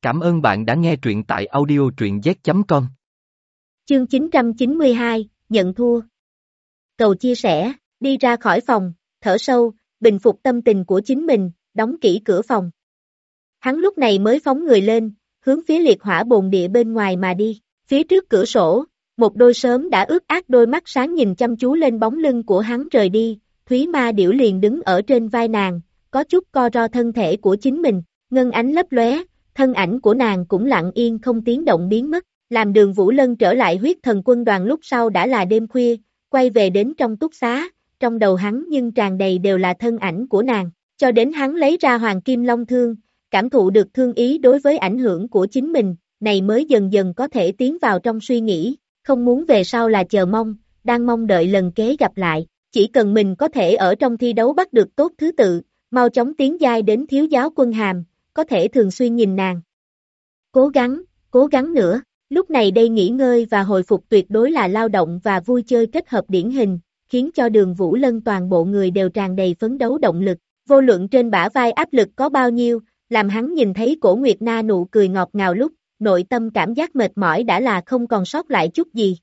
Cảm ơn bạn đã nghe truyện tại audio truyện z.com. Chương 992, nhận thua. Cầu chia sẻ, đi ra khỏi phòng, thở sâu, bình phục tâm tình của chính mình, đóng kỹ cửa phòng. Hắn lúc này mới phóng người lên, hướng phía liệt hỏa bồn địa bên ngoài mà đi. Phía trước cửa sổ, một đôi sớm đã ướt át đôi mắt sáng nhìn chăm chú lên bóng lưng của hắn rời đi. Thúy Ma Điểu liền đứng ở trên vai nàng, có chút co ro thân thể của chính mình, ngân ánh lấp lóe, thân ảnh của nàng cũng lặng yên không tiếng động biến mất. Làm Đường Vũ Lân trở lại huyết thần quân đoàn lúc sau đã là đêm khuya, quay về đến trong túc xá, trong đầu hắn nhưng tràn đầy đều là thân ảnh của nàng, cho đến hắn lấy ra Hoàng Kim Long Thương, cảm thụ được thương ý đối với ảnh hưởng của chính mình, này mới dần dần có thể tiến vào trong suy nghĩ, không muốn về sau là chờ mong, đang mong đợi lần kế gặp lại, chỉ cần mình có thể ở trong thi đấu bắt được tốt thứ tự, mau chóng tiến giai đến thiếu giáo quân hàm, có thể thường xuyên nhìn nàng. Cố gắng nữa. Lúc này đây nghỉ ngơi và hồi phục tuyệt đối là lao động và vui chơi kết hợp điển hình, khiến cho Đường Vũ Lân toàn bộ người đều tràn đầy phấn đấu động lực, vô luận trên bả vai áp lực có bao nhiêu, làm hắn nhìn thấy Cổ Nguyệt Na nụ cười ngọt ngào lúc, nội tâm cảm giác mệt mỏi đã là không còn sót lại chút gì.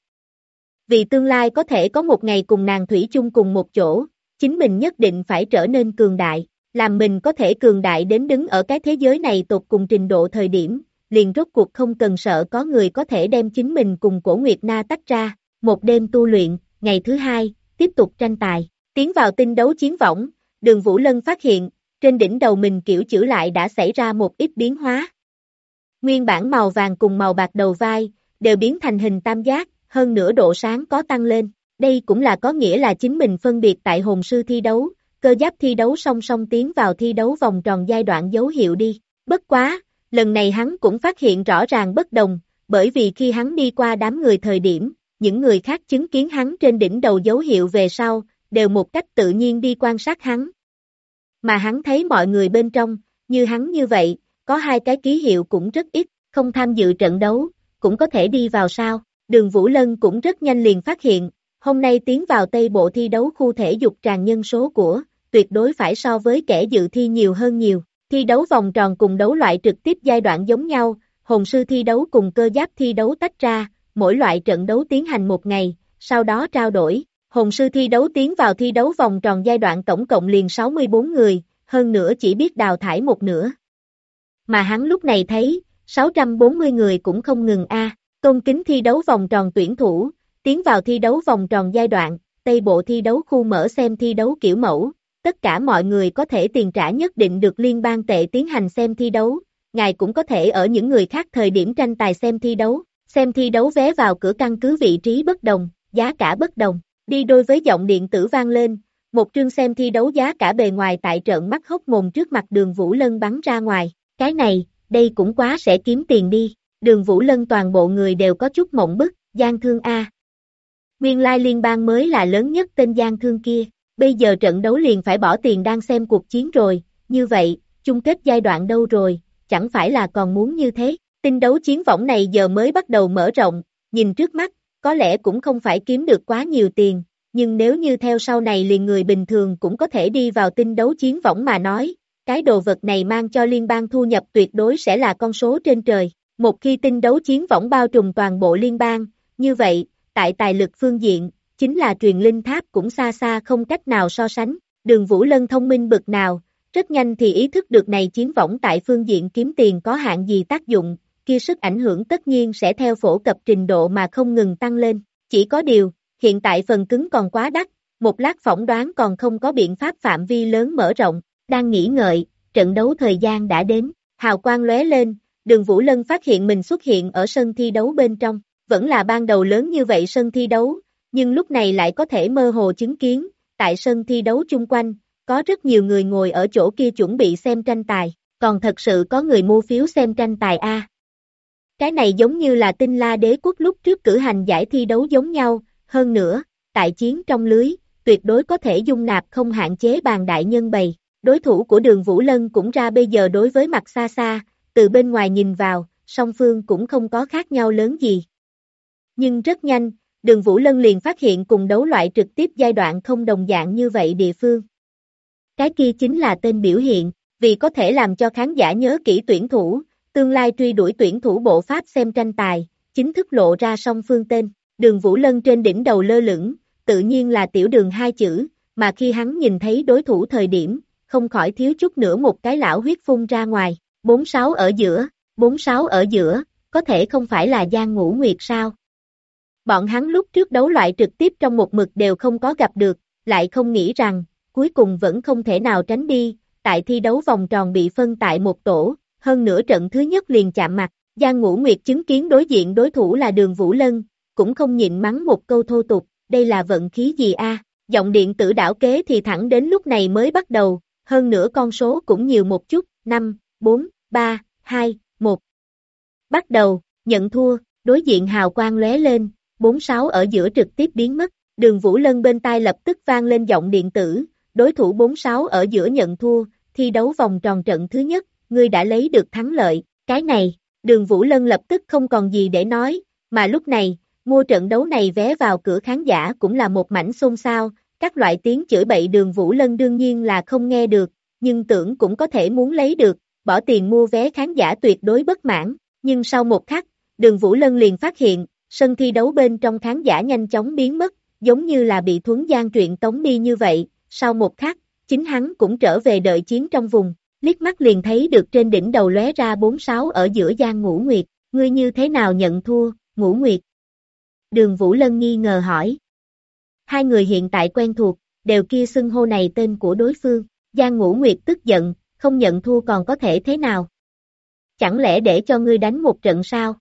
Vì tương lai có thể có một ngày cùng nàng thủy chung cùng một chỗ, chính mình nhất định phải trở nên cường đại, làm mình có thể cường đại đến đứng ở cái thế giới này tột cùng trình độ thời điểm. Liền rốt cuộc không cần sợ có người có thể đem chính mình cùng Cổ Nguyệt Na tách ra, một đêm tu luyện, ngày thứ hai, tiếp tục tranh tài, tiến vào tinh đấu chiến võng, Đường Vũ Lân phát hiện, trên đỉnh đầu mình kiểu chữ lại đã xảy ra một ít biến hóa. Nguyên bản màu vàng cùng màu bạc đầu vai, đều biến thành hình tam giác, hơn nữa độ sáng có tăng lên, đây cũng là có nghĩa là chính mình phân biệt tại hồn sư thi đấu, cơ giáp thi đấu song song tiến vào thi đấu vòng tròn giai đoạn dấu hiệu đi, bất quá. Lần này hắn cũng phát hiện rõ ràng bất đồng, bởi vì khi hắn đi qua đám người thời điểm, những người khác chứng kiến hắn trên đỉnh đầu dấu hiệu về sau, đều một cách tự nhiên đi quan sát hắn. Mà hắn thấy mọi người bên trong, như hắn như vậy, có hai cái ký hiệu cũng rất ít, không tham dự trận đấu, cũng có thể đi vào sao. Đường Vũ Lân cũng rất nhanh liền phát hiện, hôm nay tiến vào Tây Bộ thi đấu khu thể dục tràn nhân số của, tuyệt đối phải so với kẻ dự thi nhiều hơn nhiều. Thi đấu vòng tròn cùng đấu loại trực tiếp giai đoạn giống nhau, hồn sư thi đấu cùng cơ giáp thi đấu tách ra, mỗi loại trận đấu tiến hành một ngày, sau đó trao đổi. Hồn sư thi đấu tiến vào thi đấu vòng tròn giai đoạn tổng cộng liền 64 người, hơn nữa chỉ biết đào thải một nửa. Mà hắn lúc này thấy, 640 người cũng không ngừng Tôn Kính thi đấu vòng tròn tuyển thủ, tiến vào thi đấu vòng tròn giai đoạn, Tây Bộ thi đấu khu mở xem thi đấu kiểu mẫu. Tất cả mọi người có thể tiền trả nhất định được liên bang tệ tiến hành xem thi đấu, ngài cũng có thể ở những người khác thời điểm tranh tài xem thi đấu vé vào cửa căn cứ vị trí bất đồng, giá cả bất đồng, đi đôi với giọng điện tử vang lên, một chương xem thi đấu giá cả bề ngoài tại trợn mắt hốc mồm trước mặt Đường Vũ Lân bắn ra ngoài, cái này, đây cũng quá sẽ kiếm tiền đi, Đường Vũ Lân toàn bộ người đều có chút mộng bức, gian thương Nguyên lai liên bang mới là lớn nhất tên gian thương kia. Bây giờ trận đấu liền phải bỏ tiền đang xem cuộc chiến rồi, như vậy, chung kết giai đoạn đâu rồi, chẳng phải là còn muốn như thế. Tinh đấu chiến võng này giờ mới bắt đầu mở rộng, nhìn trước mắt, có lẽ cũng không phải kiếm được quá nhiều tiền, nhưng nếu như theo sau này liền người bình thường cũng có thể đi vào tinh đấu chiến võng mà nói, cái đồ vật này mang cho liên bang thu nhập tuyệt đối sẽ là con số trên trời. Một khi tinh đấu chiến võng bao trùm toàn bộ liên bang, như vậy, tại tài lực phương diện, chính là truyền linh tháp cũng xa xa không cách nào so sánh. Đường Vũ Lân thông minh bực nào, rất nhanh thì ý thức được này chiến võng tại phương diện kiếm tiền có hạn gì tác dụng, kia sức ảnh hưởng tất nhiên sẽ theo phổ cập trình độ mà không ngừng tăng lên. Chỉ có điều, hiện tại phần cứng còn quá đắt, một lát phỏng đoán còn không có biện pháp phạm vi lớn mở rộng. Đang nghĩ ngợi, trận đấu thời gian đã đến, hào quang lóe lên, Đường Vũ Lân phát hiện mình xuất hiện ở sân thi đấu bên trong, vẫn là ban đầu lớn như vậy sân thi đấu. Nhưng lúc này lại có thể mơ hồ chứng kiến, tại sân thi đấu chung quanh, có rất nhiều người ngồi ở chỗ kia chuẩn bị xem tranh tài, còn thật sự có người mua phiếu xem tranh tài Cái này giống như là Tinh La Đế quốc lúc trước cử hành giải thi đấu giống nhau, hơn nữa, tại chiến trong lưới, tuyệt đối có thể dung nạp không hạn chế bàn đại nhân bầy. Đối thủ của Đường Vũ Lân cũng ra bây giờ đối với mặt xa xa, từ bên ngoài nhìn vào, song phương cũng không có khác nhau lớn gì. Nhưng rất nhanh, Đường Vũ Lân liền phát hiện cùng đấu loại trực tiếp giai đoạn không đồng dạng như vậy địa phương. Cái kia chính là tên biểu hiện, vì có thể làm cho khán giả nhớ kỹ tuyển thủ, tương lai truy đuổi tuyển thủ bộ Pháp xem tranh tài, chính thức lộ ra song phương tên, Đường Vũ Lân trên đỉnh đầu lơ lửng, tự nhiên là Tiểu Đường hai chữ, mà khi hắn nhìn thấy đối thủ thời điểm, không khỏi thiếu chút nữa một cái lão huyết phun ra ngoài, 46 ở giữa, 46 ở giữa, có thể không phải là Giang Ngũ Nguyệt sao? Bọn hắn lúc trước đấu loại trực tiếp trong một mực đều không có gặp được, lại không nghĩ rằng, cuối cùng vẫn không thể nào tránh đi, tại thi đấu vòng tròn bị phân tại một tổ, hơn nữa trận thứ nhất liền chạm mặt, Giang Ngũ Nguyệt chứng kiến đối diện đối thủ là Đường Vũ Lân, cũng không nhịn mắng một câu thô tục, đây là vận khí gì a? Giọng điện tử đảo kế thì thẳng đến lúc này mới bắt đầu, hơn nữa con số cũng nhiều một chút, 5, 4, 3, 2, 1. Bắt đầu, nhận thua, đối diện hào quang lóe lên, 46 ở giữa trực tiếp biến mất, Đường Vũ Lân bên tai lập tức vang lên giọng điện tử, đối thủ 46 ở giữa nhận thua, thi đấu vòng tròn trận thứ nhất, ngươi đã lấy được thắng lợi, cái này, Đường Vũ Lân lập tức không còn gì để nói, mà lúc này, mua trận đấu này vé vào cửa khán giả cũng là một mảnh xôn xao, các loại tiếng chửi bậy Đường Vũ Lân đương nhiên là không nghe được, nhưng tưởng cũng có thể muốn lấy được, bỏ tiền mua vé khán giả tuyệt đối bất mãn, nhưng sau một khắc, Đường Vũ Lân liền phát hiện, sân thi đấu bên trong khán giả nhanh chóng biến mất, giống như là bị Thuấn Gian truyện tống đi như vậy, sau một khắc, chính hắn cũng trở về đợi chiến trong vùng, liếc mắt liền thấy được trên đỉnh đầu lóe ra 46 ở giữa Giang Ngũ Nguyệt, ngươi như thế nào nhận thua, Ngũ Nguyệt? Đường Vũ Lân nghi ngờ hỏi. Hai người hiện tại quen thuộc, đều kia xưng hô này tên của đối phương, Giang Ngũ Nguyệt tức giận, không nhận thua còn có thể thế nào? Chẳng lẽ để cho ngươi đánh một trận sao?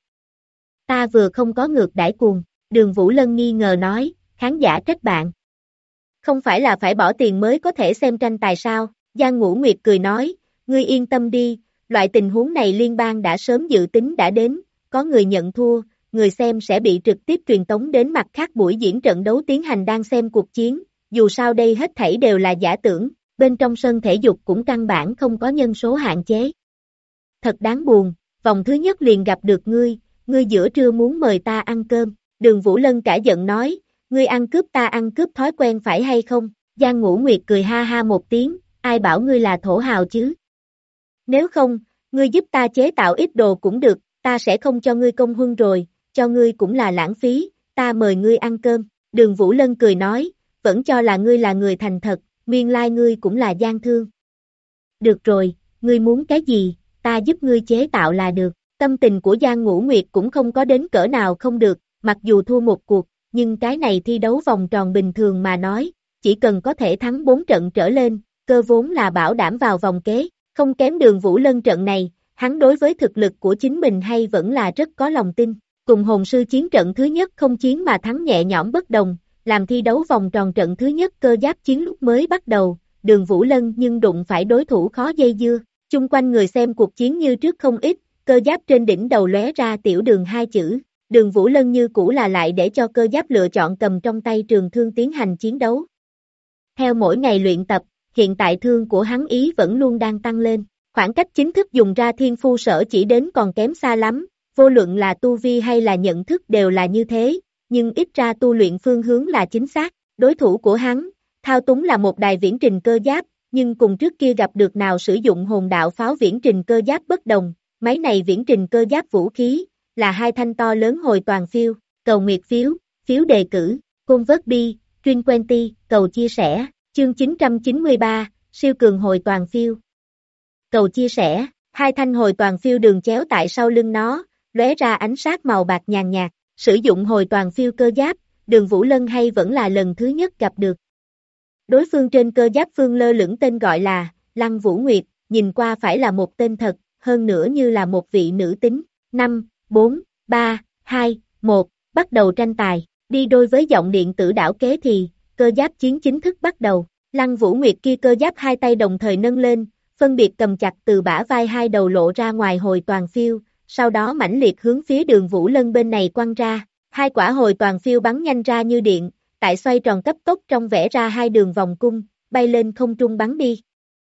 Ta vừa không có ngược đãi cuồng, Đường Vũ Lân nghi ngờ nói, khán giả trách bạn. Không phải là phải bỏ tiền mới có thể xem tranh tài sao? Giang Ngũ Nguyệt cười nói, ngươi yên tâm đi, loại tình huống này liên bang đã sớm dự tính đã đến, có người nhận thua, người xem sẽ bị trực tiếp truyền tống đến mặt khác buổi diễn trận đấu tiến hành đang xem cuộc chiến, dù sao đây hết thảy đều là giả tưởng, bên trong sân thể dục cũng căn bản không có nhân số hạn chế. Thật đáng buồn, vòng thứ nhất liền gặp được ngươi giữa trưa muốn mời ta ăn cơm, Đường Vũ Lân cả giận nói, ngươi ăn cướp ta ăn cướp thói quen phải hay không? Giang Ngũ Nguyệt cười ha ha một tiếng, ai bảo ngươi là thổ hào chứ? Nếu không, ngươi giúp ta chế tạo ít đồ cũng được, ta sẽ không cho ngươi công huân rồi, cho ngươi cũng là lãng phí, ta mời ngươi ăn cơm. Đường Vũ Lân cười nói, vẫn cho là ngươi là người thành thật, nguyên lai ngươi cũng là gian thương. Được rồi, ngươi muốn cái gì, ta giúp ngươi chế tạo là được. Tâm tình của Giang Ngũ Nguyệt cũng không có đến cỡ nào không được, mặc dù thua một cuộc, nhưng cái này thi đấu vòng tròn bình thường mà nói, chỉ cần có thể thắng 4 trận trở lên, cơ vốn là bảo đảm vào vòng kế, không kém Đường Vũ Lân trận này, hắn đối với thực lực của chính mình hay vẫn là rất có lòng tin. Cùng hồn sư chiến trận thứ nhất không chiến mà thắng nhẹ nhõm bất đồng, làm thi đấu vòng tròn trận thứ nhất cơ giáp chiến lúc mới bắt đầu, Đường Vũ Lân nhưng đụng phải đối thủ khó dây dưa, chung quanh người xem cuộc chiến như trước không ít, cơ giáp trên đỉnh đầu lóe ra Tiểu Đường hai chữ, Đường Vũ Lân như cũ là lại để cho cơ giáp lựa chọn cầm trong tay trường thương tiến hành chiến đấu. Theo mỗi ngày luyện tập, hiện tại thương của hắn ý vẫn luôn đang tăng lên, khoảng cách chính thức dùng ra thiên phu sở chỉ đến còn kém xa lắm, vô luận là tu vi hay là nhận thức đều là như thế, nhưng ít ra tu luyện phương hướng là chính xác, đối thủ của hắn, thao túng là một đài viễn trình cơ giáp, nhưng cùng trước kia gặp được nào sử dụng hồn đạo pháo viễn trình cơ giáp bất đồng, máy này viễn trình cơ giáp vũ khí, là hai thanh to lớn hồi toàn phiêu, cầu nguyệt phiếu, phiếu đề cử, convert bi, chuyên quen ti, cầu chia sẻ, chương 993, siêu cường hồi toàn phiêu. Cầu chia sẻ, hai thanh hồi toàn phiêu đường chéo tại sau lưng nó, lóe ra ánh sát màu bạc nhàn nhạt, sử dụng hồi toàn phiêu cơ giáp, Đường Vũ Lân hay vẫn là lần thứ nhất gặp được. Đối phương trên cơ giáp phương lơ lửng tên gọi là Lăng Vũ Nguyệt, nhìn qua phải là một tên thật, hơn nữa như là một vị nữ tính. 5, 4, 3, 2, 1, bắt đầu tranh tài, đi đôi với giọng điện tử đảo kế thì, cơ giáp chiến chính thức bắt đầu. Lăng Vũ Nguyệt kia cơ giáp hai tay đồng thời nâng lên, phân biệt cầm chặt từ bả vai hai đầu lộ ra ngoài hồi toàn phiêu, sau đó mãnh liệt hướng phía Đường Vũ Lân bên này quăng ra, hai quả hồi toàn phiêu bắn nhanh ra như điện, tại xoay tròn cấp tốc trong vẽ ra hai đường vòng cung, bay lên không trung bắn đi.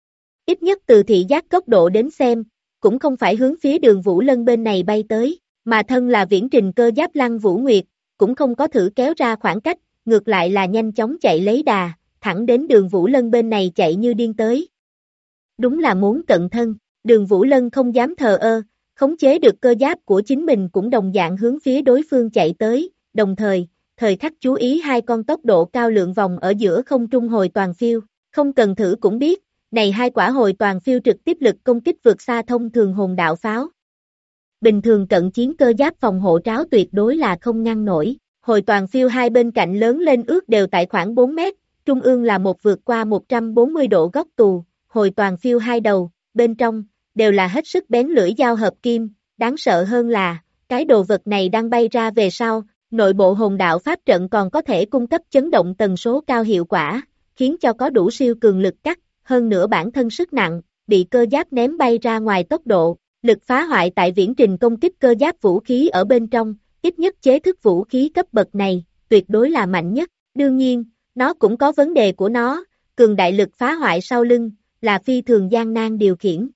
Ít nhất từ thị giác góc độ đến xem, cũng không phải hướng phía Đường Vũ Lân bên này bay tới, mà thân là viễn trình cơ giáp Lăng Vũ Nguyệt, cũng không có thử kéo ra khoảng cách, ngược lại là nhanh chóng chạy lấy đà, thẳng đến Đường Vũ Lân bên này chạy như điên tới. Đúng là muốn cận thân, Đường Vũ Lân không dám thờ ơ, khống chế được cơ giáp của chính mình cũng đồng dạng hướng phía đối phương chạy tới, đồng thời, thời khắc chú ý hai con tốc độ cao lượng vòng ở giữa không trung hồi toàn phiêu, không cần thử cũng biết, này hai quả hồi toàn phiêu trực tiếp lực công kích vượt xa thông thường hồn đạo pháo. Bình thường cận chiến cơ giáp phòng hộ tráo tuyệt đối là không ngăn nổi, hồi toàn phiêu hai bên cạnh lớn lên ước đều tại khoảng 4 mét, trung ương là một vượt qua 140 độ góc tù, hồi toàn phiêu hai đầu, bên trong, đều là hết sức bén lưỡi dao hợp kim, đáng sợ hơn là, cái đồ vật này đang bay ra về sau, nội bộ hồn đạo pháp trận còn có thể cung cấp chấn động tần số cao hiệu quả, khiến cho có đủ siêu cường lực cắt, hơn nữa bản thân sức nặng, bị cơ giáp ném bay ra ngoài tốc độ, lực phá hoại tại viễn trình công kích cơ giáp vũ khí ở bên trong, ít nhất chế thức vũ khí cấp bậc này, tuyệt đối là mạnh nhất, đương nhiên, nó cũng có vấn đề của nó, cường đại lực phá hoại sau lưng, là phi thường gian nan điều khiển.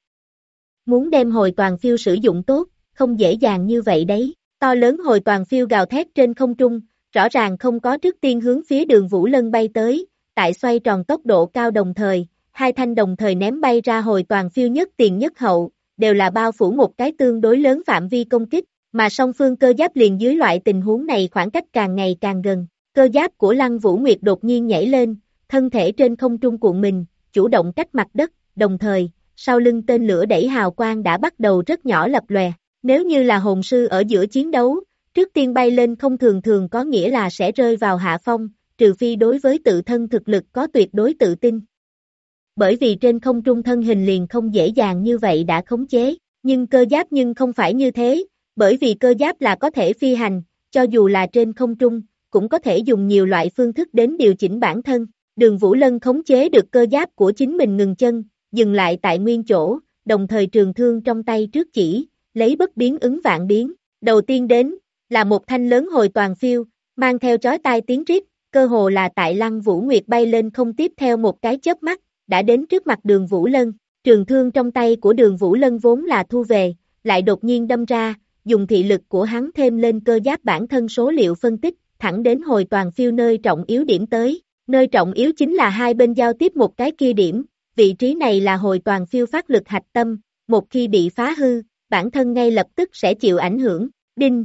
Muốn đem hồi toàn phiêu sử dụng tốt, không dễ dàng như vậy đấy, to lớn hồi toàn phiêu gào thét trên không trung, rõ ràng không có trước tiên hướng phía Đường Vũ Lân bay tới, tại xoay tròn tốc độ cao đồng thời, hai thanh đồng thời ném bay ra hồi toàn phiêu nhất tiền nhất hậu, đều là bao phủ một cái tương đối lớn phạm vi công kích, mà song phương cơ giáp liền dưới loại tình huống này khoảng cách càng ngày càng gần, cơ giáp của Lăng Vũ Nguyệt đột nhiên nhảy lên, thân thể trên không trung cuộn mình, chủ động cách mặt đất, đồng thời, sau lưng tên lửa đẩy hào quang đã bắt đầu rất nhỏ lập lòe, nếu như là hồn sư ở giữa chiến đấu, trước tiên bay lên không thường thường có nghĩa là sẽ rơi vào hạ phong, trừ phi đối với tự thân thực lực có tuyệt đối tự tin. Bởi vì trên không trung thân hình liền không dễ dàng như vậy đã khống chế, nhưng cơ giáp nhưng không phải như thế, bởi vì cơ giáp là có thể phi hành, cho dù là trên không trung, cũng có thể dùng nhiều loại phương thức đến điều chỉnh bản thân. Đường Vũ Lân khống chế được cơ giáp của chính mình ngừng chân, dừng lại tại nguyên chỗ, đồng thời trường thương trong tay trước chỉ, lấy bất biến ứng vạn biến. Đầu tiên đến, là một thanh lớn hồi toàn phiêu, mang theo chói tai tiếng rít, cơ hồ là tại Lăng Vũ Nguyệt bay lên không tiếp theo một cái chớp mắt, đã đến trước mặt Đường Vũ Lân. Trường thương trong tay của Đường Vũ Lân vốn là thu về, lại đột nhiên đâm ra, dùng thị lực của hắn thêm lên cơ giáp bản thân số liệu phân tích, thẳng đến hồi toàn phiêu nơi trọng yếu điểm tới. Nơi trọng yếu chính là hai bên giao tiếp một cái kia điểm, vị trí này là hồi toàn phiêu phát lực hạch tâm, một khi bị phá hư, bản thân ngay lập tức sẽ chịu ảnh hưởng, đinh.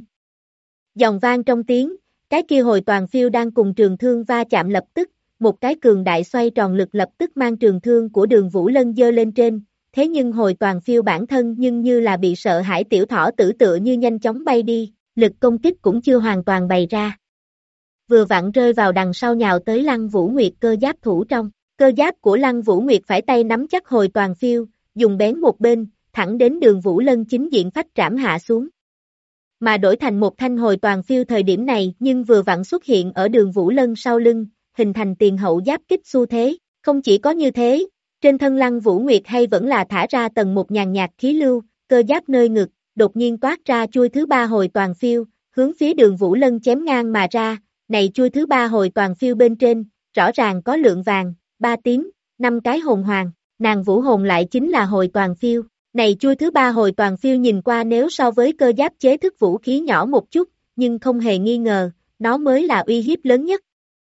Giòn vang trong tiếng, cái kia hồi toàn phiêu đang cùng trường thương va chạm lập tức, một cái cường đại xoay tròn lực lập tức mang trường thương của Đường Vũ Lân dơ lên trên, thế nhưng hồi toàn phiêu bản thân nhưng như là bị sợ hãi tiểu thỏ tử tựa như nhanh chóng bay đi, lực công kích cũng chưa hoàn toàn bày ra. Vừa vặn rơi vào đằng sau nhào tới Lăng Vũ Nguyệt cơ giáp thủ trong, cơ giáp của Lăng Vũ Nguyệt phải tay nắm chắc hồi toàn phiêu, dùng bén một bên, thẳng đến Đường Vũ Lân chính diện phách trảm hạ xuống. Mà đổi thành một thanh hồi toàn phiêu thời điểm này nhưng vừa vặn xuất hiện ở Đường Vũ Lân sau lưng, hình thành tiền hậu giáp kích xu thế, không chỉ có như thế, trên thân Lăng Vũ Nguyệt hay vẫn là thả ra tầng một nhàn nhạt khí lưu, cơ giáp nơi ngực, đột nhiên toát ra chui thứ ba hồi toàn phiêu, hướng phía Đường Vũ Lân chém ngang mà ra. Này chui thứ ba hồi toàn phiêu bên trên, rõ ràng có lượng vàng, 3 tím, 5 cái hồn hoàng, nàng vũ hồn lại chính là hồi toàn phiêu. Này chui thứ ba hồi toàn phiêu nhìn qua nếu so với cơ giáp chế thức vũ khí nhỏ một chút, nhưng không hề nghi ngờ, nó mới là uy hiếp lớn nhất.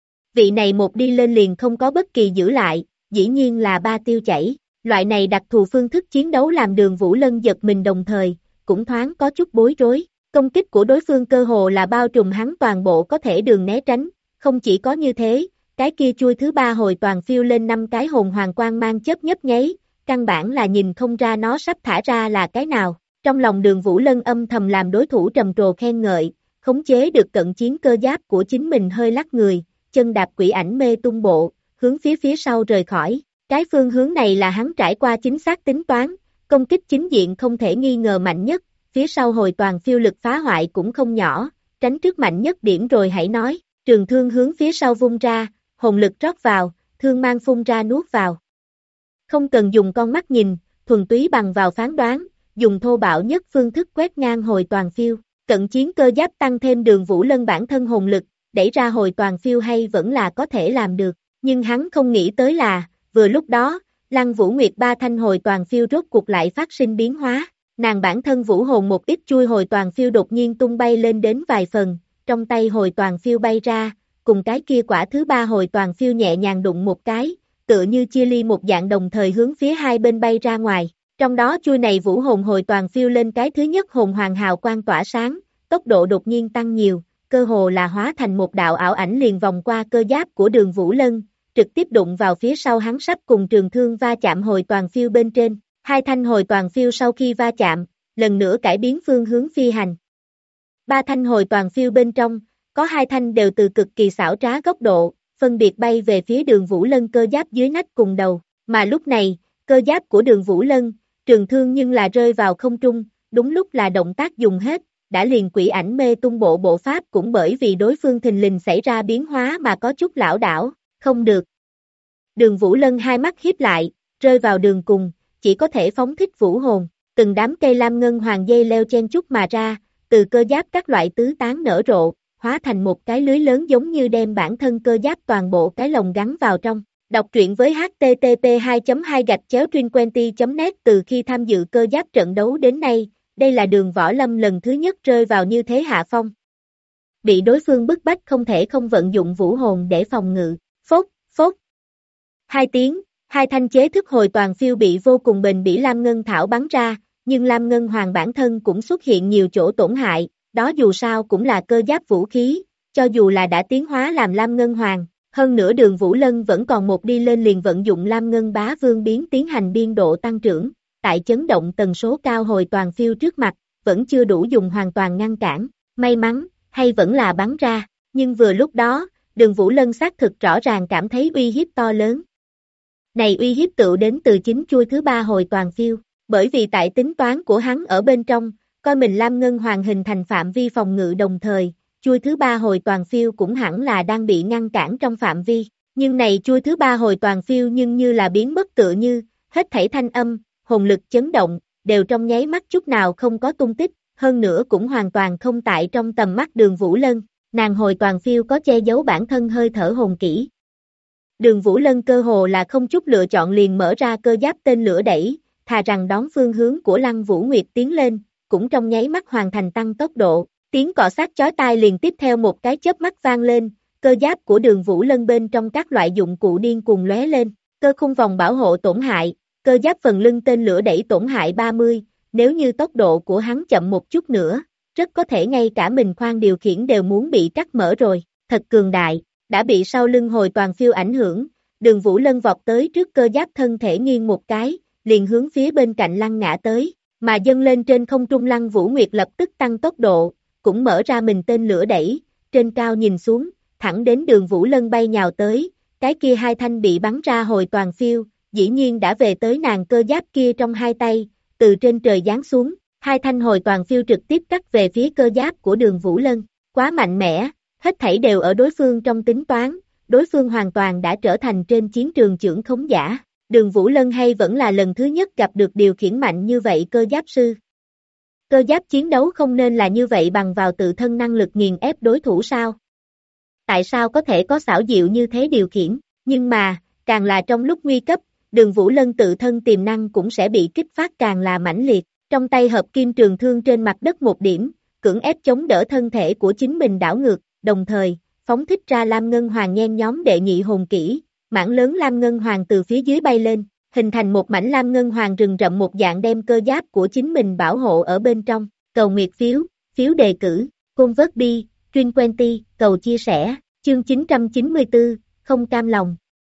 Vị này một đi lên liền không có bất kỳ giữ lại, dĩ nhiên là ba tiêu chảy. Loại này đặc thù phương thức chiến đấu làm Đường Vũ Lân giật mình đồng thời, cũng thoáng có chút bối rối. Công kích của đối phương cơ hồ là bao trùm hắn toàn bộ có thể đường né tránh, không chỉ có như thế, cái kia chui thứ ba hồi toàn phiêu lên 5 cái hồn hoàng quang mang chớp nhấp nháy, căn bản là nhìn không ra nó sắp thả ra là cái nào. Trong lòng Đường Vũ Lân âm thầm làm đối thủ trầm trồ khen ngợi, khống chế được cận chiến cơ giáp của chính mình hơi lắc người, chân đạp quỷ ảnh mê tung bộ, hướng phía sau rời khỏi. Cái phương hướng này là hắn trải qua chính xác tính toán, công kích chính diện không thể nghi ngờ mạnh nhất. Phía sau hồi toàn phiêu lực phá hoại cũng không nhỏ, tránh trước mạnh nhất điểm rồi hãy nói, trường thương hướng phía sau vung ra, hồn lực rót vào, thương mang phun ra nuốt vào. Không cần dùng con mắt nhìn, thuần túy bằng vào phán đoán, dùng thô bạo nhất phương thức quét ngang hồi toàn phiêu, cận chiến cơ giáp tăng thêm Đường Vũ Lân bản thân hồn lực, đẩy ra hồi toàn phiêu hay vẫn là có thể làm được, nhưng hắn không nghĩ tới là, vừa lúc đó, Lăng Vũ Nguyệt ba thanh hồi toàn phiêu rốt cuộc lại phát sinh biến hóa. Nàng bản thân vũ hồn một ít chui hồi toàn phiêu đột nhiên tung bay lên đến vài phần, trong tay hồi toàn phiêu bay ra, cùng cái kia quả thứ ba hồi toàn phiêu nhẹ nhàng đụng một cái, tựa như chia ly một dạng đồng thời hướng phía hai bên bay ra ngoài. Trong đó chui này vũ hồn hồi toàn phiêu lên cái thứ nhất hồn hoàng hào quang tỏa sáng, tốc độ đột nhiên tăng nhiều, cơ hồ là hóa thành một đạo ảo ảnh liền vòng qua cơ giáp của Đường Vũ Lân, trực tiếp đụng vào phía sau hắn sắp cùng trường thương va chạm hồi toàn phiêu bên trên. Hai thanh hồi toàn phiêu sau khi va chạm, lần nữa cải biến phương hướng phi hành. Ba thanh hồi toàn phiêu bên trong, có hai thanh đều từ cực kỳ xảo trá góc độ, phân biệt bay về phía Đường Vũ Lân cơ giáp dưới nách cùng đầu, mà lúc này, cơ giáp của Đường Vũ Lân, trường thương nhưng là rơi vào không trung, đúng lúc là động tác dùng hết, đã liền quỷ ảnh mê tung bộ pháp cũng bởi vì đối phương thình lình xảy ra biến hóa mà có chút lảo đảo, không được. Đường Vũ Lân hai mắt híp lại, rơi vào đường cùng, chỉ có thể phóng thích vũ hồn, từng đám cây lam ngân hoàng dây leo chen chúc mà ra, từ cơ giáp các loại tứ tán nở rộ, hóa thành một cái lưới lớn giống như đem bản thân cơ giáp toàn bộ cái lồng gắn vào trong. Đọc truyện với http://2.2-truyện.net. Từ khi tham dự cơ giáp trận đấu đến nay, đây là Đường Võ Lâm lần thứ nhất rơi vào như thế hạ phong. Bị đối phương bức bách không thể không vận dụng vũ hồn để phòng ngự, phốc, phốc. Hai tiếng, hai thanh chế thức hồi toàn phiêu bị vô cùng bền bỉ Lam Ngân Thảo bắn ra, nhưng Lam Ngân Hoàng bản thân cũng xuất hiện nhiều chỗ tổn hại, đó dù sao cũng là cơ giáp vũ khí, cho dù là đã tiến hóa làm Lam Ngân Hoàng. Hơn nữa Đường Vũ Lân vẫn còn một đi lên liền vận dụng Lam Ngân Bá Vương biến tiến hành biên độ tăng trưởng, tại chấn động tần số cao hồi toàn phiêu trước mặt, vẫn chưa đủ dùng hoàn toàn ngăn cản, may mắn, hay vẫn là bắn ra, nhưng vừa lúc đó, Đường Vũ Lân xác thực rõ ràng cảm thấy uy hiếp to lớn. Này uy hiếp tựu đến từ chính chui thứ ba hồi toàn phiêu, bởi vì tại tính toán của hắn ở bên trong, coi mình Lam Ngân Hoàng hình thành phạm vi phòng ngự đồng thời, chui thứ ba hồi toàn phiêu cũng hẳn là đang bị ngăn cản trong phạm vi, nhưng này chui thứ ba hồi toàn phiêu nhưng như là biến mất tựa như, hết thảy thanh âm, hồn lực chấn động, đều trong nháy mắt chút nào không có tung tích, hơn nữa cũng hoàn toàn không tại trong tầm mắt Đường Vũ Lân, nàng hồi toàn phiêu có che giấu bản thân hơi thở hồn kỹ. Đường Vũ Lân cơ hồ là không chút lựa chọn liền mở ra cơ giáp tên lửa đẩy, thà rằng đón phương hướng của Lăng Vũ Nguyệt tiến lên, cũng trong nháy mắt hoàn thành tăng tốc độ. Tiếng cọ sát chói tai liền tiếp theo một cái chớp mắt vang lên, cơ giáp của Đường Vũ Lân bên trong các loại dụng cụ điên cuồng lóe lên, cơ khung vòng bảo hộ tổn hại, cơ giáp phần lưng tên lửa đẩy tổn hại 30, nếu như tốc độ của hắn chậm một chút nữa, rất có thể ngay cả mình khoang điều khiển đều muốn bị cắt mở rồi, thật cường đại, đã bị sau lưng hồi toàn phiêu ảnh hưởng, Đường Vũ Lân vọt tới trước cơ giáp thân thể nghiêng một cái, liền hướng phía bên cạnh lăn ngã tới, mà dâng lên trên không trung Lăng Vũ Nguyệt lập tức tăng tốc độ, cũng mở ra mình tên lửa đẩy, trên cao nhìn xuống, thẳng đến Đường Vũ Lân bay nhào tới, cái kia hai thanh bị bắn ra hồi toàn phiêu, dĩ nhiên đã về tới nàng cơ giáp kia trong hai tay, từ trên trời giáng xuống, hai thanh hồi toàn phiêu trực tiếp cắt về phía cơ giáp của Đường Vũ Lân, quá mạnh mẽ, hết thảy đều ở đối phương trong tính toán, đối phương hoàn toàn đã trở thành trên chiến trường trưởng khống giả, Đường Vũ Lân hay vẫn là lần thứ nhất gặp được điều khiển mạnh như vậy cơ giáp sư. Cơ giáp chiến đấu không nên là như vậy bằng vào tự thân năng lực nghiền ép đối thủ sao? Tại sao có thể có xảo diệu như thế điều khiển? Nhưng mà, càng là trong lúc nguy cấp, Đường Vũ Lân tự thân tiềm năng cũng sẽ bị kích phát càng là mãnh liệt. Trong tay hợp kim trường thương trên mặt đất một điểm, cưỡng ép chống đỡ thân thể của chính mình đảo ngược, đồng thời, phóng thích ra Lam Ngân Hoàng nhen nhóm đệ nhị hồn kỹ, mảng lớn Lam Ngân Hoàng từ phía dưới bay lên, hình thành một mảnh Lam Ngân Hoàng rừng rậm một dạng đem cơ giáp của chính mình bảo hộ ở bên trong. Cầu nguyệt phiếu, phiếu đề cử, convert bi, Twenty, cầu chia sẻ, chương 994, không cam lòng.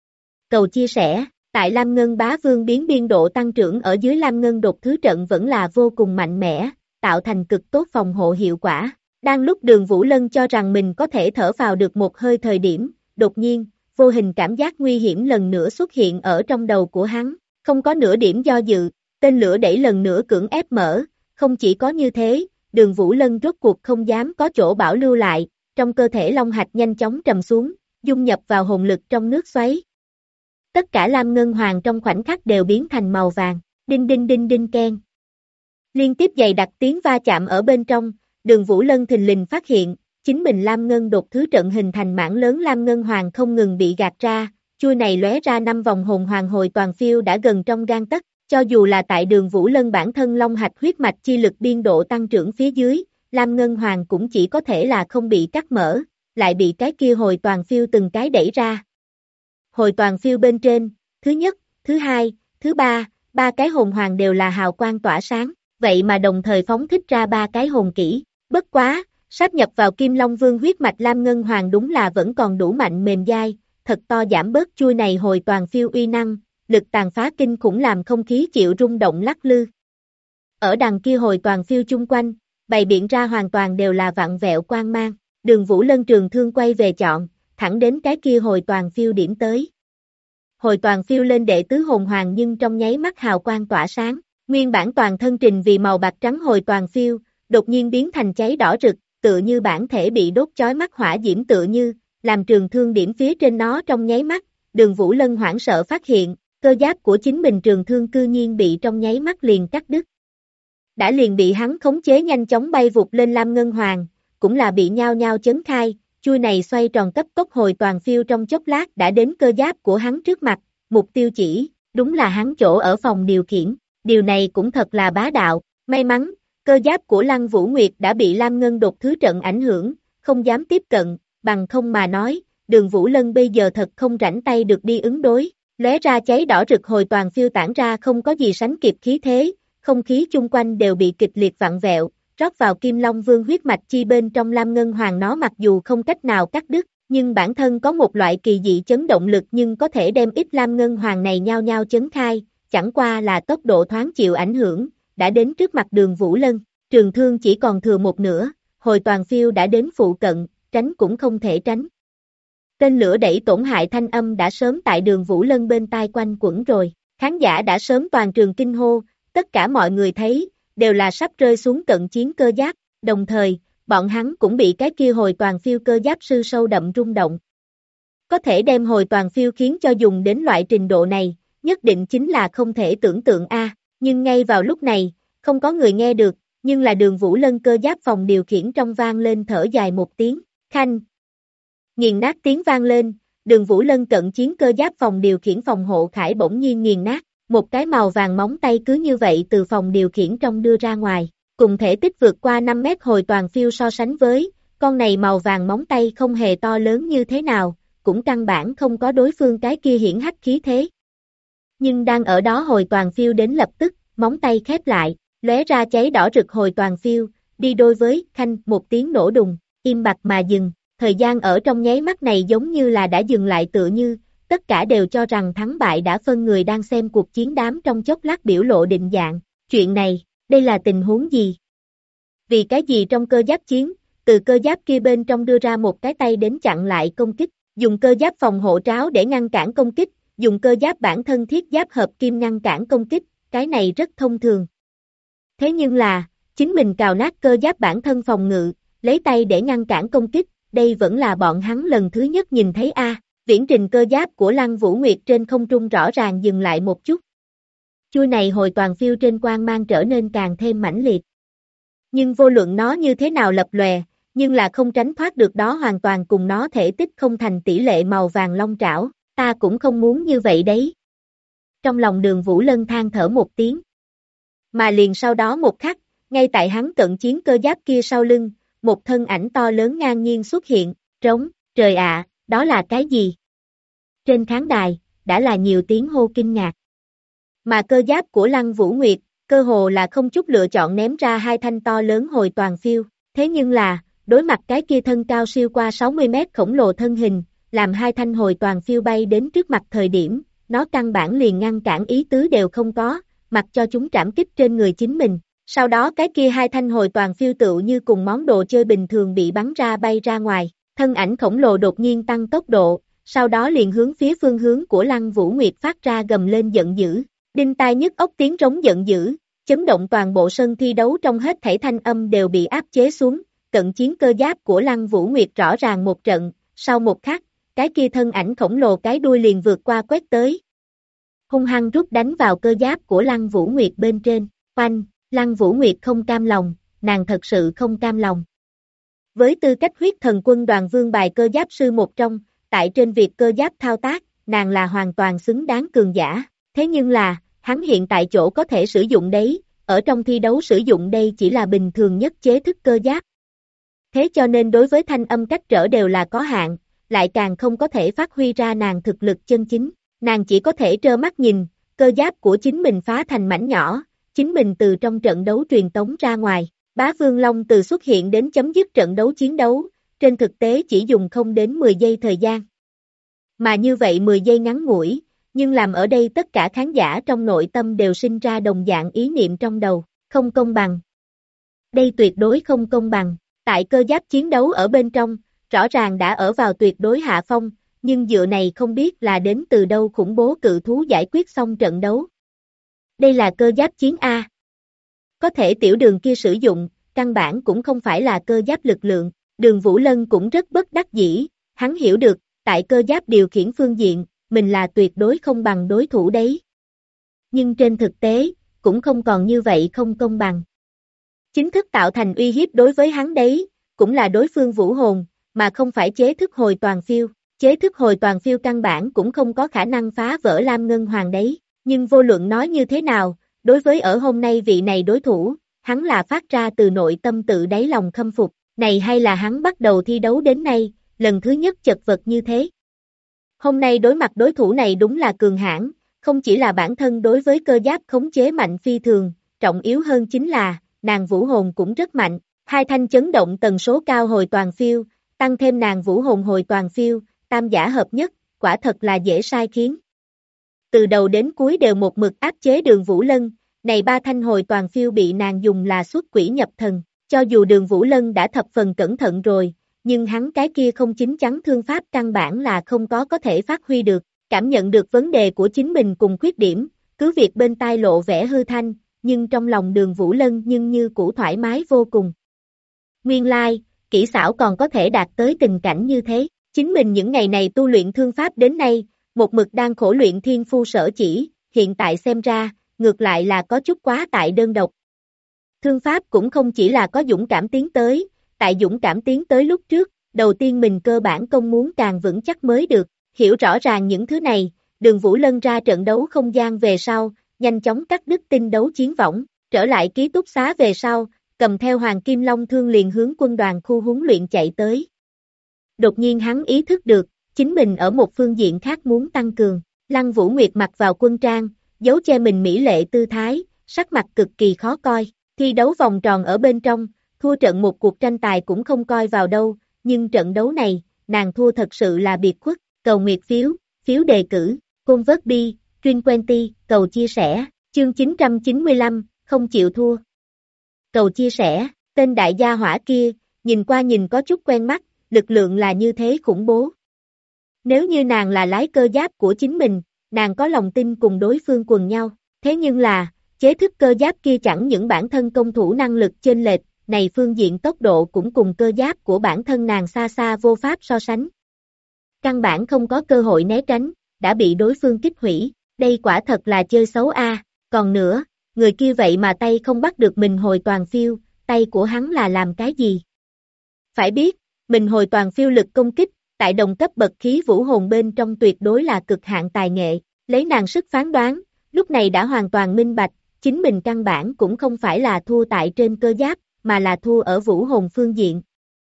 Cầu chia sẻ, tại Lam Ngân Bá Vương biến biên độ tăng trưởng ở dưới Lam Ngân đột thứ trận vẫn là vô cùng mạnh mẽ, tạo thành cực tốt phòng hộ hiệu quả. Đang lúc Đường Vũ Lân cho rằng mình có thể thở vào được một hơi thời điểm, đột nhiên, vô hình cảm giác nguy hiểm lần nữa xuất hiện ở trong đầu của hắn, không có nửa điểm do dự, tên lửa đẩy lần nữa cưỡng ép mở, không chỉ có như thế, Đường Vũ Lân rốt cuộc không dám có chỗ bảo lưu lại, trong cơ thể long hạch nhanh chóng trầm xuống, dung nhập vào hồn lực trong nước xoáy. Tất cả Lam Ngân Hoàng trong khoảnh khắc đều biến thành màu vàng, đinh đinh đinh đinh keng. Liên tiếp dày đặc tiếng va chạm ở bên trong, Đường Vũ Lân thình lình phát hiện, chính mình Lam Ngân đột thứ trận hình thành mảng lớn Lam Ngân Hoàng không ngừng bị gạt ra, chui này lóe ra 5 vòng hồn hoàng hồi toàn phiêu đã gần trong gang tấc, cho dù là tại Đường Vũ Lân bản thân long hạch huyết mạch chi lực biên độ tăng trưởng phía dưới, Lam Ngân Hoàng cũng chỉ có thể là không bị cắt mở, lại bị cái kia hồi toàn phiêu từng cái đẩy ra. Hồi toàn phiêu bên trên, thứ nhất, thứ hai, thứ ba, ba cái hồn hoàng đều là hào quang tỏa sáng, vậy mà đồng thời phóng thích ra ba cái hồn kỹ. Bất quá, sáp nhập vào Kim Long Vương huyết mạch Lam Ngân Hoàng đúng là vẫn còn đủ mạnh mềm dai, thật to giảm bớt chui này hồi toàn phiêu uy năng, lực tàn phá kinh khủng làm không khí chịu rung động lắc lư. Ở đằng kia hồi toàn phiêu chung quanh, bày biện ra hoàn toàn đều là vặn vẹo quang mang, Đường Vũ Lân trường thương quay về chọn, thẳng đến cái kia hồi toàn phiêu điểm tới. Hồi toàn phiêu lên đệ tứ hồn hoàng nhưng trong nháy mắt hào quang tỏa sáng, nguyên bản toàn thân trình vì màu bạc trắng hồi toàn phiêu, đột nhiên biến thành cháy đỏ rực, tựa như bản thể bị đốt chói mắt hỏa diễm tựa như, làm trường thương điểm phía trên nó trong nháy mắt, Đường Vũ Lân hoảng sợ phát hiện, cơ giáp của chính mình trường thương cư nhiên bị trong nháy mắt liền cắt đứt. Đã liền bị hắn khống chế nhanh chóng bay vụt lên Lam Ngân Hoàng, cũng là bị nhao nhao chấn khai, chui này xoay tròn cấp tốc hồi toàn phiêu trong chốc lát đã đến cơ giáp của hắn trước mặt, mục tiêu chỉ, đúng là hắn chỗ ở phòng điều khiển, điều này cũng thật là bá đạo, may mắn, cơ giáp của Lăng Vũ Nguyệt đã bị Lam Ngân đột thứ trận ảnh hưởng, không dám tiếp cận, bằng không mà nói, Đường Vũ Lân bây giờ thật không rảnh tay được đi ứng đối, lóe ra cháy đỏ rực hồi toàn phiêu tản ra không có gì sánh kịp khí thế, không khí chung quanh đều bị kịch liệt vặn vẹo, rót vào Kim Long Vương huyết mạch chi bên trong Lam Ngân Hoàng nó mặc dù không cách nào cắt đứt, nhưng bản thân có một loại kỳ dị chấn động lực nhưng có thể đem ít Lam Ngân Hoàng này nhao nhao chấn khai, chẳng qua là tốc độ thoáng chịu ảnh hưởng, đã đến trước mặt Đường Vũ Lân, trường thương chỉ còn thừa một nửa, hồi toàn phiêu đã đến phụ cận, tránh cũng không thể tránh. Tên lửa đẩy tổn hại thanh âm đã sớm tại Đường Vũ Lân bên tai quanh quẩn rồi, khán giả đã sớm toàn trường kinh hô, tất cả mọi người thấy, đều là sắp rơi xuống cận chiến cơ giáp, đồng thời, bọn hắn cũng bị cái kia hồi toàn phiêu cơ giáp sư sâu đậm rung động. Có thể đem hồi toàn phiêu khiến cho dùng đến loại trình độ này, nhất định chính là không thể tưởng tượng a. Nhưng ngay vào lúc này, không có người nghe được, nhưng là Đường Vũ Lân cơ giáp phòng điều khiển trong vang lên thở dài một tiếng, khanh. Nghiền nát tiếng vang lên, Đường Vũ Lân cận chiến cơ giáp phòng điều khiển phòng hộ khải bỗng nhiên nghiền nát, một cái màu vàng móng tay cứ như vậy từ phòng điều khiển trong đưa ra ngoài, cùng thể tích vượt qua 5 mét hồi toàn phiêu so sánh với, con này màu vàng móng tay không hề to lớn như thế nào, cũng căn bản không có đối phương cái kia hiển hách khí thế. Nhưng đang ở đó hồi toàn phiêu đến lập tức, móng tay khép lại, lóe ra cháy đỏ rực hồi toàn phiêu, đi đôi với khanh một tiếng nổ đùng, im bặt mà dừng, thời gian ở trong nháy mắt này giống như là đã dừng lại tựa như, tất cả đều cho rằng thắng bại đã phân người đang xem cuộc chiến đám trong chốc lát biểu lộ định dạng, chuyện này, đây là tình huống gì? Vì cái gì trong cơ giáp chiến, từ cơ giáp kia bên trong đưa ra một cái tay đến chặn lại công kích, dùng cơ giáp phòng hộ tráo để ngăn cản công kích, dùng cơ giáp bản thân thiết giáp hợp kim ngăn cản công kích, cái này rất thông thường. Thế nhưng là, chính mình cào nát cơ giáp bản thân phòng ngự, lấy tay để ngăn cản công kích, đây vẫn là bọn hắn lần thứ nhất nhìn thấy a. Viễn trình cơ giáp của Lăng Vũ Nguyệt trên không trung rõ ràng dừng lại một chút. Chui này hồi toàn phiêu trên quang mang trở nên càng thêm mãnh liệt. Nhưng vô luận nó như thế nào lập lòe, nhưng là không tránh thoát được đó hoàn toàn cùng nó thể tích không thành tỷ lệ màu vàng long trảo, ta cũng không muốn như vậy đấy. Trong lòng Đường Vũ Lân than thở một tiếng. Mà liền sau đó một khắc, ngay tại hắn cận chiến cơ giáp kia sau lưng, một thân ảnh to lớn ngang nhiên xuất hiện, trống, trời ạ, đó là cái gì? Trên khán đài, đã là nhiều tiếng hô kinh ngạc. Mà cơ giáp của Lăng Vũ Nguyệt, cơ hồ là không chút lựa chọn ném ra hai thanh to lớn hồi toàn phiêu, thế nhưng là, đối mặt cái kia thân cao siêu qua 60 mét khổng lồ thân hình, làm hai thanh hồi toàn phiêu bay đến trước mặt thời điểm, nó căn bản liền ngăn cản ý tứ đều không có, mặc cho chúng trảm kích trên người chính mình. Sau đó cái kia hai thanh hồi toàn phiêu tựu như cùng món đồ chơi bình thường bị bắn ra bay ra ngoài, thân ảnh khổng lồ đột nhiên tăng tốc độ, sau đó liền hướng phía phương hướng của Lăng Vũ Nguyệt phát ra gầm lên giận dữ, đinh tai nhức óc tiếng trống giận dữ, chấn động toàn bộ sân thi đấu trong hết thảy thanh âm đều bị áp chế xuống, cận chiến cơ giáp của Lăng Vũ Nguyệt rõ ràng một trận, sau một khắc, cái kia thân ảnh khổng lồ cái đuôi liền vượt qua quét tới. Hung hăng rút đánh vào cơ giáp của Lăng Vũ Nguyệt bên trên, oanh, Lăng Vũ Nguyệt không cam lòng, nàng thật sự không cam lòng. Với tư cách huyết thần quân đoàn vương bài cơ giáp sư một trong, tại trên việc cơ giáp thao tác, nàng là hoàn toàn xứng đáng cường giả, thế nhưng là, hắn hiện tại chỗ có thể sử dụng đấy, ở trong thi đấu sử dụng đây chỉ là bình thường nhất chế thức cơ giáp. Thế cho nên đối với thanh âm cách trở đều là có hạn, lại càng không có thể phát huy ra nàng thực lực chân chính, nàng chỉ có thể trơ mắt nhìn, cơ giáp của chính mình phá thành mảnh nhỏ, chính mình từ trong trận đấu truyền tống ra ngoài. Bá Vương Long từ xuất hiện đến chấm dứt trận đấu chiến đấu, trên thực tế chỉ dùng không đến 10 giây thời gian. Mà như vậy 10 giây ngắn ngủi, nhưng làm ở đây tất cả khán giả trong nội tâm đều sinh ra đồng dạng ý niệm trong đầu, không công bằng. Đây tuyệt đối không công bằng, tại cơ giáp chiến đấu ở bên trong, rõ ràng đã ở vào tuyệt đối hạ phong, nhưng dựa này không biết là đến từ đâu khủng bố cự thú giải quyết xong trận đấu. Đây là cơ giáp chiến A. Có thể tiểu đường kia sử dụng, căn bản cũng không phải là cơ giáp lực lượng, Đường Vũ Lân cũng rất bất đắc dĩ, hắn hiểu được, tại cơ giáp điều khiển phương diện, mình là tuyệt đối không bằng đối thủ đấy. Nhưng trên thực tế, cũng không còn như vậy không công bằng. Chính thức tạo thành uy hiếp đối với hắn đấy, cũng là đối phương vũ hồn, mà không phải chế thức hồi toàn phiêu. Chế thức hồi toàn phiêu căn bản cũng không có khả năng phá vỡ Lam Ngân Hoàng đấy, nhưng vô luận nói như thế nào, đối với ở hôm nay vị này đối thủ, hắn là phát ra từ nội tâm tự đáy lòng khâm phục, này hay là hắn bắt đầu thi đấu đến nay, lần thứ nhất chật vật như thế. Hôm nay đối mặt đối thủ này đúng là cường hãn, không chỉ là bản thân đối với cơ giáp khống chế mạnh phi thường, trọng yếu hơn chính là, nàng vũ hồn cũng rất mạnh, hai thanh chấn động tần số cao hồi toàn phiêu, tăng thêm nàng vũ hồn hồi toàn phiêu, tam giả hợp nhất, quả thật là dễ sai khiến. Từ đầu đến cuối đều một mực áp chế Đường Vũ Lân, này ba thanh hồi toàn phiêu bị nàng dùng là xuất quỷ nhập thần, cho dù Đường Vũ Lân đã thập phần cẩn thận rồi, nhưng hắn cái kia không chính chắn thương pháp căn bản là không có thể phát huy được, cảm nhận được vấn đề của chính mình cùng khuyết điểm, cứ việc bên tai lộ vẻ hư thanh, nhưng trong lòng Đường Vũ Lân nhưng như cũ thoải mái vô cùng. Nguyên lai, kỹ xảo còn có thể đạt tới tình cảnh như thế. Chính mình những ngày này tu luyện thương pháp đến nay, một mực đang khổ luyện thiên phu sở chỉ, hiện tại xem ra, ngược lại là có chút quá tại đơn độc. Thương pháp cũng không chỉ là có dũng cảm tiến tới, tại dũng cảm tiến tới lúc trước, đầu tiên mình cơ bản công muốn càng vững chắc mới được, hiểu rõ ràng những thứ này, Đường Vũ Lân ra trận đấu không gian về sau, nhanh chóng cắt đứt tinh đấu chiến võng, trở lại ký túc xá về sau, cầm theo Hoàng Kim Long thương liền hướng quân đoàn khu huấn luyện chạy tới. Đột nhiên hắn ý thức được, chính mình ở một phương diện khác muốn tăng cường, Lăng Vũ Nguyệt mặc vào quân trang, giấu che mình mỹ lệ tư thái, sắc mặt cực kỳ khó coi, thi đấu vòng tròn ở bên trong, thua trận một cuộc tranh tài cũng không coi vào đâu, nhưng trận đấu này, nàng thua thật sự là biệt khuất, cầu nguyệt phiếu, phiếu đề cử, convert bi, truyền quenty, cầu chia sẻ, chương 995, không chịu thua. Cầu chia sẻ, tên đại gia hỏa kia, nhìn qua nhìn có chút quen mắt, lực lượng là như thế khủng bố. Nếu như nàng là lái cơ giáp của chính mình, nàng có lòng tin cùng đối phương quần nhau, thế nhưng là, chế thức cơ giáp kia chẳng những bản thân công thủ năng lực chênh lệch, này phương diện tốc độ cũng cùng cơ giáp của bản thân nàng xa xa vô pháp so sánh. Căn bản không có cơ hội né tránh, đã bị đối phương kích hủy, đây quả thật là chơi xấu a. Còn nữa, người kia vậy mà tay không bắt được mình hồi toàn phiêu, tay của hắn là làm cái gì? Phải biết, mình hồi toàn phiêu lực công kích, tại đồng cấp bậc khí vũ hồn bên trong tuyệt đối là cực hạn tài nghệ, lấy nàng sức phán đoán, lúc này đã hoàn toàn minh bạch, chính mình căn bản cũng không phải là thua tại trên cơ giáp, mà là thua ở vũ hồn phương diện.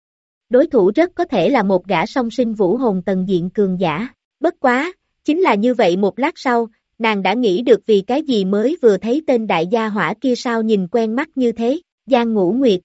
Đối thủ rất có thể là một gã song sinh vũ hồn tầng diện cường giả, bất quá, chính là như vậy một lát sau, nàng đã nghĩ được vì cái gì mới vừa thấy tên đại gia hỏa kia sao nhìn quen mắt như thế, Giang Ngũ Nguyệt.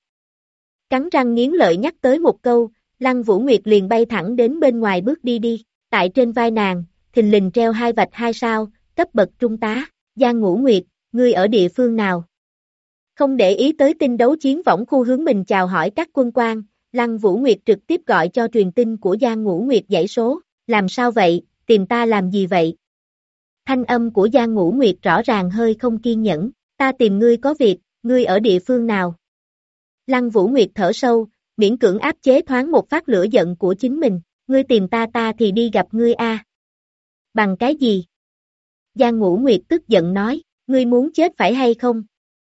Cắn răng nghiến lợi nhắc tới một câu, Lăng Vũ Nguyệt liền bay thẳng đến bên ngoài bước đi, tại trên vai nàng, thình lình treo hai vạch 2 sao, cấp bậc trung tá, Giang Ngũ Nguyệt, ngươi ở địa phương nào? Không để ý tới tin đấu chiến võng khu hướng mình chào hỏi các quân quan, Lăng Vũ Nguyệt trực tiếp gọi cho truyền tin của Giang Ngũ Nguyệt dãy số, làm sao vậy, tìm ta làm gì vậy? Thanh âm của Giang Ngũ Nguyệt rõ ràng hơi không kiên nhẫn, ta tìm ngươi có việc, ngươi ở địa phương nào? Lăng Vũ Nguyệt thở sâu, miễn cưỡng áp chế thoáng một phát lửa giận của chính mình, ngươi tìm ta thì đi gặp ngươi a. Bằng cái gì? Giang Ngũ Nguyệt tức giận nói, ngươi muốn chết phải hay không?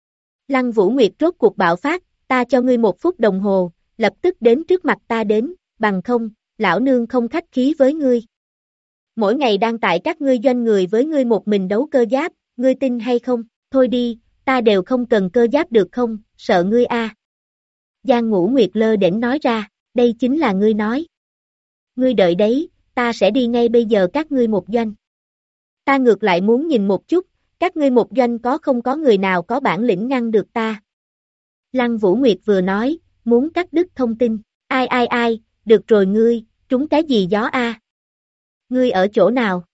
Lăng Vũ Nguyệt rốt cuộc bạo phát, ta cho ngươi 1 phút đồng hồ, lập tức đến trước mặt ta đến, bằng không, lão nương không khách khí với ngươi. Mỗi ngày đang tại các ngươi doanh người với ngươi một mình đấu cơ giáp, ngươi tin hay không? Thôi đi, ta đều không cần cơ giáp được không, sợ ngươi a. Giang Ngũ Nguyệt lơ đễnh nói ra, đây chính là ngươi nói. Ngươi đợi đấy, ta sẽ đi ngay bây giờ các ngươi một doanh. Ta ngược lại muốn nhìn một chút, Các ngươi một doanh không có người nào có bản lĩnh ngăn được ta. Lăng Vũ Nguyệt vừa nói, muốn cắt đứt thông tin. Ai, được rồi ngươi, trúng cái gì gió a? Ngươi ở chỗ nào?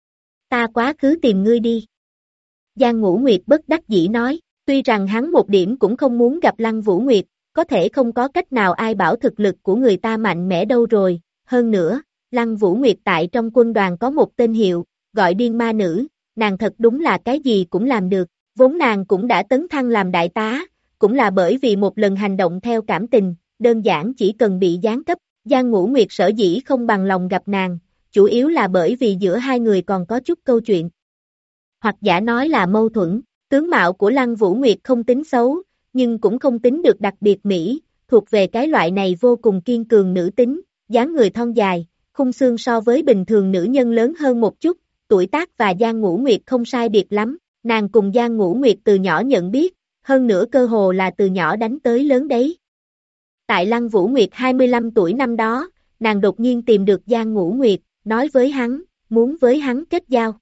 Ta quá khứ tìm ngươi đi. Giang Ngũ Nguyệt bất đắc dĩ nói, tuy rằng hắn một điểm cũng không muốn gặp Lăng Vũ Nguyệt, có thể không có cách nào ai bảo thực lực của người ta mạnh mẽ đâu rồi, hơn nữa, Lăng Vũ Nguyệt tại trong quân đoàn có một tên hiệu, gọi điên ma nữ, nàng thật đúng là cái gì cũng làm được, vốn nàng cũng đã tấn thăng làm đại tá, cũng là bởi vì một lần hành động theo cảm tình, đơn giản chỉ cần bị giáng cấp, Giang Ngũ Nguyệt sở dĩ không bằng lòng gặp nàng, chủ yếu là bởi vì giữa hai người còn có chút câu chuyện. Hoặc giả nói là mâu thuẫn, tướng mạo của Lăng Vũ Nguyệt không tính xấu, nhưng cũng không tính được đặc biệt mỹ, thuộc về cái loại này vô cùng kiên cường nữ tính, dáng người thon dài, khung xương so với bình thường nữ nhân lớn hơn một chút, tuổi tác và Giang Ngũ Nguyệt không sai biệt lắm, nàng cùng Giang Ngũ Nguyệt từ nhỏ nhận biết, hơn nữa cơ hồ là từ nhỏ đánh tới lớn đấy. Tại Lăng Vũ Nguyệt 25 tuổi năm đó, nàng đột nhiên tìm được Giang Ngũ Nguyệt, nói với hắn, muốn với hắn kết giao.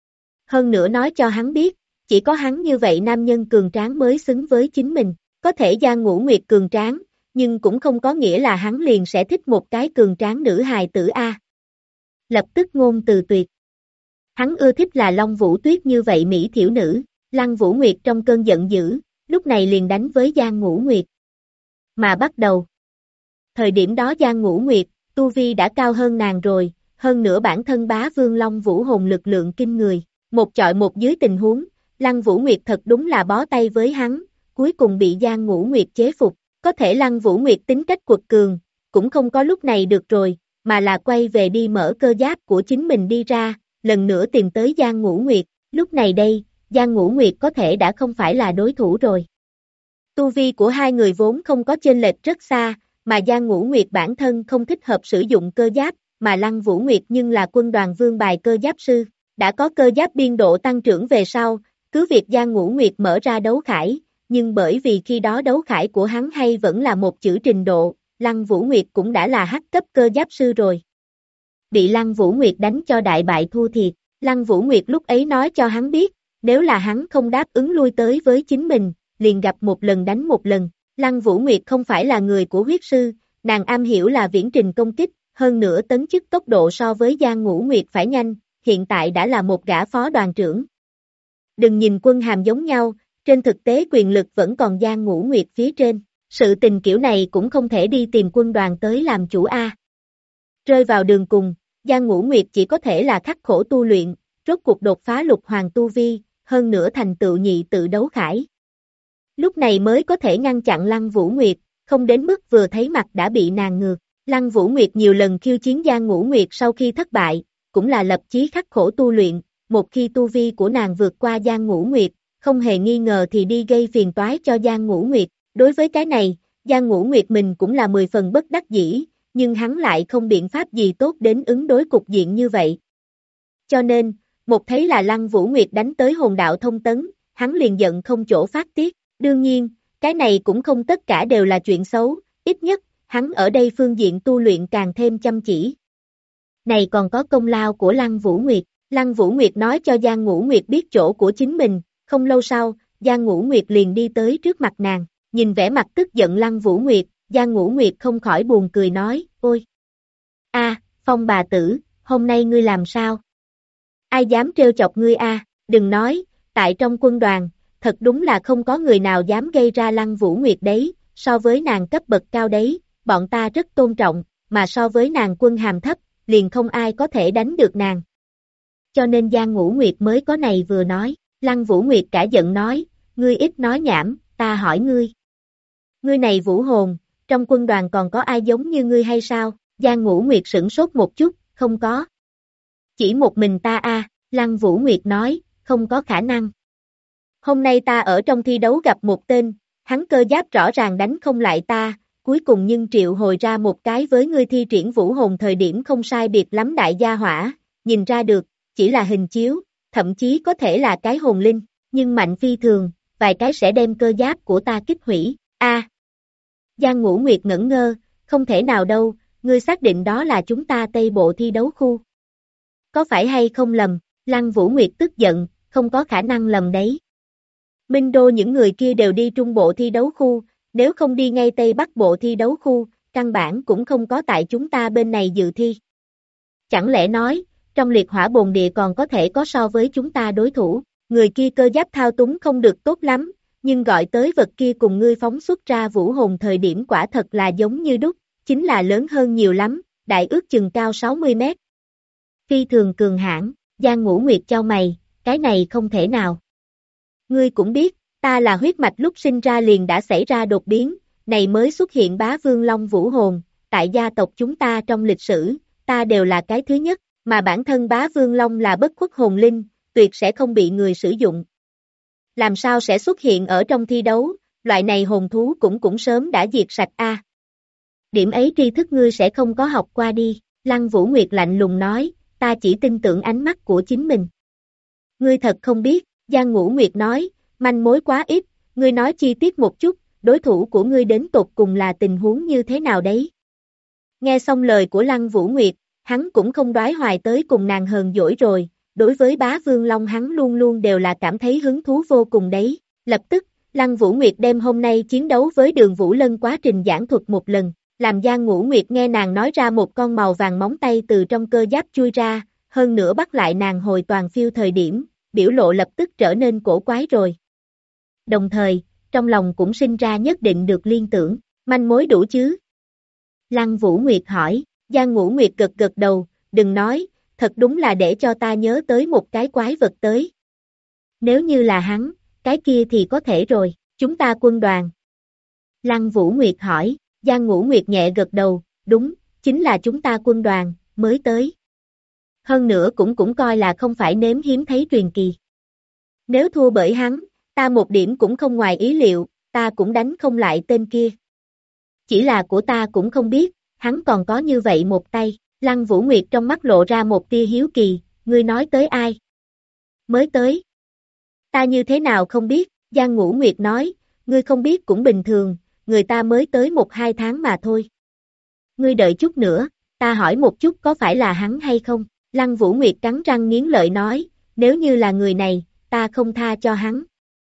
Hơn nữa nói cho hắn biết, chỉ có hắn như vậy nam nhân cường tráng mới xứng với chính mình, có thể Giang Ngũ Nguyệt cường tráng, nhưng cũng không có nghĩa là hắn liền sẽ thích một cái cường tráng nữ hài tử A. Lập tức ngôn từ tuyệt. Hắn ưa thích là Long Vũ Tuyết như vậy mỹ thiểu nữ, Lăng Vũ Nguyệt trong cơn giận dữ, lúc này liền đánh với Giang Ngũ Nguyệt. Mà bắt đầu. Thời điểm đó Giang Ngũ Nguyệt, tu vi đã cao hơn nàng rồi, hơn nữa bản thân bá vương Long Vũ hồn lực lượng kinh người, một chọi một dưới tình huống, Lăng Vũ Nguyệt thật đúng là bó tay với hắn, cuối cùng bị Giang Ngũ Nguyệt chế phục, có thể Lăng Vũ Nguyệt tính cách quật cường, cũng không có lúc này được rồi, mà là quay về đi mở cơ giáp của chính mình đi ra, lần nữa tìm tới Giang Ngũ Nguyệt, lúc này đây, Giang Ngũ Nguyệt có thể đã không phải là đối thủ rồi. Tu vi của hai người vốn không có chênh lệch rất xa, mà Giang Ngũ Nguyệt bản thân không thích hợp sử dụng cơ giáp, mà Lăng Vũ Nguyệt nhưng là quân đoàn vương bài cơ giáp sư, đã có cơ giáp biên độ tăng trưởng về sau, cứ việc Giang Ngũ Nguyệt mở ra đấu khải, nhưng bởi vì khi đó đấu khải của hắn hay vẫn là một chữ trình độ, Lăng Vũ Nguyệt cũng đã là hắc cấp cơ giáp sư rồi. Bị Lăng Vũ Nguyệt đánh cho đại bại thua thiệt, Lăng Vũ Nguyệt lúc ấy nói cho hắn biết, nếu là hắn không đáp ứng lui tới với chính mình, liền gặp một lần đánh một lần. Lăng Vũ Nguyệt không phải là người của huyết sư, nàng am hiểu là viễn trình công kích, hơn nữa tấn chức tốc độ so với Giang Ngũ Nguyệt phải nhanh, hiện tại đã là một gã phó đoàn trưởng. Đừng nhìn quân hàm giống nhau, trên thực tế quyền lực vẫn còn Giang Ngũ Nguyệt phía trên, sự tình kiểu này cũng không thể đi tìm quân đoàn tới làm chủ A. Rơi vào đường cùng, Giang Ngũ Nguyệt chỉ có thể là khắc khổ tu luyện, rốt cuộc đột phá lục hoàng tu vi, hơn nữa thành tựu nhị tự đấu khải. Lúc này mới có thể ngăn chặn Lăng Vũ Nguyệt, không đến mức vừa thấy mặt đã bị nàng ngược. Lăng Vũ Nguyệt nhiều lần khiêu chiến Giang Ngũ Nguyệt sau khi thất bại, cũng là lập chí khắc khổ tu luyện, một khi tu vi của nàng vượt qua Giang Ngũ Nguyệt, không hề nghi ngờ thì đi gây phiền toái cho Giang Ngũ Nguyệt. Đối với cái này, Giang Ngũ Nguyệt mình cũng là 10 phần bất đắc dĩ, nhưng hắn lại không biện pháp gì tốt đến ứng đối cục diện như vậy. Cho nên, một thấy là Lăng Vũ Nguyệt đánh tới hồn đạo thông tấn, hắn liền giận không chỗ phát tiết. Đương nhiên, cái này cũng không tất cả đều là chuyện xấu, ít nhất, hắn ở đây phương diện tu luyện càng thêm chăm chỉ. Này còn có công lao của Lăng Vũ Nguyệt. Lăng Vũ Nguyệt nói cho Giang Ngũ Nguyệt biết chỗ của chính mình, không lâu sau, Giang Ngũ Nguyệt liền đi tới trước mặt nàng, nhìn vẻ mặt tức giận Lăng Vũ Nguyệt, Giang Ngũ Nguyệt không khỏi buồn cười nói, ôi! Phong bà tử, hôm nay ngươi làm sao? Ai dám trêu chọc ngươi đừng nói, tại trong quân đoàn, thật đúng là không có người nào dám gây ra Lăng Vũ Nguyệt đấy, so với nàng cấp bậc cao đấy, bọn ta rất tôn trọng, mà so với nàng quân hàm thấp, liền không ai có thể đánh được nàng. Cho nên Giang Ngũ Nguyệt mới có này vừa nói, Lăng Vũ Nguyệt cả giận nói, ngươi ít nói nhảm, ta hỏi ngươi. Ngươi này vũ hồn, trong quân đoàn còn có ai giống như ngươi hay sao? Giang Ngũ Nguyệt sửng sốt một chút, không có. Chỉ một mình ta Lăng Vũ Nguyệt nói, không có khả năng. Hôm nay ta ở trong thi đấu gặp một tên, hắn cơ giáp rõ ràng đánh không lại ta, cuối cùng nhưng triệu hồi ra một cái với ngươi thi triển vũ hồn thời điểm không sai biệt lắm đại gia hỏa, nhìn ra được, chỉ là hình chiếu, thậm chí có thể là cái hồn linh, nhưng mạnh phi thường, vài cái sẽ đem cơ giáp của ta kích hủy, Giang Ngũ Nguyệt ngẩn ngơ, không thể nào đâu, ngươi xác định đó là chúng ta Tây Bộ thi đấu khu. Có phải hay không lầm, Lăng Vũ Nguyệt tức giận, không có khả năng lầm đấy. Minh Đô những người kia đều đi Trung Bộ thi đấu khu, nếu không đi ngay Tây Bắc Bộ thi đấu khu, căn bản cũng không có tại chúng ta bên này dự thi. Chẳng lẽ nói, trong liệt hỏa bồn địa còn có thể có so với chúng ta đối thủ, người kia cơ giáp thao túng không được tốt lắm, nhưng gọi tới vật kia cùng ngươi phóng xuất ra vũ hồn thời điểm quả thật là giống như đúc, chính là lớn hơn nhiều lắm, đại ước chừng cao 60 mét. Phi thường cường hãn, Giang Ngũ Nguyệt chau mày, cái này không thể nào. Ngươi cũng biết, ta là huyết mạch lúc sinh ra liền đã xảy ra đột biến, này mới xuất hiện bá vương long vũ hồn, tại gia tộc chúng ta trong lịch sử, ta đều là cái thứ nhất, mà bản thân bá vương long là bất khuất hồn linh, tuyệt sẽ không bị người sử dụng. Làm sao sẽ xuất hiện ở trong thi đấu, loại này hồn thú cũng sớm đã diệt sạch a. Điểm ấy tri thức ngươi sẽ không có học qua đi, Lăng Vũ Nguyệt lạnh lùng nói, ta chỉ tin tưởng ánh mắt của chính mình. Ngươi thật không biết, Giang Ngũ Nguyệt nói, manh mối quá ít, ngươi nói chi tiết một chút, đối thủ của ngươi đến tột cùng là tình huống như thế nào đấy. Nghe xong lời của Lăng Vũ Nguyệt, hắn cũng không đoái hoài tới cùng nàng hờn dỗi rồi, đối với bá vương long hắn luôn luôn đều là cảm thấy hứng thú vô cùng đấy. Lập tức, Lăng Vũ Nguyệt đem hôm nay chiến đấu với Đường Vũ Lân quá trình giảng thuật một lần, làm Giang Ngũ Nguyệt nghe nàng nói ra một con màu vàng móng tay từ trong cơ giáp chui ra, hơn nữa bắt lại nàng hồi toàn phiêu thời điểm, biểu lộ lập tức trở nên cổ quái rồi. Đồng thời, trong lòng cũng sinh ra nhất định được liên tưởng, manh mối đủ chứ? Lăng Vũ Nguyệt hỏi, Giang Ngũ Nguyệt gật gật đầu, đừng nói, thật đúng là để cho ta nhớ tới một cái quái vật tới. Nếu như là hắn, cái kia thì có thể rồi, chúng ta quân đoàn. Lăng Vũ Nguyệt hỏi, Giang Ngũ Nguyệt nhẹ gật đầu, đúng, chính là chúng ta quân đoàn, mới tới. Hơn nữa cũng coi là không phải nếm hiếm thấy truyền kỳ. Nếu thua bởi hắn, ta một điểm cũng không ngoài ý liệu, ta cũng đánh không lại tên kia. Chỉ là của ta cũng không biết, hắn còn có như vậy một tay. Lăng Vũ Nguyệt trong mắt lộ ra một tia hiếu kỳ, ngươi nói tới ai? Mới tới. Ta như thế nào không biết, Giang Ngũ Nguyệt nói, ngươi không biết cũng bình thường, người ta mới tới 1-2 tháng mà thôi. Ngươi đợi chút nữa, ta hỏi một chút có phải là hắn hay không? Lăng Vũ Nguyệt cắn răng nghiến lợi nói, nếu như là người này, ta không tha cho hắn.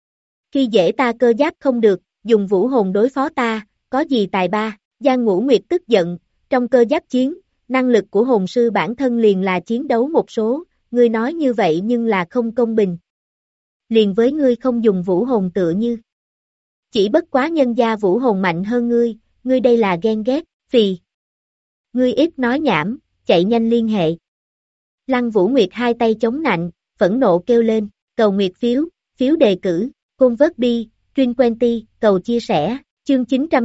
Khi dễ ta cơ giáp không được, dùng vũ hồn đối phó ta, có gì tài ba? Giang Ngũ Nguyệt tức giận, trong cơ giáp chiến, năng lực của hồn sư bản thân liền là chiến đấu một số, ngươi nói như vậy nhưng là không công bình. Liền với ngươi không dùng vũ hồn tựa như. Chỉ bất quá nhân gia vũ hồn mạnh hơn ngươi đây là ghen ghét, phì. Ngươi ít nói nhảm, chạy nhanh liên hệ. Lăng Vũ Nguyệt hai tay chống nạnh, phẫn nộ kêu lên, cầu nguyệt phiếu, phiếu đề cử, convert bi, truyền quenty, cầu chia sẻ, chương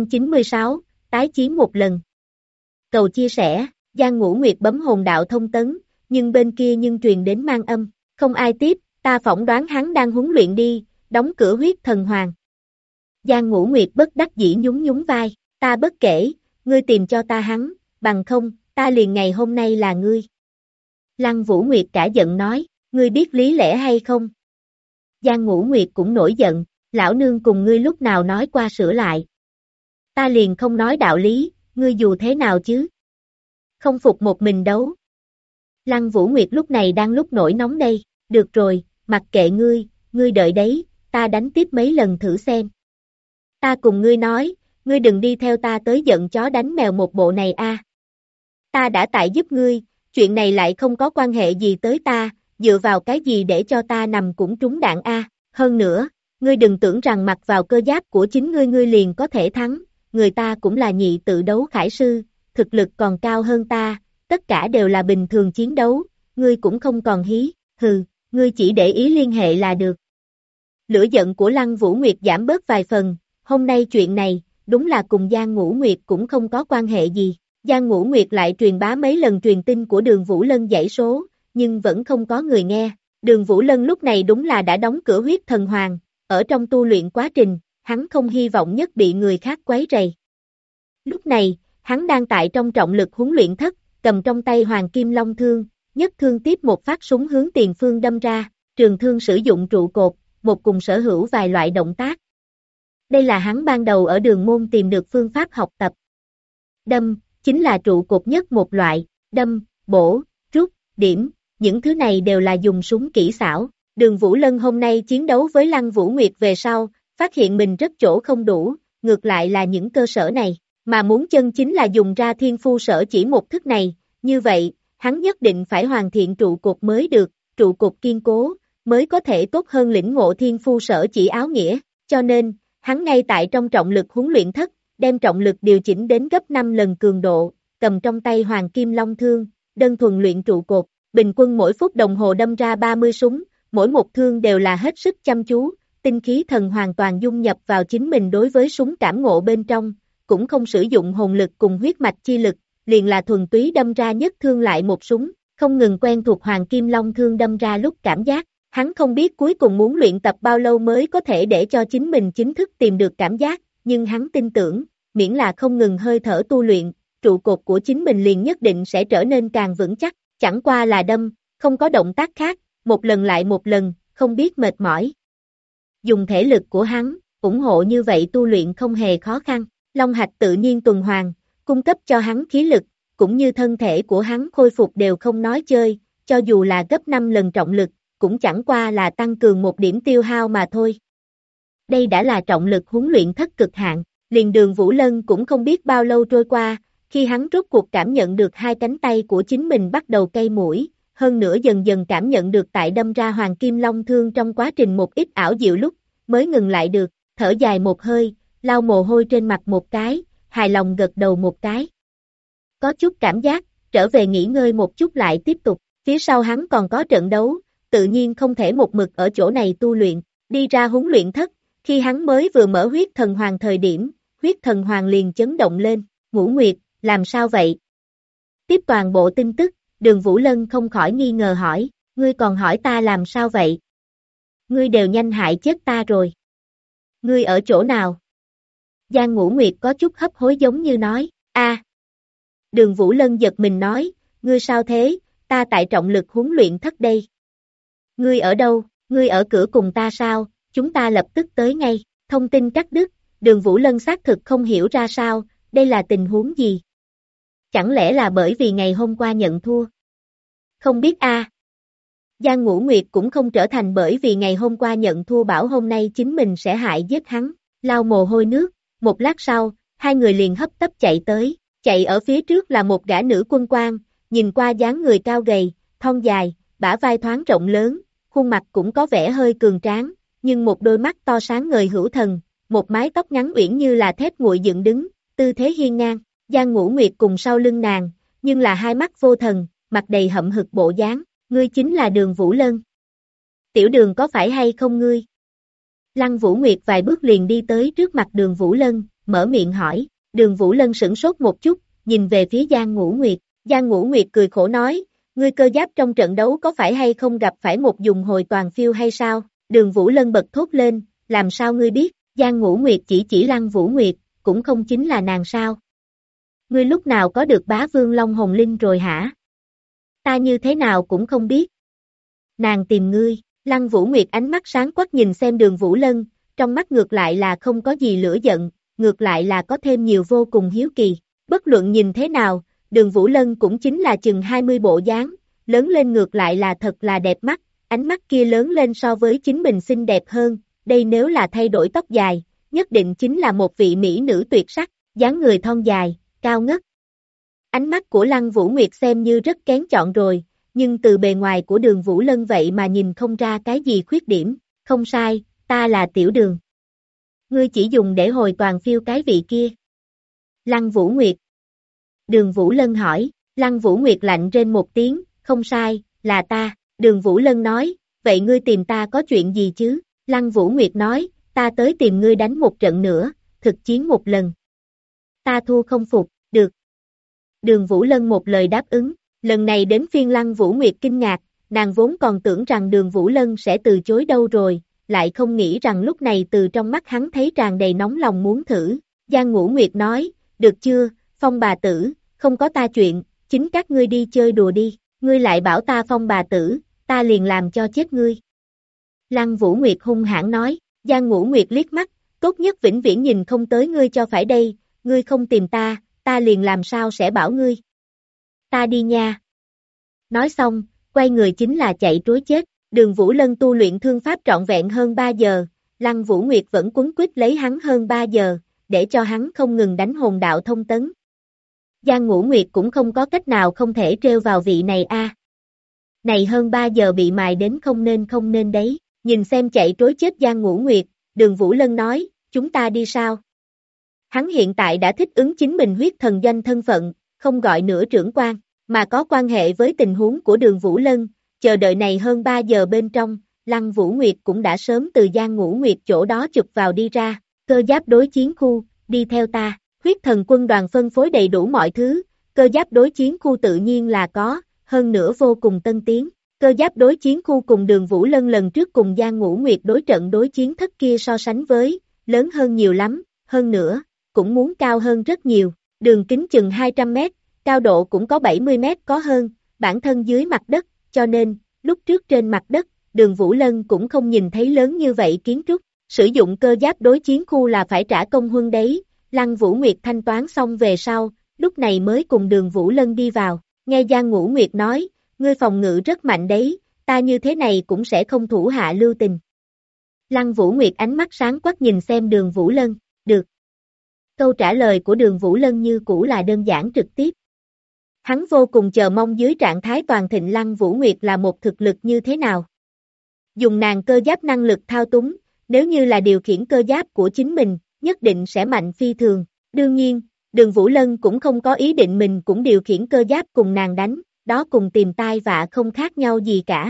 996, tái chiến một lần. Cầu chia sẻ, Giang Ngũ Nguyệt bấm hồn đạo thông tấn, nhưng bên kia nhưng truyền đến mang âm, không ai tiếp, ta phỏng đoán hắn đang huấn luyện đi, đóng cửa huyết thần hoàng. Giang Ngũ Nguyệt bất đắc dĩ nhún nhún vai, ta bất kể, ngươi tìm cho ta hắn, bằng không, ta liền ngày hôm nay là ngươi. Lăng Vũ Nguyệt cả giận nói, ngươi biết lý lẽ hay không? Giang Ngũ Nguyệt cũng nổi giận, lão nương cùng ngươi lúc nào nói qua sửa lại. Ta liền không nói đạo lý, ngươi dù thế nào chứ? Không phục một mình đấu. Lăng Vũ Nguyệt lúc này đang lúc nổi nóng đây, được rồi, mặc kệ ngươi đợi đấy, ta đánh tiếp mấy lần thử xem. Ta cùng ngươi nói, ngươi đừng đi theo ta tới giận chó đánh mèo một bộ này a. Ta đã tại giúp ngươi, chuyện này lại không có quan hệ gì tới ta, dựa vào cái gì để cho ta nằm cũng trúng đạn a. Hơn nữa, ngươi đừng tưởng rằng mặc vào cơ giáp của chính ngươi liền có thể thắng, người ta cũng là nhị tự đấu khải sư, thực lực còn cao hơn ta, tất cả đều là bình thường chiến đấu, ngươi cũng không còn hí, hừ, ngươi chỉ để ý liên hệ là được. Lửa giận của Lăng Vũ Nguyệt giảm bớt vài phần, hôm nay chuyện này, đúng là cùng Giang Ngũ Nguyệt cũng không có quan hệ gì. Giang Ngũ Nguyệt lại truyền bá mấy lần truyền tin của Đường Vũ Lân dãy số, nhưng vẫn không có người nghe. Đường Vũ Lân lúc này đúng là đã đóng cửa huyết thần hoàng, ở trong tu luyện quá trình, hắn không hy vọng nhất bị người khác quấy rầy. Lúc này, hắn đang tại trong trọng lực huấn luyện thất, cầm trong tay hoàng kim long thương, nhất thương tiếp một phát súng hướng tiền phương đâm ra, trường thương sử dụng trụ cột, một cùng sở hữu vài loại động tác. Đây là hắn ban đầu ở đường môn tìm được phương pháp học tập. Đâm, chính là trụ cột nhất một loại, đâm, bổ, rút, điểm, những thứ này đều là dùng súng kỹ xảo. Đường Vũ Lân hôm nay chiến đấu với Lăng Vũ Nguyệt về sau, phát hiện mình rất chỗ không đủ, ngược lại là những cơ sở này, mà muốn chân chính là dùng ra thiên phu sở chỉ một thức này, như vậy, hắn nhất định phải hoàn thiện trụ cột mới được, trụ cột kiên cố, mới có thể tốt hơn lĩnh ngộ thiên phu sở chỉ áo nghĩa, cho nên, hắn ngay tại trong trọng lực huấn luyện thất, đem trọng lực điều chỉnh đến gấp 5 lần cường độ, cầm trong tay Hoàng Kim Long Thương, đơn thuần luyện trụ cột, bình quân mỗi phút đồng hồ đâm ra 30 súng, mỗi một thương đều là hết sức chăm chú, tinh khí thần hoàn toàn dung nhập vào chính mình đối với súng cảm ngộ bên trong, cũng không sử dụng hồn lực cùng huyết mạch chi lực, liền là thuần túy đâm ra nhất thương lại một súng, không ngừng quen thuộc Hoàng Kim Long Thương đâm ra lúc cảm giác, hắn không biết cuối cùng muốn luyện tập bao lâu mới có thể để cho chính mình chính thức tìm được cảm giác, nhưng hắn tin tưởng, miễn là không ngừng hơi thở tu luyện, trụ cột của chính mình liền nhất định sẽ trở nên càng vững chắc, chẳng qua là đâm, không có động tác khác, một lần lại một lần, không biết mệt mỏi. Dùng thể lực của hắn, ủng hộ như vậy tu luyện không hề khó khăn, Long Hạch tự nhiên tuần hoàn, cung cấp cho hắn khí lực, cũng như thân thể của hắn khôi phục đều không nói chơi, cho dù là gấp 5 lần trọng lực, cũng chẳng qua là tăng cường một điểm tiêu hao mà thôi. Đây đã là trọng lực huấn luyện thất cực hạn, liền Đường Vũ Lân cũng không biết bao lâu trôi qua, khi hắn rốt cuộc cảm nhận được hai cánh tay của chính mình bắt đầu cay mũi, hơn nữa dần dần cảm nhận được tại đâm ra Hoàng Kim Long Thương trong quá trình một ít ảo diệu lúc, mới ngừng lại được, thở dài một hơi, lau mồ hôi trên mặt một cái, hài lòng gật đầu một cái. Có chút cảm giác, trở về nghỉ ngơi một chút lại tiếp tục, phía sau hắn còn có trận đấu, tự nhiên không thể một mực ở chỗ này tu luyện, đi ra huấn luyện thất, khi hắn mới vừa mở huyết thần hoàng thời điểm, huyết thần hoàng liền chấn động lên, Ngũ Nguyệt, làm sao vậy? Tiếp toàn bộ tin tức, Đường Vũ Lân không khỏi nghi ngờ hỏi, ngươi còn hỏi ta làm sao vậy? Ngươi đều nhanh hại chết ta rồi. Ngươi ở chỗ nào? Giang Ngũ Nguyệt có chút hấp hối giống như nói, a. Đường Vũ Lân giật mình nói, ngươi sao thế, ta tại trọng lực huấn luyện thất đây. Ngươi ở đâu, ngươi ở cửa cùng ta sao, chúng ta lập tức tới ngay, thông tin cắt đứt, Đường Vũ Lân xác thực không hiểu ra sao, đây là tình huống gì? Chẳng lẽ là bởi vì ngày hôm qua nhận thua? Không biết a. Giang Ngũ Nguyệt cũng không trở thành bởi vì ngày hôm qua nhận thua bảo hôm nay chính mình sẽ hại giết hắn, lau mồ hôi nước, một lát sau, hai người liền hấp tấp chạy tới, chạy ở phía trước là một gã nữ quân quan, nhìn qua dáng người cao gầy, thon dài, bả vai thoáng rộng lớn, khuôn mặt cũng có vẻ hơi cường tráng, nhưng một đôi mắt to sáng ngời hữu thần, một mái tóc ngắn uyển như là thép nguội dựng đứng, tư thế hiên ngang, Giang Ngũ Nguyệt cùng sau lưng nàng, nhưng là hai mắt vô thần, mặt đầy hậm hực bộ dáng, ngươi chính là Đường Vũ Lân. Tiểu Đường có phải hay không ngươi? Lăng Vũ Nguyệt vài bước liền đi tới trước mặt Đường Vũ Lân, mở miệng hỏi, Đường Vũ Lân sửng sốt một chút, nhìn về phía Giang Ngũ Nguyệt, Giang Ngũ Nguyệt cười khổ nói, ngươi cơ giáp trong trận đấu có phải hay không gặp phải một dùng hồi toàn phiêu hay sao? Đường Vũ Lân bật thốt lên, làm sao ngươi biết? Giang Ngũ Nguyệt chỉ Lăng Vũ Nguyệt, cũng không chính là nàng sao? Ngươi lúc nào có được bá vương Long Hồn Linh rồi hả? Ta như thế nào cũng không biết. Nàng tìm ngươi, Lăng Vũ Nguyệt ánh mắt sáng quắc nhìn xem Đường Vũ Lân, trong mắt ngược lại là không có gì lửa giận, ngược lại là có thêm nhiều vô cùng hiếu kỳ. Bất luận nhìn thế nào, Đường Vũ Lân cũng chính là chừng 20 bộ dáng, lớn lên ngược lại là thật là đẹp mắt, ánh mắt kia lớn lên so với chính mình xinh đẹp hơn, đây nếu là thay đổi tóc dài, nhất định chính là một vị mỹ nữ tuyệt sắc, dáng người thon dài, cao ngất. Ánh mắt của Lăng Vũ Nguyệt xem như rất kén chọn rồi, nhưng từ bề ngoài của Đường Vũ Lân vậy mà nhìn không ra cái gì khuyết điểm, không sai, ta là Tiểu Đường. Ngươi chỉ dùng để hồi toàn phiêu cái vị kia. Lăng Vũ Nguyệt. Đường Vũ Lân hỏi, Lăng Vũ Nguyệt lạnh rên một tiếng, không sai, là ta, Đường Vũ Lân nói, vậy ngươi tìm ta có chuyện gì chứ? Lăng Vũ Nguyệt nói, ta tới tìm ngươi đánh một trận nữa, thực chiến một lần. Ta thua không phục, được. Đường Vũ Lân một lời đáp ứng, lần này đến phiên Lăng Vũ Nguyệt kinh ngạc, nàng vốn còn tưởng rằng Đường Vũ Lân sẽ từ chối đâu rồi, lại không nghĩ rằng lúc này từ trong mắt hắn thấy tràn đầy nóng lòng muốn thử. Giang Ngũ Nguyệt nói, được chưa, Phong bà tử, không có ta chuyện, chính các ngươi đi chơi đùa đi, ngươi lại bảo ta Phong bà tử, ta liền làm cho chết ngươi. Lăng Vũ Nguyệt hung hãn nói, Giang Ngũ Nguyệt liếc mắt, tốt nhất vĩnh viễn nhìn không tới ngươi cho phải đây, ngươi không tìm ta, ta liền làm sao sẽ bảo ngươi. Ta đi nha. Nói xong, quay người chính là chạy trối chết, Đường Vũ Lân tu luyện thương pháp trọn vẹn hơn 3 giờ, Lăng Vũ Nguyệt vẫn quấn quýt lấy hắn hơn 3 giờ, để cho hắn không ngừng đánh hồn đạo thông tấn. Giang Ngũ Nguyệt cũng không có cách nào không thể trêu vào vị này a. Này hơn 3 giờ bị mài đến không nên đấy, nhìn xem chạy trối chết Giang Ngũ Nguyệt, Đường Vũ Lân nói, chúng ta đi sao? Hắn hiện tại đã thích ứng chính mình huyết thần doanh thân phận, không gọi nữa trưởng quan, mà có quan hệ với tình huống của Đường Vũ Lân, chờ đợi này hơn 3 giờ bên trong, Lăng Vũ Nguyệt cũng đã sớm từ Giang Ngũ Nguyệt chỗ đó chụp vào đi ra, cơ giáp đối chiến khu, đi theo ta, huyết thần quân đoàn phân phối đầy đủ mọi thứ, cơ giáp đối chiến khu tự nhiên là có, hơn nữa vô cùng tân tiến. Cơ giáp đối chiến khu cùng Đường Vũ Lân lần trước cùng Giang Ngũ Nguyệt đối trận đối chiến thất kia so sánh với, lớn hơn nhiều lắm, hơn nữa, cũng muốn cao hơn rất nhiều, đường kính chừng 200 mét, cao độ cũng có 70 mét có hơn, bản thân dưới mặt đất, cho nên, lúc trước trên mặt đất, Đường Vũ Lân cũng không nhìn thấy lớn như vậy kiến trúc, sử dụng cơ giáp đối chiến khu là phải trả công huân đấy, Lăng Vũ Nguyệt thanh toán xong về sau, lúc này mới cùng Đường Vũ Lân đi vào, nghe Giang Ngũ Nguyệt nói, ngươi phòng ngự rất mạnh đấy, ta như thế này cũng sẽ không thủ hạ lưu tình. Lăng Vũ Nguyệt ánh mắt sáng quắc nhìn xem Đường Vũ Lân, được. Câu trả lời của Đường Vũ Lân như cũ là đơn giản trực tiếp. Hắn vô cùng chờ mong dưới trạng thái toàn thịnh Lăng Vũ Nguyệt là một thực lực như thế nào. Dùng nàng cơ giáp năng lực thao túng, nếu như là điều khiển cơ giáp của chính mình, nhất định sẽ mạnh phi thường. Đương nhiên, Đường Vũ Lân cũng không có ý định mình cũng điều khiển cơ giáp cùng nàng đánh, đó cùng tìm tai vạ không khác nhau gì cả.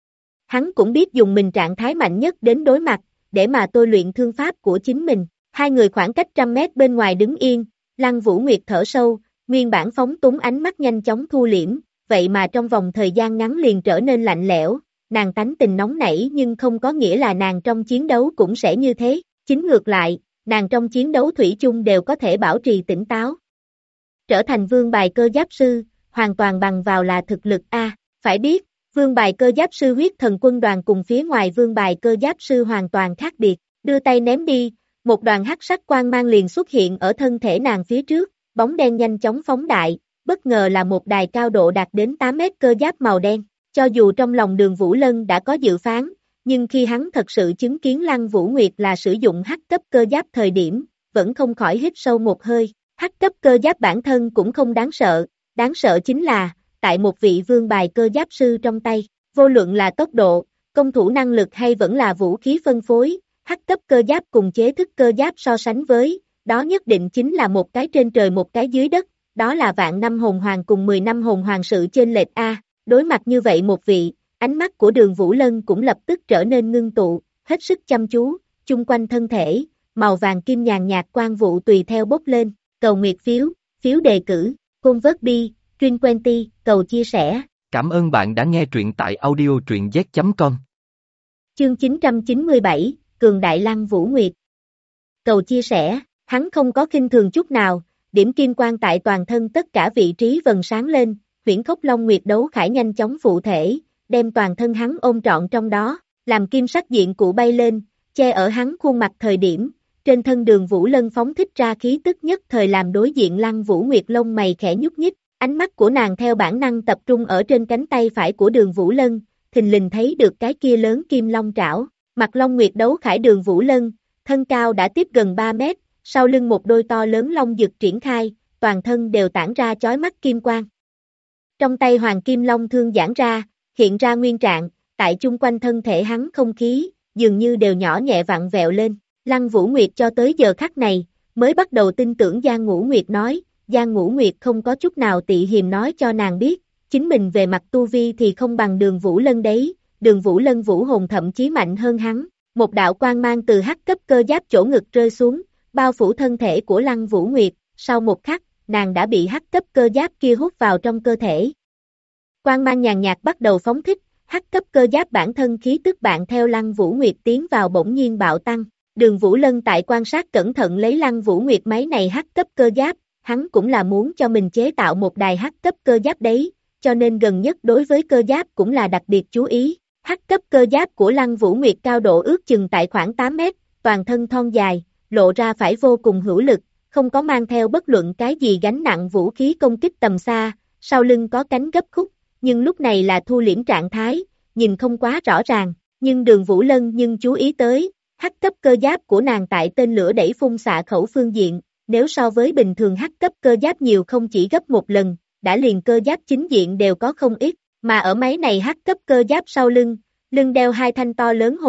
Hắn cũng biết dùng mình trạng thái mạnh nhất đến đối mặt, để mà tôi luyện thương pháp của chính mình. Hai người khoảng cách 100 mét bên ngoài đứng yên, Lăng Vũ Nguyệt thở sâu, nguyên bản phóng túng ánh mắt nhanh chóng thu liễm, vậy mà trong vòng thời gian ngắn liền trở nên lạnh lẽo, nàng tánh tình nóng nảy nhưng không có nghĩa là nàng trong chiến đấu cũng sẽ như thế, chính ngược lại, nàng trong chiến đấu thủy chung đều có thể bảo trì tỉnh táo. Trở thành vương bài cơ giáp sư, hoàn toàn bằng vào là thực lực A, phải biết, vương bài cơ giáp sư huyết thần quân đoàn cùng phía ngoài vương bài cơ giáp sư hoàn toàn khác biệt, đưa tay ném đi, một đoàn hắc sắc quang mang liền xuất hiện ở thân thể nàng phía trước, bóng đen nhanh chóng phóng đại, bất ngờ là một đài cao độ đạt đến 8 mét cơ giáp màu đen, cho dù trong lòng Đường Vũ Lân đã có dự phán, nhưng khi hắn thật sự chứng kiến Lăng Vũ Nguyệt là sử dụng hắc cấp cơ giáp thời điểm, vẫn không khỏi hít sâu một hơi, hắc cấp cơ giáp bản thân cũng không đáng sợ chính là, tại một vị vương bài cơ giáp sư trong tay, vô luận là tốc độ, công thủ năng lực hay vẫn là vũ khí phân phối, hắc cấp cơ giáp cùng chế thức cơ giáp so sánh với, đó nhất định chính là một cái trên trời một cái dưới đất, đó là vạn năm hồn hoàng cùng 10 năm hồn hoàng sự chênh lệch A, đối mặt như vậy một vị, ánh mắt của Đường Vũ Lân cũng lập tức trở nên ngưng tụ, hết sức chăm chú, chung quanh thân thể, màu vàng kim nhàn nhạt quang vụ tùy theo bốc lên, cầu nguyệt phiếu, phiếu đề cử, convert Truyền Quenty, cầu chia sẻ. Cảm ơn bạn đã nghe truyện tại audio truyện z.com. Chương 997, Cường Đại Lăng Vũ Nguyệt. Cầu chia sẻ, hắn không có khinh thường chút nào, điểm kim quang tại toàn thân tất cả vị trí vần sáng lên, huyễn khốc long nguyệt đấu khải nhanh chóng phụ thể, đem toàn thân hắn ôm trọn trong đó, làm kim sắc diện cụ bay lên, che ở hắn khuôn mặt thời điểm, trên thân Đường Vũ Lân phóng thích ra khí tức nhất thời làm đối diện Lăng Vũ Nguyệt lông mày khẽ nhúc nhích, ánh mắt của nàng theo bản năng tập trung ở trên cánh tay phải của Đường Vũ Lân, thình lình thấy được cái kia lớn kim long trảo, mặt long nguyệt đấu khải Đường Vũ Lân, thân cao đã tiếp gần 3 mét, sau lưng một đôi to lớn long dực triển khai, toàn thân đều tản ra chói mắt kim quang. Trong tay hoàng kim long thương giãn ra, hiện ra nguyên trạng, tại chung quanh thân thể hắn không khí, dường như đều nhỏ nhẹ vặn vẹo lên. Lăng Vũ Nguyệt cho tới giờ khắc này, mới bắt đầu tin tưởng Giang Ngũ Nguyệt nói, Giang Ngũ Nguyệt không có chút nào tị hiềm nói cho nàng biết, chính mình về mặt tu vi thì không bằng Đường Vũ Lân đấy, Đường Vũ Lân vũ hồn thậm chí mạnh hơn hắn, một đạo quang mang từ hắc cấp cơ giáp chỗ ngực rơi xuống, bao phủ thân thể của Lăng Vũ Nguyệt, sau một khắc, nàng đã bị hắc cấp cơ giáp kia hút vào trong cơ thể. Quang mang nhàn nhạt bắt đầu phóng thích, hắc cấp cơ giáp bản thân khí tức bạn theo Lăng Vũ Nguyệt tiến vào bỗng nhiên bạo tăng. Đường Vũ Lân tại quan sát cẩn thận lấy Lăng Vũ Nguyệt máy này hắc cấp cơ giáp, hắn cũng là muốn cho mình chế tạo một đài hắc cấp cơ giáp đấy, cho nên gần nhất đối với cơ giáp cũng là đặc biệt chú ý. Hắc cấp cơ giáp của Lăng Vũ Nguyệt cao độ ước chừng tại khoảng 8 mét, toàn thân thon dài, lộ ra phải vô cùng hữu lực, không có mang theo bất luận cái gì gánh nặng vũ khí công kích tầm xa, sau lưng có cánh gấp khúc, nhưng lúc này là thu liễm trạng thái, nhìn không quá rõ ràng, nhưng Đường Vũ Lân nhưng chú ý tới, hắc cấp cơ giáp của nàng tại tên lửa đẩy phun xạ khẩu phương diện, nếu so với bình thường hắc cấp cơ giáp nhiều không chỉ gấp một lần, đã liền cơ giáp chính diện đều có không ít, mà ở máy này hắc cấp cơ giáp sau lưng đeo hai thanh to lớn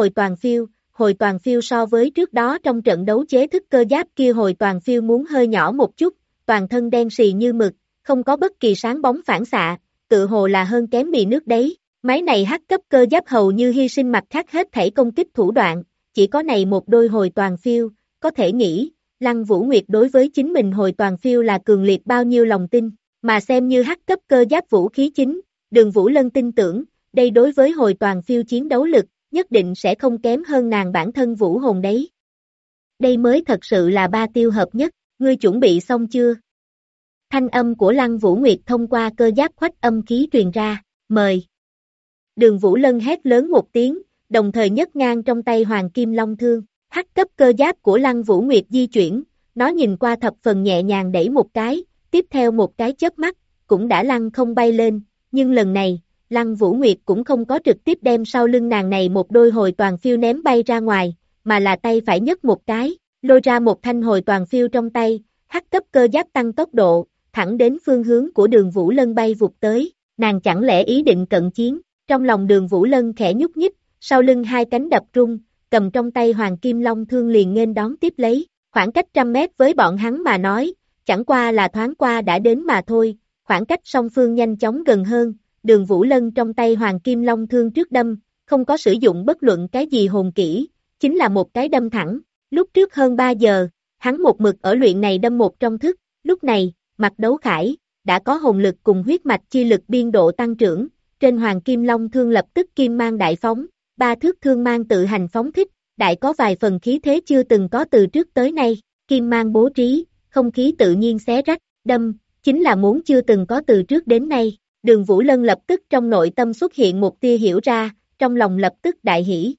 hồi toàn phiêu so với trước đó trong trận đấu chế thức cơ giáp kia hồi toàn phiêu muốn hơi nhỏ một chút, toàn thân đen xì như mực, không có bất kỳ sáng bóng phản xạ, tự hồ là hơn kém mì nước đấy. Máy này hắc cấp cơ giáp hầu như hy sinh mặt khác hết thảy công kích thủ đoạn, chỉ có này một đôi hồi toàn phiêu, có thể nghĩ, Lăng Vũ Nguyệt đối với chính mình hồi toàn phiêu là cường liệt bao nhiêu lòng tin, mà xem như hắc cấp cơ giáp vũ khí chính, Đường Vũ Lân tin tưởng, đây đối với hồi toàn phiêu chiến đấu lực, nhất định sẽ không kém hơn nàng bản thân vũ hồn đấy. Đây mới thật sự là ba tiêu hợp nhất, ngươi chuẩn bị xong chưa? Thanh âm của Lăng Vũ Nguyệt thông qua cơ giáp khoách âm khí truyền ra, mời. Đường Vũ Lân hét lớn một tiếng, đồng thời nhấc ngang trong tay Hoàng Kim Long Thương, hắc cấp cơ giáp của Lăng Vũ Nguyệt di chuyển, nó nhìn qua thập phần nhẹ nhàng đẩy một cái, tiếp theo một cái chớp mắt, cũng đã lăn không bay lên, nhưng lần này, Lăng Vũ Nguyệt cũng không có trực tiếp đem sau lưng nàng này một đôi hồi toàn phiêu ném bay ra ngoài, mà là tay phải nhấc một cái, lôi ra một thanh hồi toàn phiêu trong tay, hắc cấp cơ giáp tăng tốc độ, thẳng đến phương hướng của Đường Vũ Lân bay vụt tới, nàng chẳng lẽ ý định cận chiến, trong lòng Đường Vũ Lân khẽ nhúc nhích, sau lưng hai cánh đập rung, cầm trong tay Hoàng Kim Long Thương liền nghênh đón tiếp lấy, khoảng cách 100 mét với bọn hắn mà nói, chẳng qua là thoáng qua đã đến mà thôi, khoảng cách song phương nhanh chóng gần hơn, Đường Vũ Lân trong tay Hoàng Kim Long Thương trước đâm, không có sử dụng bất luận cái gì hồn kỹ, chính là một cái đâm thẳng, lúc trước hơn 3 giờ, hắn một mực ở luyện này đâm một trong thức, lúc này, mặt đấu khải, đã có hồn lực cùng huyết mạch chi lực biên độ tăng trưởng, trên Hoàng Kim Long Thương lập tức kim mang đại phóng, 3 thước thương mang tự hành phóng thích, đại có vài phần khí thế chưa từng có từ trước tới nay, kim mang bố trí, không khí tự nhiên xé rách, đâm, chính là muốn chưa từng có từ trước đến nay. Đường Vũ Lân lập tức trong nội tâm xuất hiện một tia hiểu ra, trong lòng lập tức đại hỉ.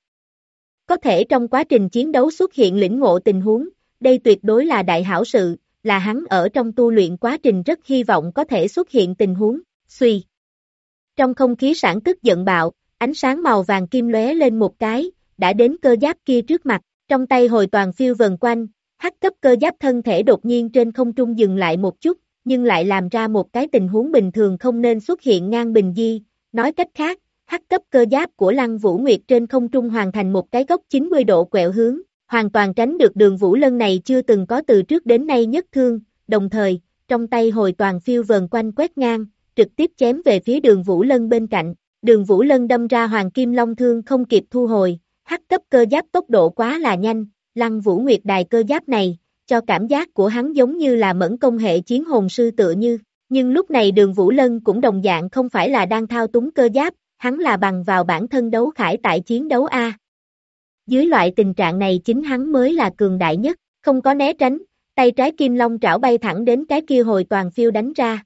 Có thể trong quá trình chiến đấu xuất hiện lĩnh ngộ tình huống, đây tuyệt đối là đại hảo sự, là hắn ở trong tu luyện quá trình rất hy vọng có thể xuất hiện tình huống, suy. Trong không khí sản tức giận bạo, ánh sáng màu vàng kim lóe lên một cái, đã đến cơ giáp kia trước mặt, trong tay hồi toàn phiêu vần quanh, hắc cấp cơ giáp thân thể đột nhiên trên không trung dừng lại một chút, nhưng lại làm ra một cái tình huống bình thường không nên xuất hiện ngang bình di, nói cách khác, hắc cấp cơ giáp của Lăng Vũ Nguyệt trên không trung hoàn thành một cái góc 90 độ quẹo hướng, hoàn toàn tránh được Đường Vũ Lân này chưa từng có từ trước đến nay nhất thương, đồng thời, trong tay hồi toàn phiêu vần quanh quét ngang, trực tiếp chém về phía Đường Vũ Lân bên cạnh, Đường Vũ Lân đâm ra Hoàng Kim Long Thương không kịp thu hồi, hắc cấp cơ giáp tốc độ quá là nhanh, Lăng Vũ Nguyệt đài cơ giáp này, cho cảm giác của hắn giống như là mẫn công hệ chiến hồn sư tựa như, nhưng lúc này Đường Vũ Lân cũng đồng dạng không phải là đang thao túng cơ giáp, hắn là bằng vào bản thân đấu khải tại chiến đấu A. Dưới loại tình trạng này chính hắn mới là cường đại nhất, không có né tránh, tay trái kim long trảo bay thẳng đến cái kia hồi toàn phiêu đánh ra,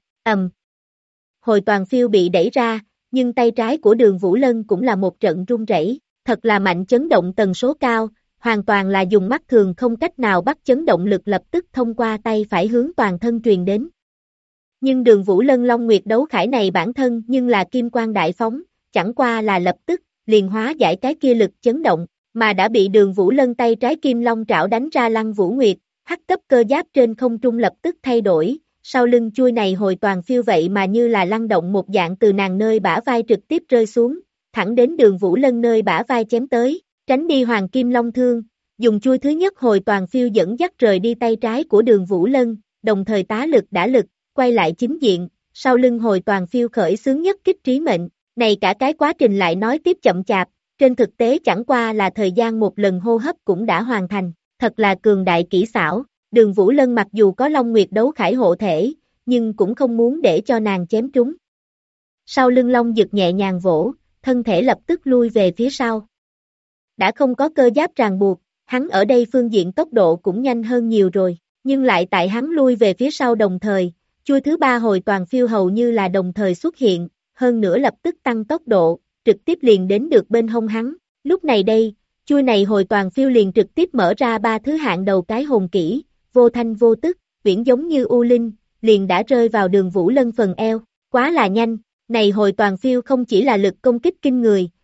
Hồi toàn phiêu bị đẩy ra, nhưng tay trái của Đường Vũ Lân cũng là một trận rung rẩy, thật là mạnh chấn động tần số cao, hoàn toàn là dùng mắt thường không cách nào bắt chấn động lực lập tức thông qua tay phải hướng toàn thân truyền đến. Nhưng Đường Vũ Lân Long Nguyệt đấu khải này bản thân nhưng là kim quang đại phóng, chẳng qua là lập tức, liền hóa giải cái kia lực chấn động, mà đã bị Đường Vũ Lân tay trái kim long trảo đánh ra Lăng Vũ Nguyệt, hắc cấp cơ giáp trên không trung lập tức thay đổi, sau lưng chui này hồi toàn phiêu vậy mà như là lăn động một dạng từ nàng nơi bả vai trực tiếp rơi xuống, thẳng đến Đường Vũ Lân nơi bả vai chém tới, tránh đi Hoàng Kim Long Thương, dùng chui thứ nhất hồi toàn phiêu dẫn dắt rời đi tay trái của Đường Vũ Lân, đồng thời tá lực đả lực, quay lại chính diện, sau lưng hồi toàn phiêu khởi xướng nhất kích trí mệnh, này cả cái quá trình lại nói tiếp chậm chạp, trên thực tế chẳng qua là thời gian một lần hô hấp cũng đã hoàn thành, thật là cường đại kỹ xảo, Đường Vũ Lân mặc dù có Long Nguyệt đấu khải hộ thể, nhưng cũng không muốn để cho nàng chém trúng. Sau lưng Long Dực nhẹ nhàng vỗ, thân thể lập tức lui về phía sau. Đã không có cơ giáp ràng buộc, hắn ở đây phương diện tốc độ cũng nhanh hơn nhiều rồi, nhưng lại tại hắn lui về phía sau đồng thời, chui thứ ba hồi toàn phiêu hầu như là đồng thời xuất hiện, hơn nữa lập tức tăng tốc độ, trực tiếp liền đến được bên hông hắn, lúc này đây, chui này hồi toàn phiêu liền trực tiếp mở ra 3 thứ hạng đầu cái hồn kỹ, vô thanh vô tức, viễn giống như U Linh, liền đã rơi vào Đường Vũ Lân phần eo, quá là nhanh, này hồi toàn phiêu không chỉ là lực công kích kinh người,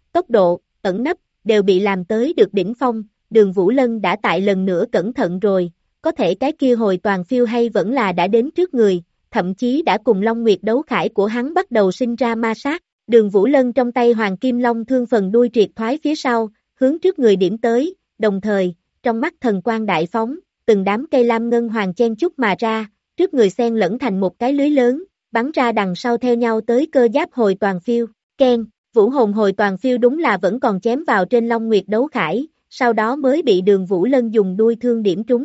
tốc độ, ẩn nấp, đều bị làm tới được đỉnh phong, Đường Vũ Lân đã tại lần nữa cẩn thận rồi, có thể cái kia hồi toàn phiêu hay vẫn là đã đến trước người, thậm chí đã cùng Long Nguyệt đấu khải của hắn bắt đầu sinh ra ma sát, Đường Vũ Lân trong tay Hoàng Kim Long thương phần đuôi triệt thoái phía sau, hướng trước người điểm tới, đồng thời, trong mắt thần quang đại phóng, từng đám cây lam ngân hoàng chen chúc mà ra, trước người xen lẫn thành một cái lưới lớn, bắn ra đằng sau theo nhau tới cơ giáp hồi toàn phiêu, keng, vũ hồn hồi toàn phiêu đúng là vẫn còn chém vào trên Long Nguyệt đấu khải, sau đó mới bị Đường Vũ Lân dùng đuôi thương điểm trúng.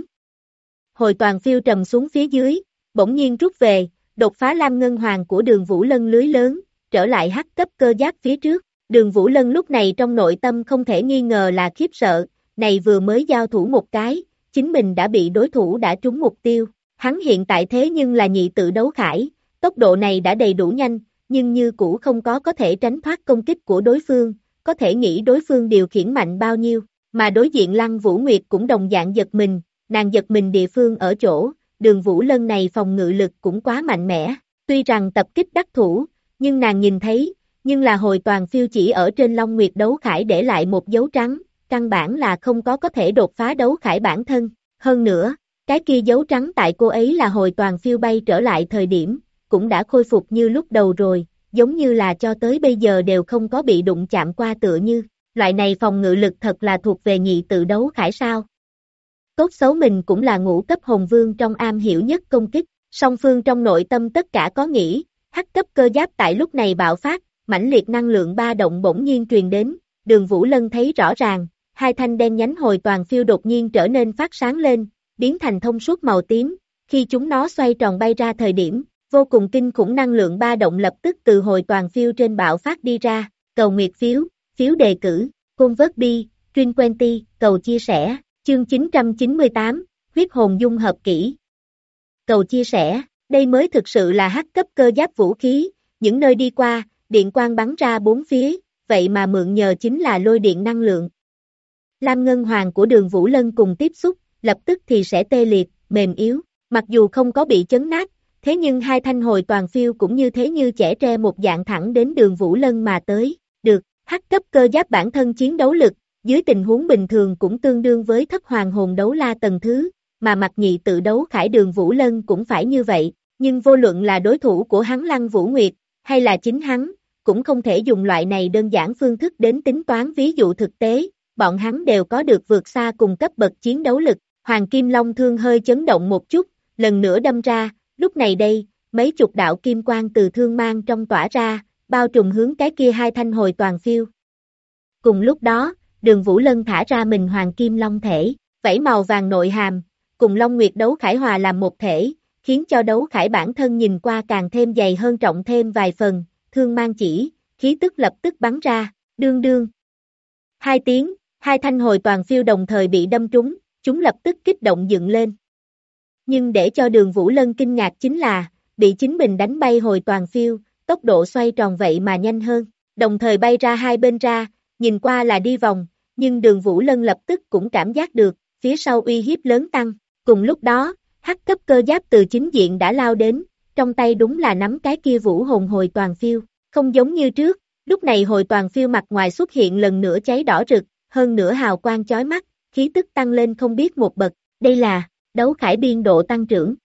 Hồi toàn phiêu trầm xuống phía dưới, bỗng nhiên rút về, đột phá lam ngân hoàng của Đường Vũ Lân lưới lớn, trở lại hắc cấp cơ giáp phía trước. Đường Vũ Lân lúc này trong nội tâm không thể nghi ngờ là khiếp sợ, này vừa mới giao thủ một cái, chính mình đã bị đối thủ đã trúng mục tiêu. Hắn hiện tại thế nhưng là nhị tự đấu khải, tốc độ này đã đầy đủ nhanh, nhưng như cũ không có thể tránh thoát công kích của đối phương, có thể nghĩ đối phương điều khiển mạnh bao nhiêu, mà đối diện Lăng Vũ Nguyệt cũng đồng dạng giật mình, nàng giật mình địa phương ở chỗ, Đường Vũ Lân này phòng ngự lực cũng quá mạnh mẽ, tuy rằng tập kích đắc thủ, nhưng nàng nhìn thấy, nhưng là hồi toàn phiêu chỉ ở trên Long Nguyệt đấu khải để lại một dấu trắng, căn bản là không có thể đột phá đấu khải bản thân, hơn nữa, cái kia dấu trắng tại cô ấy là hồi toàn phiêu bay trở lại thời điểm, cũng đã khôi phục như lúc đầu rồi, giống như là cho tới bây giờ đều không có bị đụng chạm qua tựa như, loại này phòng ngự lực thật là thuộc về nhị tự đấu khải sao. Tốt xấu mình cũng là ngũ cấp hồn vương trong am hiểu nhất công kích, song phương trong nội tâm tất cả có nghĩ, hắc cấp cơ giáp tại lúc này bạo phát, mãnh liệt năng lượng ba động bỗng nhiên truyền đến, Đường Vũ Lân thấy rõ ràng, hai thanh đen nhánh hồi toàn phiêu đột nhiên trở nên phát sáng lên, biến thành thông suốt màu tím, khi chúng nó xoay tròn bay ra thời điểm, vô cùng kinh khủng năng lượng ba động lập tức từ hồi toàn phiêu trên bạo phát đi ra, cầu nguyệt phiếu, phiếu đề cử, convert bi, Trin Quenty, cầu chia sẻ, chương 998, huyết hồn dung hợp kỹ. Cầu chia sẻ, đây mới thực sự là hắc cấp cơ giáp vũ khí, những nơi đi qua, điện quang bắn ra bốn phía, vậy mà mượn nhờ chính là lôi điện năng lượng. Lam Ngân Hoàng của Đường Vũ Lân cùng tiếp xúc, lập tức thì sẽ tê liệt, mềm yếu, mặc dù không có bị chấn nát, thế nhưng hai thanh hồi toàn phiêu cũng như thế như chẻ tre một dạng thẳng đến Đường Vũ Lân mà tới, được, hắc cấp cơ giáp bản thân chiến đấu lực, dưới tình huống bình thường cũng tương đương với thất hoàng hồn đấu la tầng thứ, mà mặc nhị tự đấu khải Đường Vũ Lân cũng phải như vậy, nhưng vô luận là đối thủ của hắn Lăng Vũ Nguyệt, hay là chính hắn, cũng không thể dùng loại này đơn giản phương thức đến tính toán ví dụ thực tế, bọn hắn đều có được vượt xa cùng cấp bậc chiến đấu lực, Hoàng Kim Long thương hơi chấn động một chút, lần nữa đâm ra, lúc này đây, mấy chục đạo kim quang từ thương mang trong tỏa ra, bao trùm hướng cái kia hai thanh hồi toàn phiêu. Cùng lúc đó, Đường Vũ Lân thả ra mình Hoàng Kim Long thể, vảy màu vàng nội hàm, cùng Long Nguyệt đấu khải hòa làm một thể, khiến cho đấu khải bản thân nhìn qua càng thêm dày hơn trọng thêm vài phần, thương mang chỉ, khí tức lập tức bắn ra, đương đương. Hai tiếng, hai thanh hồi toàn phiêu đồng thời bị đâm trúng, chúng lập tức kích động dựng lên. Nhưng để cho Đường Vũ Lân kinh ngạc chính là, bị chính mình đánh bay hồi toàn phiêu, tốc độ xoay tròn vậy mà nhanh hơn, đồng thời bay ra hai bên ra, nhìn qua là đi vòng, nhưng Đường Vũ Lân lập tức cũng cảm giác được, phía sau uy hiếp lớn tăng, cùng lúc đó, hắc cấp cơ giáp từ chính diện đã lao đến, trong tay đúng là nắm cái kia vũ hồn hồi toàn phiêu, không giống như trước, lúc này hồi toàn phiêu mặt ngoài xuất hiện lần nữa cháy đỏ rực, hơn nữa hào quang chói mắt, khí tức tăng lên không biết một bậc, đây là đấu khải biên độ tăng trưởng.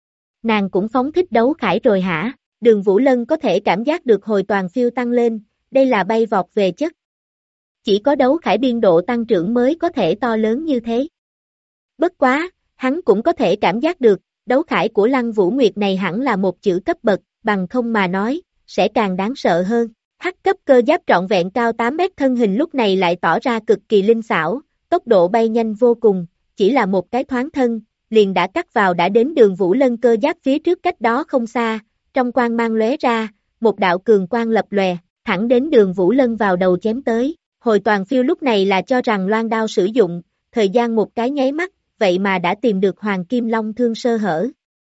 Nàng cũng phóng thích đấu khải rồi hả? Đường Vũ Lân có thể cảm giác được hồi toàn phiêu tăng lên, đây là bay vọt về chất. Chỉ có đấu khải biên độ tăng trưởng mới có thể to lớn như thế. Bất quá, hắn cũng có thể cảm giác được, đấu khải của Lăng Vũ Nguyệt này hẳn là một chữ cấp bậc, bằng không mà nói, sẽ càng đáng sợ hơn. Hắc cấp cơ giáp trọn vẹn cao 8 mét thân hình lúc này lại tỏ ra cực kỳ linh xảo, tốc độ bay nhanh vô cùng, chỉ là một cái thoáng thân, liền đã cắt vào đã đến Đường Vũ Lân cơ giáp phía trước cách đó không xa, trong quang mang lóe ra, một đạo cường quang lập lòe, thẳng đến Đường Vũ Lân vào đầu chém tới. Hồi toàn phiêu lúc này là cho rằng loan đao sử dụng, thời gian một cái nháy mắt, vậy mà đã tìm được Hoàng Kim Long thương sơ hở.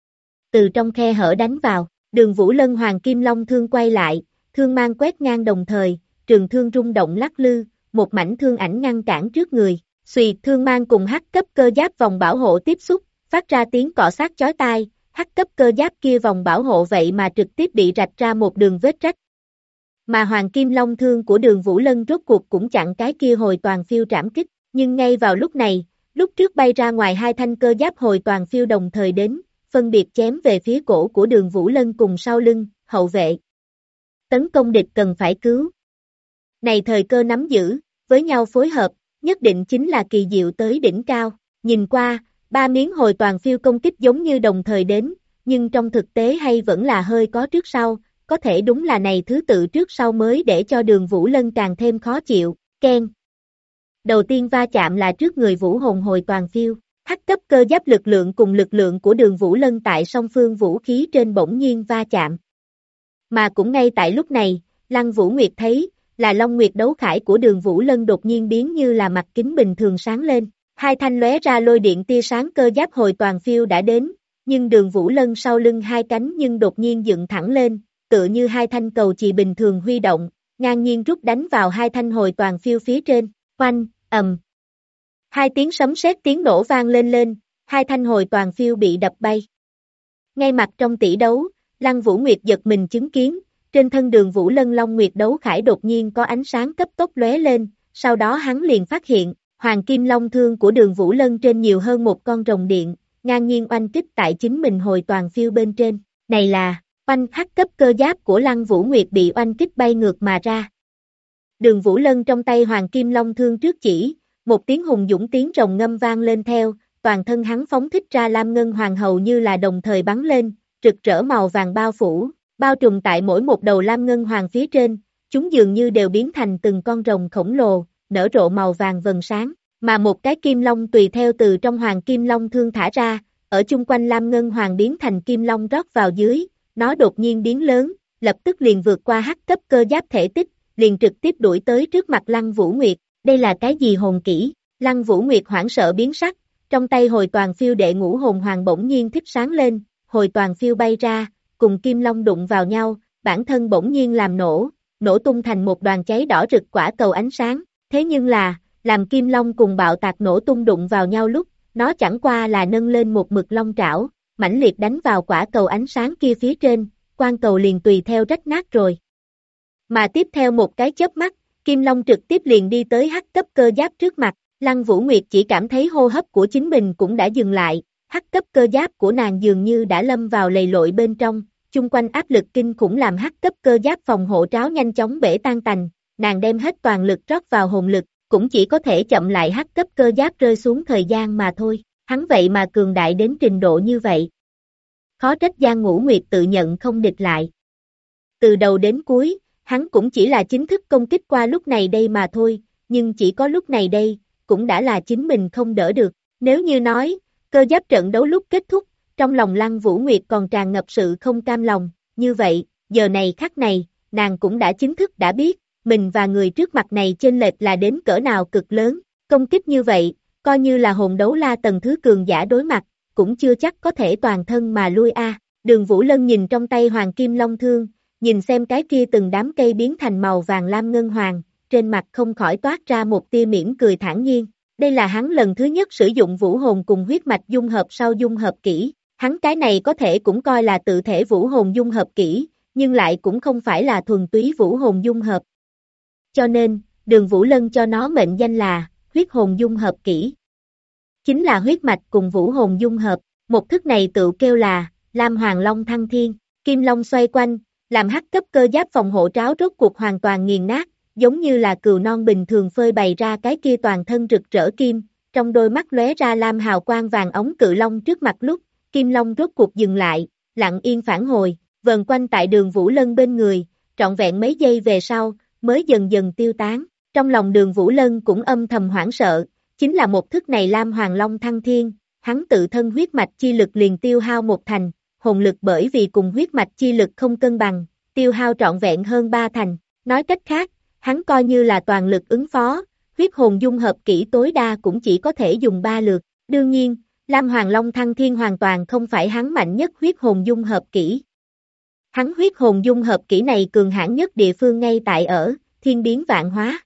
Từ trong khe hở đánh vào, Đường Vũ Lân Hoàng Kim Long thương quay lại, thương mang quét ngang đồng thời, trường thương rung động lắc lư, một mảnh thương ảnh ngăn cản trước người, xùy thương mang cùng hắc cấp cơ giáp vòng bảo hộ tiếp xúc, phát ra tiếng cọ sát chói tai, hắc cấp cơ giáp kia vòng bảo hộ vậy mà trực tiếp bị rạch ra một đường vết rách. Mà Hoàng Kim Long Thương của Đường Vũ Lân rốt cuộc cũng chặn cái kia hồi toàn phiêu trảm kích, nhưng ngay vào lúc này, lúc trước bay ra ngoài hai thanh cơ giáp hồi toàn phiêu đồng thời đến, phân biệt chém về phía cổ của Đường Vũ Lân cùng sau lưng, hậu vệ. Tấn công địch cần phải cứu. Này thời cơ nắm giữ, với nhau phối hợp, nhất định chính là kỳ diệu tới đỉnh cao. Nhìn qua, ba miếng hồi toàn phiêu công kích giống như đồng thời đến, nhưng trong thực tế hay vẫn là hơi có trước sau, có thể đúng là này thứ tự trước sau mới để cho Đường Vũ Lân càng thêm khó chịu, keng. Đầu tiên va chạm là trước người Vũ Hồn hồi toàn phiêu, hắc cấp cơ giáp lực lượng cùng lực lượng của Đường Vũ Lân tại song phương vũ khí trên bỗng nhiên va chạm. Mà cũng ngay tại lúc này, Lăng Vũ Nguyệt thấy, là Long Nguyệt đấu khải của Đường Vũ Lân đột nhiên biến như là mặt kính bình thường sáng lên, hai thanh lóe ra lôi điện tia sáng cơ giáp hồi toàn phiêu đã đến, nhưng Đường Vũ Lân sau lưng hai cánh nhưng đột nhiên dựng thẳng lên, tựa như hai thanh cầu chì bình thường huy động, ngang nhiên rút đánh vào hai thanh hồi toàn phiêu phía trên, oanh, ầm. Hai tiếng sấm sét tiếng nổ vang lên, hai thanh hồi toàn phiêu bị đập bay. Ngay mặt trong tỷ đấu, Lăng Vũ Nguyệt giật mình chứng kiến, trên thân Đường Vũ Lân Long Nguyệt đấu khải đột nhiên có ánh sáng cấp tốc lóe lên, sau đó hắn liền phát hiện, Hoàng Kim Long Thương của Đường Vũ Lân trên nhiều hơn một con rồng điện, ngang nhiên oanh kích tại chính mình hồi toàn phiêu bên trên, này là, oanh hắc cấp cơ giáp của Lăng Vũ Nguyệt bị oanh kích bay ngược mà ra. Đường Vũ Lân trong tay Hoàng Kim Long Thương trước chỉ, một tiếng hùng dũng tiếng rồng ngâm vang lên theo, toàn thân hắn phóng thích ra lam ngân hoàng hầu như là đồng thời bắn lên, rực rỡ màu vàng bao phủ, bao trùm tại mỗi một đầu lam ngân hoàng phía trên, chúng dường như đều biến thành từng con rồng khổng lồ, nở rộ màu vàng vầng sáng, mà một cái kim long tùy theo từ trong Hoàng Kim Long Thương thả ra, ở chung quanh lam ngân hoàng biến thành kim long rót vào dưới, nó đột nhiên biến lớn, lập tức liền vượt qua hắc cấp cơ giáp thể tích, liền trực tiếp đuổi tới trước mặt Lăng Vũ Nguyệt, đây là cái gì hồn kỹ? Lăng Vũ Nguyệt hoảng sợ biến sắc, trong tay hồi toàn phiêu đệ ngũ hồn hoàng bỗng nhiên thích sáng lên, hồi toàn phiêu bay ra, cùng kim long đụng vào nhau, bản thân bỗng nhiên làm nổ tung thành một đoàn cháy đỏ rực quả cầu ánh sáng, thế nhưng là, làm kim long cùng bạo tạc nổ tung đụng vào nhau lúc, nó chẳng qua là nâng lên một mực long trảo, mãnh liệt đánh vào quả cầu ánh sáng kia phía trên, quan cầu liền tùy theo rách nát rồi. Mà tiếp theo một cái chớp mắt, kim long trực tiếp liền đi tới hắc cấp cơ giáp trước mặt, Lăng Vũ Nguyệt chỉ cảm thấy hô hấp của chính mình cũng đã dừng lại, hắc cấp cơ giáp của nàng dường như đã lâm vào lầy lội bên trong, chung quanh áp lực kinh khủng làm hắc cấp cơ giáp phòng hộ tráo nhanh chóng bể tan tành, nàng đem hết toàn lực rót vào hồn lực, cũng chỉ có thể chậm lại hắc cấp cơ giáp rơi xuống thời gian mà thôi, hắn vậy mà cường đại đến trình độ như vậy. Khó trách Giang Ngũ Nguyệt tự nhận không địch lại. Từ đầu đến cuối, hắn cũng chỉ là chính thức công kích qua lúc này đây mà thôi, nhưng chỉ có lúc này đây, cũng đã là chính mình không đỡ được. Nếu như nói, cơ giáp trận đấu lúc kết thúc, trong lòng Lăng Vũ Nguyệt còn tràn ngập sự không cam lòng, như vậy, giờ này khắc này, nàng cũng đã chính thức đã biết, mình và người trước mặt này chênh lệch là đến cỡ nào cực lớn, công kích như vậy, coi như là hồn đấu la tầng thứ cường giả đối mặt, cũng chưa chắc có thể toàn thân mà lui a. Đường Vũ Lân nhìn trong tay Hoàng Kim Long Thương, nhìn xem cái kia từng đám cây biến thành màu vàng lam ngân hoàng, trên mặt không khỏi toát ra một tia mỉm cười thản nhiên. Đây là hắn lần thứ nhất sử dụng vũ hồn cùng huyết mạch dung hợp sau dung hợp kỹ, hắn cái này có thể cũng coi là tự thể vũ hồn dung hợp kỹ, nhưng lại cũng không phải là thuần túy vũ hồn dung hợp. Cho nên, Đường Vũ Lân cho nó mệnh danh là huyết hồn dung hợp kỹ. Chính là huyết mạch cùng vũ hồn dung hợp, một thức này tự kêu là Lam Hoàng Long Thăng Thiên, Kim Long xoay quanh, làm hắc cấp cơ giáp phòng hộ tráo rốt cuộc hoàn toàn nghiền nát, giống như là cừu non bình thường phơi bày ra cái kia toàn thân rực rỡ kim, trong đôi mắt lóe ra lam hào quang vàng ống cự long trước mặt lúc, Kim Long rốt cuộc dừng lại, lặng yên phản hồi, vờn quanh tại Đường Vũ Lân bên người, trọn vẹn mấy giây về sau, mới dần dần tiêu tán. Trong lòng Đường Vũ Lân cũng âm thầm hoảng sợ, chính là một thức này Lam Hoàng Long Thăng Thiên, hắn tự thân huyết mạch chi lực liền tiêu hao một thành, hồn lực bởi vì cùng huyết mạch chi lực không cân bằng, tiêu hao trọn vẹn hơn 3 thành, nói cách khác, hắn coi như là toàn lực ứng phó, huyết hồn dung hợp kỹ tối đa cũng chỉ có thể dùng 3 lượt, đương nhiên, Lam Hoàng Long Thăng Thiên hoàn toàn không phải hắn mạnh nhất huyết hồn dung hợp kỹ. Hắn huyết hồn dung hợp kỹ này cường hãn nhất địa phương ngay tại ở, thiên biến vạn hóa.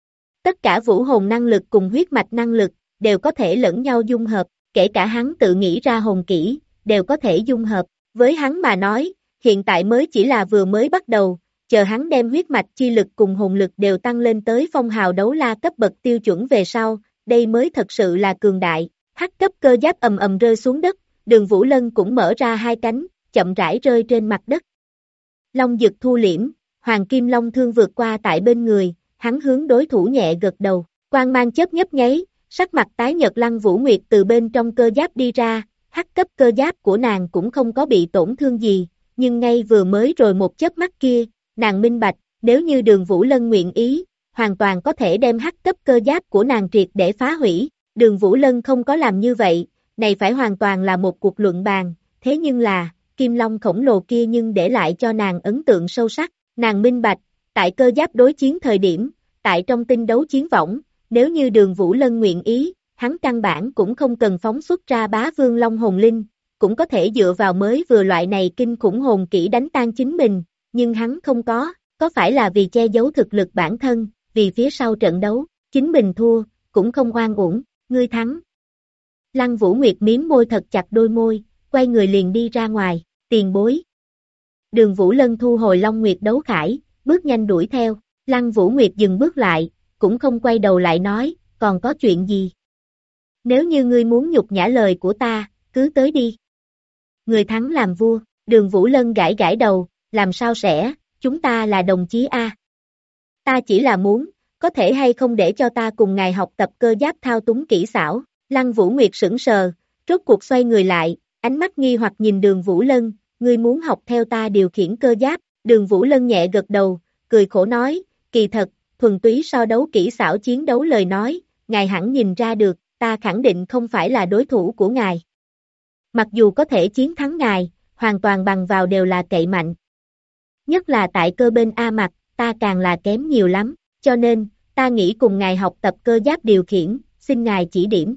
Tất cả vũ hồn năng lực cùng huyết mạch năng lực, đều có thể lẫn nhau dung hợp, kể cả hắn tự nghĩ ra hồn kỹ, đều có thể dung hợp. Với hắn mà nói, hiện tại mới chỉ là vừa mới bắt đầu, chờ hắn đem huyết mạch chi lực cùng hồn lực đều tăng lên tới phong hào đấu la cấp bậc tiêu chuẩn về sau, đây mới thật sự là cường đại. Hắc cấp cơ giáp ầm ầm rơi xuống đất, Đường Vũ Lân cũng mở ra hai cánh, chậm rãi rơi trên mặt đất. Long Dực thu liễm, Hoàng Kim Long thương vượt qua tại bên người, hắn hướng đối thủ nhẹ gật đầu, quang mang chớp nhấp nháy, sắc mặt tái nhợt Lăng Vũ Nguyệt từ bên trong cơ giáp đi ra, hắc cấp cơ giáp của nàng cũng không có bị tổn thương gì, nhưng ngay vừa mới rồi một chớp mắt kia, nàng minh bạch, nếu như Đường Vũ Lân nguyện ý, hoàn toàn có thể đem hắc cấp cơ giáp của nàng triệt để phá hủy. Đường Vũ Lân không có làm như vậy, này phải hoàn toàn là một cuộc luận bàn, thế nhưng là, Kim Long khổng lồ kia nhưng để lại cho nàng ấn tượng sâu sắc, nàng minh bạch, tại cơ giáp đối chiến thời điểm, tại trong tinh đấu chiến võng, nếu như Đường Vũ Lân nguyện ý, hắn căn bản cũng không cần phóng xuất ra bá vương long hồn linh, cũng có thể dựa vào mới vừa loại này kinh khủng hồn kỹ đánh tan chính mình, nhưng hắn không có phải là vì che giấu thực lực bản thân, vì phía sau trận đấu, chính mình thua, cũng không oan uổng, ngươi thắng. Lăng Vũ Nguyệt miếm môi thật chặt đôi môi, quay người liền đi ra ngoài, tiền bối. Đường Vũ Lân thu hồi Long Nguyệt đấu khải, bước nhanh đuổi theo, Lăng Vũ Nguyệt dừng bước lại, cũng không quay đầu lại nói, còn có chuyện gì? Nếu như ngươi muốn nhục nhã lời của ta, cứ tới đi. Người thắng làm vua, Đường Vũ Lân gãi gãi đầu, làm sao sẽ, chúng ta là đồng chí A. Ta chỉ là muốn, có thể hay không để cho ta cùng ngài học tập cơ giáp thao túng kỹ xảo. Lăng Vũ Nguyệt sững sờ, rốt cuộc xoay người lại, ánh mắt nghi hoặc nhìn Đường Vũ Lân, ngươi muốn học theo ta điều khiển cơ giáp. Đường Vũ Lân nhẹ gật đầu, cười khổ nói, kỳ thật, thuần túy so đấu kỹ xảo chiến đấu lời nói, ngài hẳn nhìn ra được, ta khẳng định không phải là đối thủ của ngài. Mặc dù có thể chiến thắng ngài, hoàn toàn bằng vào đều là cậy mạnh. Nhất là tại cơ bên A mặt, ta càng là kém nhiều lắm, cho nên, ta nghĩ cùng ngài học tập cơ giáp điều khiển, xin ngài chỉ điểm.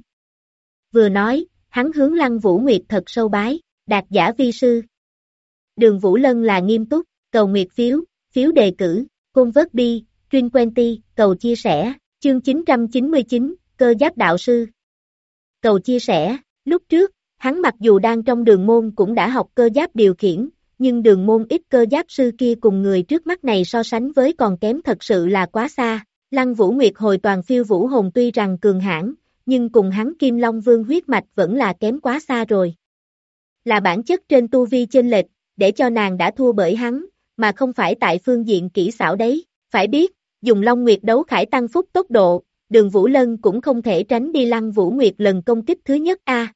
Vừa nói, hắn hướng Lăng Vũ Nguyệt thật sâu bái, đạt giả vi sư. Đường Vũ Lân là nghiêm túc, cầu nguyệt phiếu, phiếu đề cử, côn vớt bi, Trin Quenty, cầu chia sẻ, chương 999, cơ giáp đạo sư. Cầu chia sẻ, lúc trước, hắn mặc dù đang trong đường môn cũng đã học cơ giáp điều khiển, nhưng đường môn ít cơ giáp sư kia cùng người trước mắt này so sánh với còn kém thật sự là quá xa. Lăng Vũ Nguyệt hồi toàn phiêu vũ hồn tuy rằng cường hãn, nhưng cùng hắn Kim Long Vương huyết mạch vẫn là kém quá xa rồi. Là bản chất trên tu vi chênh lệch, để cho nàng đã thua bởi hắn, mà không phải tại phương diện kỹ xảo đấy. Phải biết, dùng Long Nguyệt đấu khải tăng phúc tốc độ, Đường Vũ Lân cũng không thể tránh đi Lăng Vũ Nguyệt lần công kích thứ nhất a.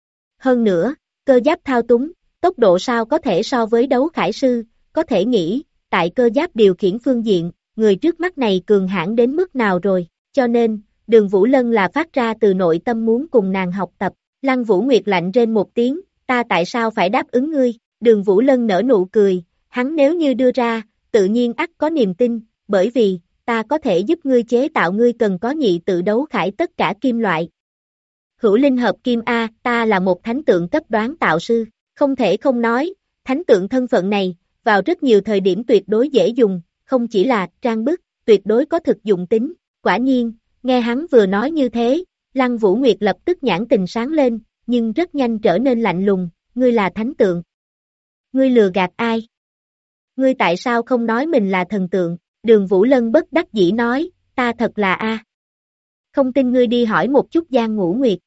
Hơn nữa, cơ giáp thao túng, tốc độ sao có thể so với đấu khải sư, có thể nghĩ, tại cơ giáp điều khiển phương diện, người trước mắt này cường hãn đến mức nào rồi, cho nên, Đường Vũ Lân là phát ra từ nội tâm muốn cùng nàng học tập. Lăng Vũ Nguyệt lạnh rên một tiếng, ta tại sao phải đáp ứng ngươi? Đường Vũ Lân nở nụ cười, hắn nếu như đưa ra, tự nhiên ắt có niềm tin, bởi vì, ta có thể giúp ngươi chế tạo ngươi cần có nhị tự đấu khải tất cả kim loại. Hữu linh hợp kim A, ta là một thánh tượng cấp đoán tạo sư, không thể không nói, thánh tượng thân phận này, vào rất nhiều thời điểm tuyệt đối dễ dùng, không chỉ là trang bức, tuyệt đối có thực dụng tính. Quả nhiên, nghe hắn vừa nói như thế, Lăng Vũ Nguyệt lập tức nhãn tình sáng lên, nhưng rất nhanh trở nên lạnh lùng, ngươi là thánh tượng. Ngươi lừa gạt ai? Ngươi tại sao không nói mình là thần tượng? Đường Vũ Lân bất đắc dĩ nói, ta thật là A. Không tin ngươi đi hỏi một chút Giang Ngũ Nguyệt.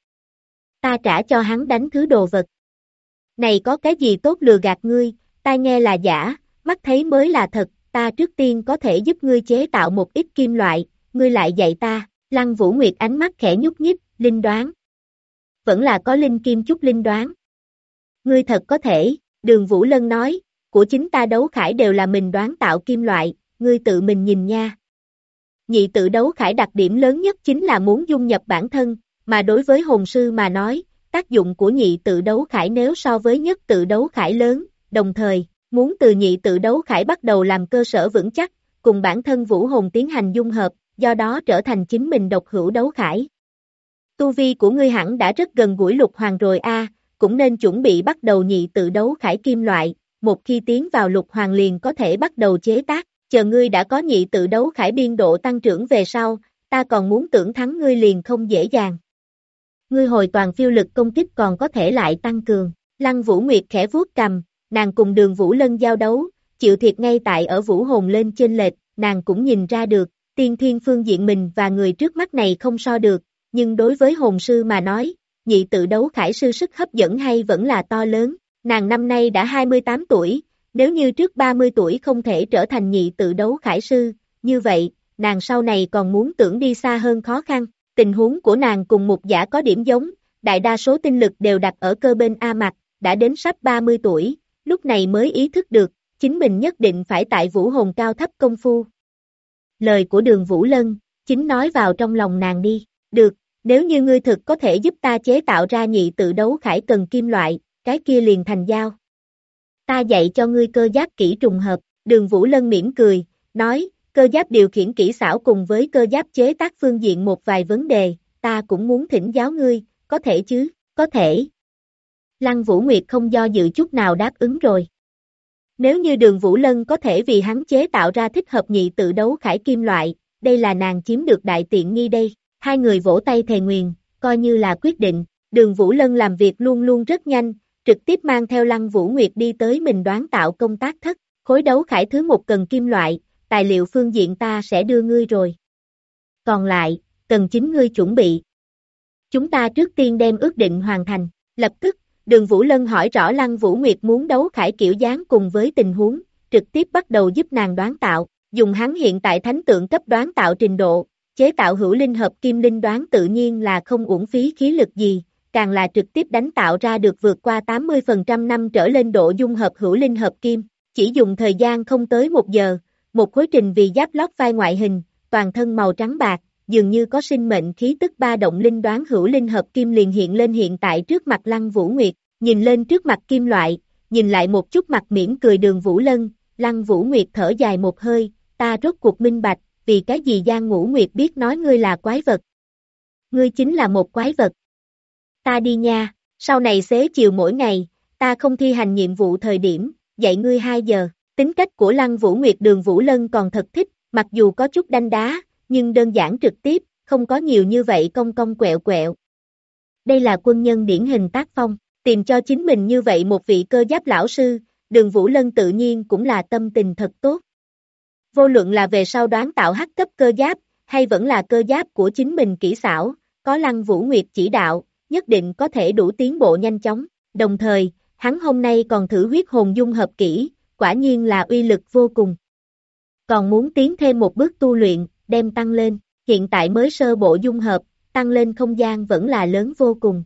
Ta trả cho hắn đánh thứ đồ vật. Này có cái gì tốt lừa gạt ngươi, tai nghe là giả, mắt thấy mới là thật, ta trước tiên có thể giúp ngươi chế tạo một ít kim loại, ngươi lại dạy ta. Lăng Vũ Nguyệt ánh mắt khẽ nhúc nhích, linh đoán. Vẫn là có linh kim chút linh đoán. Ngươi thật có thể, Đường Vũ Lân nói, của chính ta đấu khải đều là mình đoán tạo kim loại, ngươi tự mình nhìn nha. Nhị tự đấu khải đặc điểm lớn nhất chính là muốn dung nhập bản thân, mà đối với hồn sư mà nói, tác dụng của nhị tự đấu khải nếu so với nhất tự đấu khải lớn, đồng thời, muốn từ nhị tự đấu khải bắt đầu làm cơ sở vững chắc, cùng bản thân vũ hồn tiến hành dung hợp, do đó trở thành chính mình độc hữu đấu khải. Tu vi của ngươi hẳn đã rất gần gũi lục hoàng rồi a, cũng nên chuẩn bị bắt đầu nhị tự đấu khải kim loại, một khi tiến vào lục hoàng liền có thể bắt đầu chế tác, chờ ngươi đã có nhị tự đấu khải biên độ tăng trưởng về sau, ta còn muốn tưởng thắng ngươi liền không dễ dàng. Ngươi hồi toàn phiêu lực công kích còn có thể lại tăng cường. Lăng Vũ Nguyệt khẽ vuốt cầm, nàng cùng Đường Vũ Lân giao đấu, chịu thiệt ngay tại ở vũ hồn lên chênh lệch, nàng cũng nhìn ra được, tiên thiên phương diện mình và người trước mắt này không so được, nhưng đối với hồn sư mà nói, nhị tự đấu khải sư sức hấp dẫn hay vẫn là to lớn, nàng năm nay đã 28 tuổi, nếu như trước 30 tuổi không thể trở thành nhị tự đấu khải sư, như vậy, nàng sau này còn muốn tưởng đi xa hơn khó khăn, tình huống của nàng cùng Mục Giả có điểm giống, đại đa số tinh lực đều đặt ở cơ bên A Mặc, đã đến sắp 30 tuổi, lúc này mới ý thức được, chính mình nhất định phải tại vũ hồn cao thấp công phu. Lời của Đường Vũ Lân, chính nói vào trong lòng nàng đi, được, nếu như ngươi thực có thể giúp ta chế tạo ra nhị tự đấu khải cần kim loại, cái kia liền thành giao. Ta dạy cho ngươi cơ giáp kỹ trùng hợp, Đường Vũ Lân mỉm cười, nói, cơ giáp điều khiển kỹ xảo cùng với cơ giáp chế tác phương diện một vài vấn đề, ta cũng muốn thỉnh giáo ngươi, có thể chứ, có thể. Lăng Vũ Nguyệt không do dự chút nào đáp ứng rồi. Nếu như Đường Vũ Lân có thể vì hắn chế tạo ra thích hợp nhị tự đấu khải kim loại, đây là nàng chiếm được đại tiện nghi đây. Hai người vỗ tay thề nguyền, coi như là quyết định. Đường Vũ Lân làm việc luôn luôn rất nhanh, trực tiếp mang theo Lăng Vũ Nguyệt đi tới mình đoán tạo công tác thất. Khối đấu khải thứ một cần kim loại, tài liệu phương diện ta sẽ đưa ngươi rồi. Còn lại, cần chính ngươi chuẩn bị. Chúng ta trước tiên đem ước định hoàn thành. Lập tức, Đường Vũ Lân hỏi rõ Lăng Vũ Nguyệt muốn đấu khải kiểu dáng cùng với tình huống, trực tiếp bắt đầu giúp nàng đoán tạo, dùng hắn hiện tại thánh tượng cấp đoán tạo trình độ, chế tạo hữu linh hợp kim linh đoán tự nhiên là không uổng phí khí lực gì, càng là trực tiếp đánh tạo ra được vượt qua 80% năm trở lên độ dung hợp hữu linh hợp kim, chỉ dùng thời gian không tới 1 giờ, một khối trình vì giáp lót vai ngoại hình, toàn thân màu trắng bạc, dường như có sinh mệnh khí tức ba động linh đoán hữu linh hợp kim liền hiện lên hiện tại trước mặt Lăng Vũ Nguyệt, nhìn lên trước mặt kim loại, nhìn lại một chút mặt mỉm cười Đường Vũ Lân, Lăng Vũ Nguyệt thở dài một hơi, ta rốt cuộc minh bạch, vì cái gì Giang Ngũ Nguyệt biết nói ngươi là quái vật. Ngươi chính là một quái vật. Ta đi nha, sau này xế chiều mỗi ngày, ta không thi hành nhiệm vụ thời điểm, dạy ngươi 2 giờ, tính cách của Lăng Vũ Nguyệt Đường Vũ Lân còn thật thích, mặc dù có chút đanh đá, nhưng đơn giản trực tiếp, không có nhiều như vậy cong cong quẹo quẹo. Đây là quân nhân điển hình tác phong, tìm cho chính mình như vậy một vị cơ giáp lão sư, Đường Vũ Lân tự nhiên cũng là tâm tình thật tốt. Vô luận là về sau đoán tạo hắc cấp cơ giáp, hay vẫn là cơ giáp của chính mình kỹ xảo, có Lăng Vũ Nguyệt chỉ đạo, nhất định có thể đủ tiến bộ nhanh chóng, đồng thời, hắn hôm nay còn thử huyết hồn dung hợp kỹ, quả nhiên là uy lực vô cùng. Còn muốn tiến thêm một bước tu luyện, đem tăng lên, hiện tại mới sơ bộ dung hợp, tăng lên không gian vẫn là lớn vô cùng.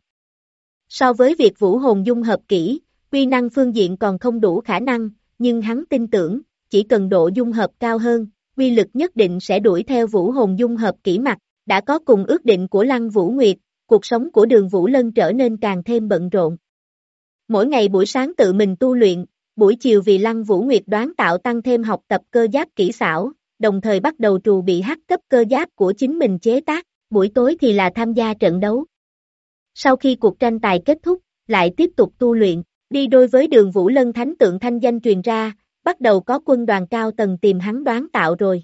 So với việc vũ hồn dung hợp kỹ, uy năng phương diện còn không đủ khả năng, nhưng hắn tin tưởng, chỉ cần độ dung hợp cao hơn, uy lực nhất định sẽ đuổi theo vũ hồn dung hợp kỹ mặt, đã có cùng ước định của Lăng Vũ Nguyệt, cuộc sống của Đường Vũ Lân trở nên càng thêm bận rộn. Mỗi ngày buổi sáng tự mình tu luyện, buổi chiều vì Lăng Vũ Nguyệt đoán tạo tăng thêm học tập cơ giáp kỹ xảo, đồng thời bắt đầu trù bị hắc cấp cơ giáp của chính mình chế tác, buổi tối thì là tham gia trận đấu. Sau khi cuộc tranh tài kết thúc, lại tiếp tục tu luyện, đi đôi với Đường Vũ Lân thánh tượng thanh danh truyền ra, bắt đầu có quân đoàn cao tầng tìm hắn đoán tạo rồi.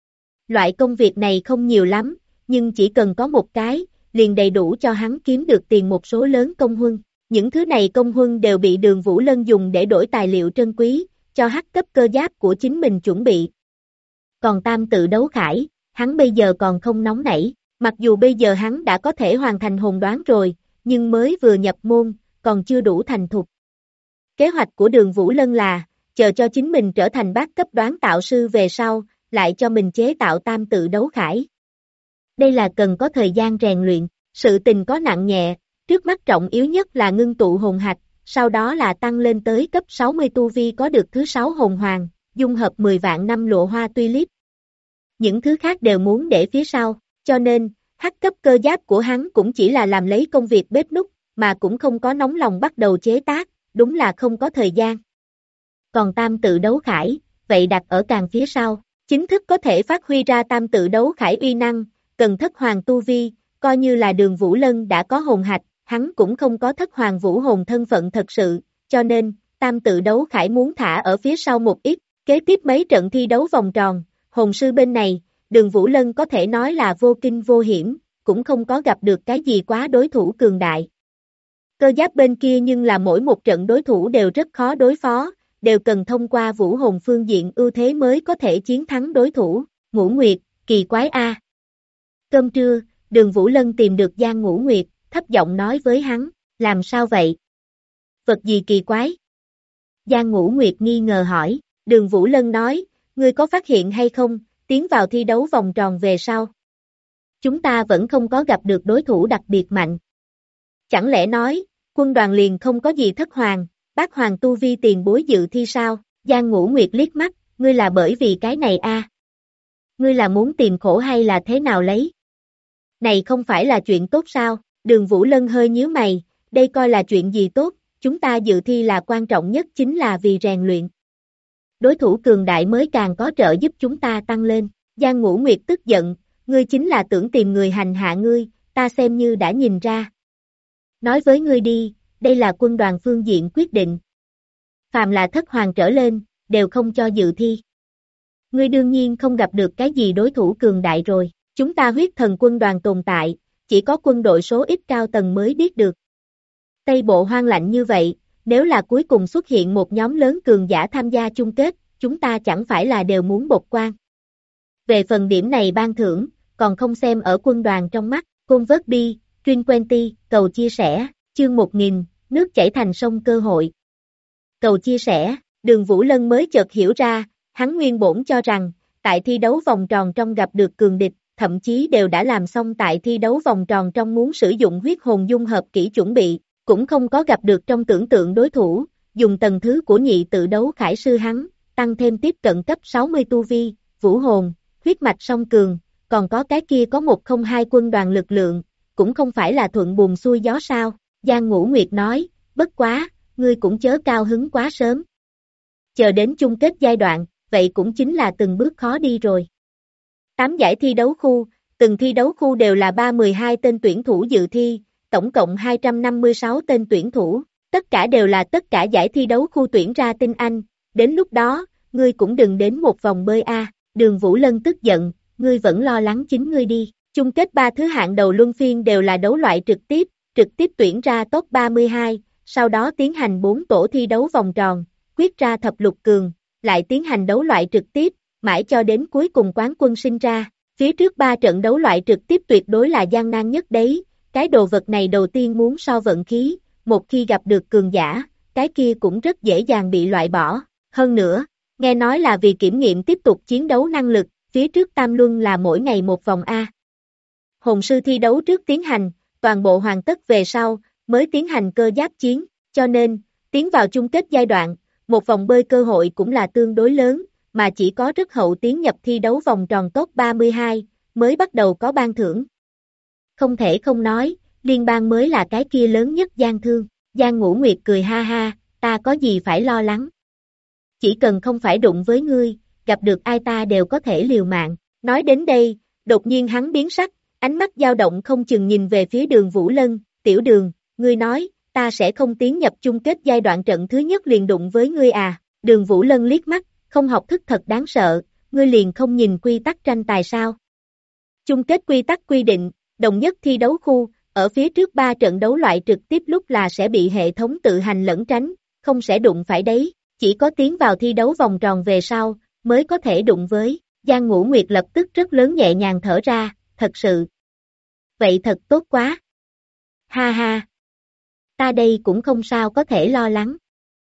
Loại công việc này không nhiều lắm, nhưng chỉ cần có một cái, liền đầy đủ cho hắn kiếm được tiền một số lớn công huân. Những thứ này công huân đều bị Đường Vũ Lân dùng để đổi tài liệu trân quý, cho hắc cấp cơ giáp của chính mình chuẩn bị. Còn tam tự đấu khải, hắn bây giờ còn không nóng nảy, mặc dù bây giờ hắn đã có thể hoàn thành hồn đoán rồi, nhưng mới vừa nhập môn, còn chưa đủ thành thục. Kế hoạch của Đường Vũ Lân là, chờ cho chính mình trở thành bát cấp đoán tạo sư về sau, lại cho mình chế tạo tam tự đấu khải. Đây là cần có thời gian rèn luyện, sự tình có nặng nhẹ, trước mắt trọng yếu nhất là ngưng tụ hồn hạch, sau đó là tăng lên tới cấp 60 tu vi có được thứ 6 hồn hoàng, dung hợp 10 vạn năm lụa hoa tulip. Những thứ khác đều muốn để phía sau, cho nên, hắc cấp cơ giáp của hắn cũng chỉ là làm lấy công việc bếp núc, mà cũng không có nóng lòng bắt đầu chế tác, đúng là không có thời gian. Còn tam tự đấu khải, vậy đặt ở càng phía sau, chính thức có thể phát huy ra tam tự đấu khải uy năng, cần thất hoàng tu vi, coi như là Đường Vũ Lân đã có hồn hạch, hắn cũng không có thất hoàng vũ hồn thân phận thật sự, cho nên, tam tự đấu khải muốn thả ở phía sau một ít, kế tiếp mấy trận thi đấu vòng tròn, hồn sư bên này, Đường Vũ Lân có thể nói là vô kinh vô hiểm, cũng không có gặp được cái gì quá đối thủ cường đại. Cơ giáp bên kia nhưng là mỗi một trận đối thủ đều rất khó đối phó, đều cần thông qua vũ hồn phương diện ưu thế mới có thể chiến thắng đối thủ. Ngũ Nguyệt, kỳ quái a. Cơm trưa, Đường Vũ Lân tìm được Giang Ngũ Nguyệt, thấp giọng nói với hắn, làm sao vậy? Vật gì kỳ quái? Giang Ngũ Nguyệt nghi ngờ hỏi, Đường Vũ Lân nói, ngươi có phát hiện hay không, tiến vào thi đấu vòng tròn về sau. Chúng ta vẫn không có gặp được đối thủ đặc biệt mạnh. Chẳng lẽ nói, quân đoàn liền không có gì thất hoàng, bát hoàng tu vi tiền bối dự thi sao? Giang Ngũ Nguyệt liếc mắt, ngươi là bởi vì cái này a? Ngươi là muốn tìm khổ hay là thế nào lấy? Này không phải là chuyện tốt sao? Đường Vũ Lân hơi nhíu mày, đây coi là chuyện gì tốt, chúng ta dự thi là quan trọng nhất chính là vì rèn luyện. Đối thủ cường đại mới càng có trợ giúp chúng ta tăng lên. Giang Ngũ Nguyệt tức giận, ngươi chính là tưởng tìm người hành hạ ngươi, ta xem như đã nhìn ra. Nói với ngươi đi, đây là quân đoàn phương diện quyết định. Phàm là thất hoàng trở lên, đều không cho dự thi. Ngươi đương nhiên không gặp được cái gì đối thủ cường đại rồi, chúng ta huyết thần quân đoàn tồn tại, chỉ có quân đội số ít cao tầng mới biết được. Tây Bộ hoang lạnh như vậy, nếu là cuối cùng xuất hiện một nhóm lớn cường giả tham gia chung kết, chúng ta chẳng phải là đều muốn bộc quan. Về phần điểm này ban thưởng, còn không xem ở quân đoàn trong mắt, Côn vớt đi, Truyền Quenty, cầu chia sẻ, chương 1000, nước chảy thành sông cơ hội. Cầu chia sẻ, Đường Vũ Lân mới chợt hiểu ra, hắn nguyên bổn cho rằng, tại thi đấu vòng tròn trong gặp được cường địch, thậm chí đều đã làm xong tại thi đấu vòng tròn trong muốn sử dụng huyết hồn dung hợp kỹ chuẩn bị, cũng không có gặp được trong tưởng tượng đối thủ, dùng tầng thứ của nhị tự đấu khải sư hắn, tăng thêm tiếp cận cấp 60 tu vi, vũ hồn, huyết mạch song cường, còn có cái kia có 102 quân đoàn lực lượng, cũng không phải là thuận buồm xuôi gió sao, Giang Ngũ Nguyệt nói, bất quá, ngươi cũng chớ cao hứng quá sớm. Chờ đến chung kết giai đoạn, vậy cũng chính là từng bước khó đi rồi. 8 giải thi đấu khu, từng thi đấu khu đều là 312 tên tuyển thủ dự thi, tổng cộng 256 tên tuyển thủ, tất cả đều là tất cả giải thi đấu khu tuyển ra tinh anh, đến lúc đó, ngươi cũng đừng đến một vòng bơi a. Đường Vũ Lân tức giận, ngươi vẫn lo lắng chính ngươi đi, chung kết 3 thứ hạng đầu luân phiên đều là đấu loại trực tiếp tuyển ra top 32, sau đó tiến hành 4 tổ thi đấu vòng tròn, quyết ra thập lục cường, lại tiến hành đấu loại trực tiếp, mãi cho đến cuối cùng quán quân sinh ra, phía trước 3 trận đấu loại trực tiếp tuyệt đối là gian nan nhất đấy, cái đồ vật này đầu tiên muốn so vận khí, một khi gặp được cường giả, cái kia cũng rất dễ dàng bị loại bỏ, hơn nữa, nghe nói là vì kiểm nghiệm tiếp tục chiến đấu năng lực, phía trước Tam Luân là mỗi ngày một vòng A. Hồn sư thi đấu trước tiến hành, toàn bộ hoàn tất về sau, mới tiến hành cơ giáp chiến, cho nên, tiến vào chung kết giai đoạn, một vòng bơi cơ hội cũng là tương đối lớn, mà chỉ có rất hậu tiến nhập thi đấu vòng tròn top 32, mới bắt đầu có ban thưởng. Không thể không nói, liên bang mới là cái kia lớn nhất gian thương, Giang Ngũ Nguyệt cười ha ha, ta có gì phải lo lắng. Chỉ cần không phải đụng với ngươi, gặp được ai ta đều có thể liều mạng. Nói đến đây, đột nhiên hắn biến sắc, ánh mắt dao động không chừng nhìn về phía Đường Vũ Lân, tiểu Đường, ngươi nói, ta sẽ không tiến nhập chung kết giai đoạn trận thứ nhất liền đụng với ngươi à. Đường Vũ Lân liếc mắt, không học thức thật đáng sợ, ngươi liền không nhìn quy tắc tranh tài sao. Chung kết quy tắc quy định, đồng nhất thi đấu khu, ở phía trước 3 trận đấu loại trực tiếp lúc là sẽ bị hệ thống tự hành lẩn tránh, không sẽ đụng phải đấy, chỉ có tiến vào thi đấu vòng tròn về sau, mới có thể đụng với. Giang Ngũ Nguyệt lập tức rất lớn nhẹ nhàng thở ra, thật sự. Vậy thật tốt quá. Ha ha. Ta đây cũng không sao có thể lo lắng.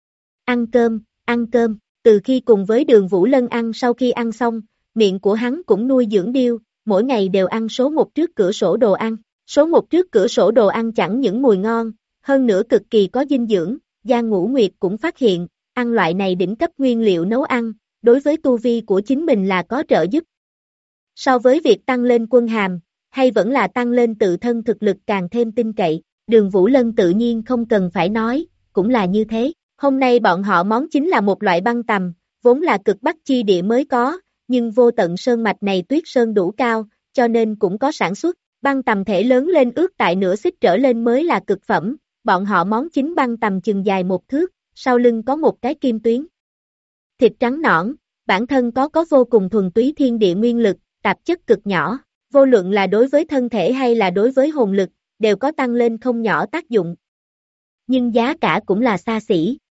Ăn cơm, từ khi cùng với Đường Vũ Lân ăn sau khi ăn xong, miệng của hắn cũng nuôi dưỡng điêu, mỗi ngày đều ăn số 1 trước cửa sổ đồ ăn. Số 1 trước cửa sổ đồ ăn chẳng những mùi ngon, hơn nữa cực kỳ có dinh dưỡng, Giang Ngũ Nguyệt cũng phát hiện, ăn loại này đỉnh cấp nguyên liệu nấu ăn, đối với tu vi của chính mình là có trợ giúp. So với việc tăng lên quân hàm, hay vẫn là tăng lên tự thân thực lực càng thêm tin cậy, Đường Vũ Lân tự nhiên không cần phải nói, cũng là như thế. Hôm nay bọn họ món chính là một loại băng tằm, vốn là cực bắc chi địa mới có, nhưng vô tận sơn mạch này tuyết sơn đủ cao, cho nên cũng có sản xuất. Băng tằm thể lớn lên ước tại nửa xích trở lên mới là cực phẩm, bọn họ món chính băng tằm chừng dài 1 thước, sau lưng có một cái kim tuyến. Thịt trắng nõn, bản thân có vô cùng thuần túy thiên địa nguyên lực, tạp chất cực nhỏ, vô luận là đối với thân thể hay là đối với hồn lực, đều có tăng lên không nhỏ tác dụng. Nhưng giá cả cũng là xa xỉ,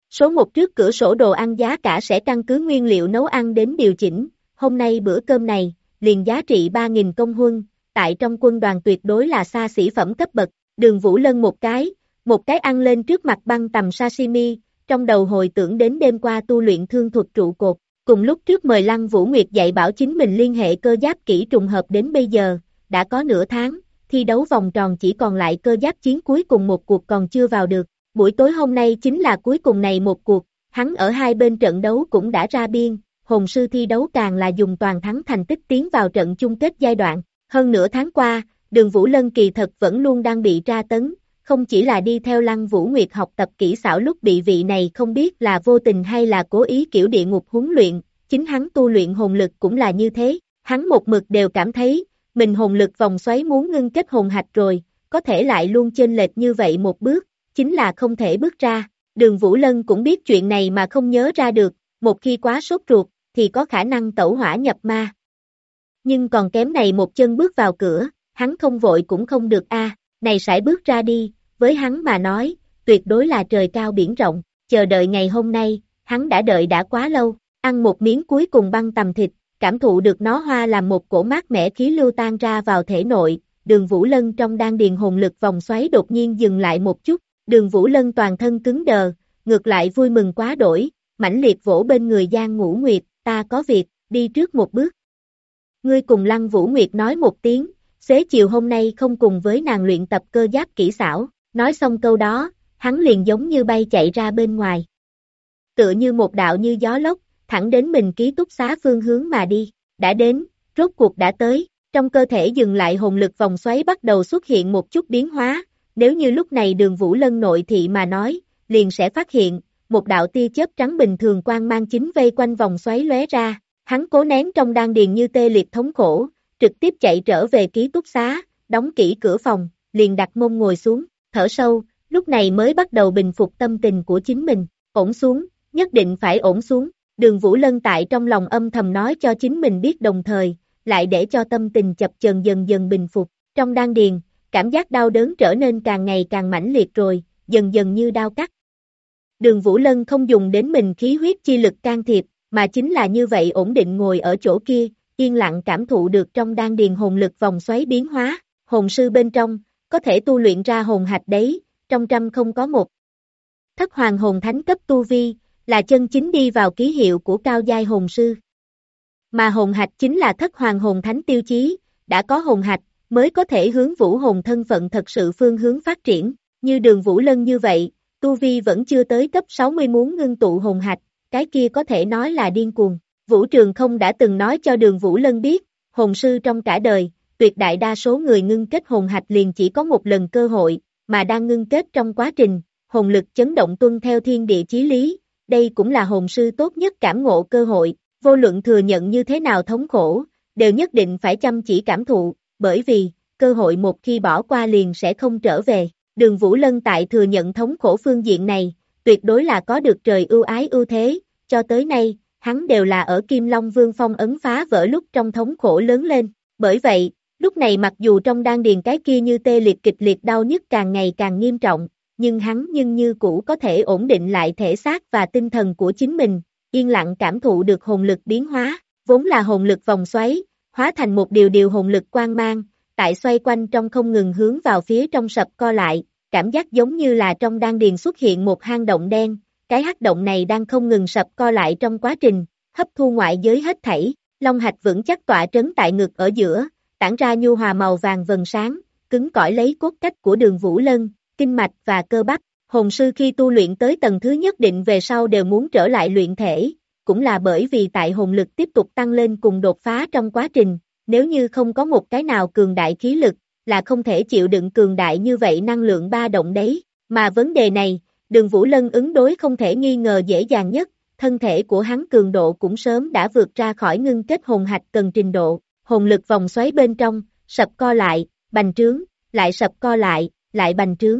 Số 1 trước cửa sổ đồ ăn giá cả sẽ căn cứ nguyên liệu nấu ăn đến điều chỉnh, hôm nay bữa cơm này, liền giá trị 3.000 công huân, tại trong quân đoàn tuyệt đối là xa xỉ phẩm cấp bậc, Đường Vũ Lân một cái ăn lên trước mặt băng tằm sashimi, trong đầu hồi tưởng đến đêm qua tu luyện thương thuật trụ cột, cùng lúc trước mời Lăng Vũ Nguyệt dạy bảo chính mình liên hệ cơ giáp kỹ trùng hợp đến bây giờ, đã có nửa tháng, thi đấu vòng tròn chỉ còn lại cơ giáp chiến cuối cùng một cuộc còn chưa vào được, buổi tối hôm nay chính là cuối cùng này một cuộc, hắn ở hai bên trận đấu cũng đã ra biên, hồn sư thi đấu càng là dùng toàn thắng thành tích tiến vào trận chung kết giai đoạn, hơn nửa tháng qua, Đường Vũ Lân kỳ thật vẫn luôn đang bị tra tấn, không chỉ là đi theo Lăng Vũ Nguyệt học tập kỹ xảo lúc bị vị này không biết là vô tình hay là cố ý kiểu địa ngục huấn luyện, chính hắn tu luyện hồn lực cũng là như thế, hắn một mực đều cảm thấy, mình hồn lực vòng xoáy muốn ngưng kết hồn hạch rồi, có thể lại luôn chênh lệch như vậy một bước, chính là không thể bước ra, Đường Vũ Lân cũng biết chuyện này mà không nhớ ra được, một khi quá sốt ruột, thì có khả năng tẩu hỏa nhập ma. Nhưng còn kém này một chân bước vào cửa, hắn không vội cũng không được này sải bước ra đi, với hắn mà nói, tuyệt đối là trời cao biển rộng, chờ đợi ngày hôm nay, hắn đã đợi đã quá lâu, ăn một miếng cuối cùng băng tằm thịt, cảm thụ được nó hoa làm một cổ mát mẻ khí lưu tan ra vào thể nội, Đường Vũ Lân trong đan điền hồn lực vòng xoáy đột nhiên dừng lại một chút, Đường Vũ Lân toàn thân cứng đờ, ngược lại vui mừng quá đổi, mãnh liệt vỗ bên người Giang Ngũ Nguyệt, ta có việc, đi trước một bước. Ngươi cùng Lăng Vũ Nguyệt nói một tiếng, xế chiều hôm nay không cùng với nàng luyện tập cơ giáp kỹ xảo, nói xong câu đó, hắn liền giống như bay chạy ra bên ngoài. Tựa như một đạo như gió lốc, thẳng đến mình ký túc xá phương hướng mà đi, đã đến, rốt cuộc đã tới, trong cơ thể dừng lại hồn lực vòng xoáy bắt đầu xuất hiện một chút biến hóa, nếu như lúc này Đường Vũ Lân nội thị mà nói, liền sẽ phát hiện, một đạo tia chớp trắng bình thường quang mang chính vây quanh vòng xoáy lóe ra, hắn cố nén trong đan điền như tê liệt thống khổ, trực tiếp chạy trở về ký túc xá, đóng kỹ cửa phòng, liền đặt mông ngồi xuống, thở sâu, lúc này mới bắt đầu bình phục tâm tình của chính mình, ổn xuống, nhất định phải ổn xuống, Đường Vũ Lân tại trong lòng âm thầm nói cho chính mình biết đồng thời, lại để cho tâm tình chập chờn dần dần bình phục, trong đan điền, cảm giác đau đớn trở nên càng ngày càng mãnh liệt rồi, dần dần như đao cắt. Đường Vũ Lân không dùng đến mình khí huyết chi lực can thiệp, mà chính là như vậy ổn định ngồi ở chỗ kia, yên lặng cảm thụ được trong đan điền hồn lực vòng xoáy biến hóa, hồn sư bên trong, có thể tu luyện ra hồn hạch đấy, trong trăm không có một. Thất hoàng hồn thánh cấp tu vi, là chân chính đi vào ký hiệu của cao giai hồn sư. Mà hồn hạch chính là thất hoàng hồn thánh tiêu chí, đã có hồn hạch, mới có thể hướng vũ hồn thân phận thật sự phương hướng phát triển, như Đường Vũ Lân như vậy, tu vi vẫn chưa tới cấp 60 muốn ngưng tụ hồn hạch, cái kia có thể nói là điên cuồng. Vũ Trường không đã từng nói cho Đường Vũ Lân biết, hồn sư trong cả đời, tuyệt đại đa số người ngưng kết hồn hạch liền chỉ có một lần cơ hội, mà đang ngưng kết trong quá trình, hồn lực chấn động tuân theo thiên địa chí lý, đây cũng là hồn sư tốt nhất cảm ngộ cơ hội, vô luận thừa nhận như thế nào thống khổ, đều nhất định phải chăm chỉ cảm thụ, bởi vì, cơ hội một khi bỏ qua liền sẽ không trở về. Đường Vũ Lân tại thừa nhận thống khổ phương diện này, tuyệt đối là có được trời ưu ái ưu thế, cho tới nay, hắn đều là ở Kim Long Vương phong ấn phá vỡ lúc trong thống khổ lớn lên, bởi vậy, lúc này mặc dù trong đan điền cái kia như tê liệt kịch liệt đau nhức càng ngày càng nghiêm trọng, nhưng hắn như cũ có thể ổn định lại thể xác và tinh thần của chính mình, yên lặng cảm thụ được hồn lực biến hóa, vốn là hồn lực vòng xoáy, hóa thành một điều hồn lực quang mang, tại xoay quanh trong không ngừng hướng vào phía trong sập co lại, cảm giác giống như là trong đan điền xuất hiện một hang động đen, cái hắc động này đang không ngừng sập co lại trong quá trình, hấp thu ngoại giới hết thảy, long hạch vững chắc tọa trấn tại ngực ở giữa, tản ra nhu hòa màu vàng vần sáng, cứng cỏi lấy cốt cách của Đường Vũ Lân, kinh mạch và cơ bắp, hồn sư khi tu luyện tới tầng thứ nhất định về sau đều muốn trở lại luyện thể, cũng là bởi vì tại hồn lực tiếp tục tăng lên cùng đột phá trong quá trình, nếu như không có một cái nào cường đại khí lực, là không thể chịu đựng cường đại như vậy năng lượng ba động đấy, mà vấn đề này, Đường Vũ Lân ứng đối không thể nghi ngờ dễ dàng nhất, thân thể của hắn cường độ cũng sớm đã vượt ra khỏi ngưng kết hồn hạch cần trình độ, hồn lực vòng xoáy bên trong, sập co lại, bành trướng, lại sập co lại bành trướng.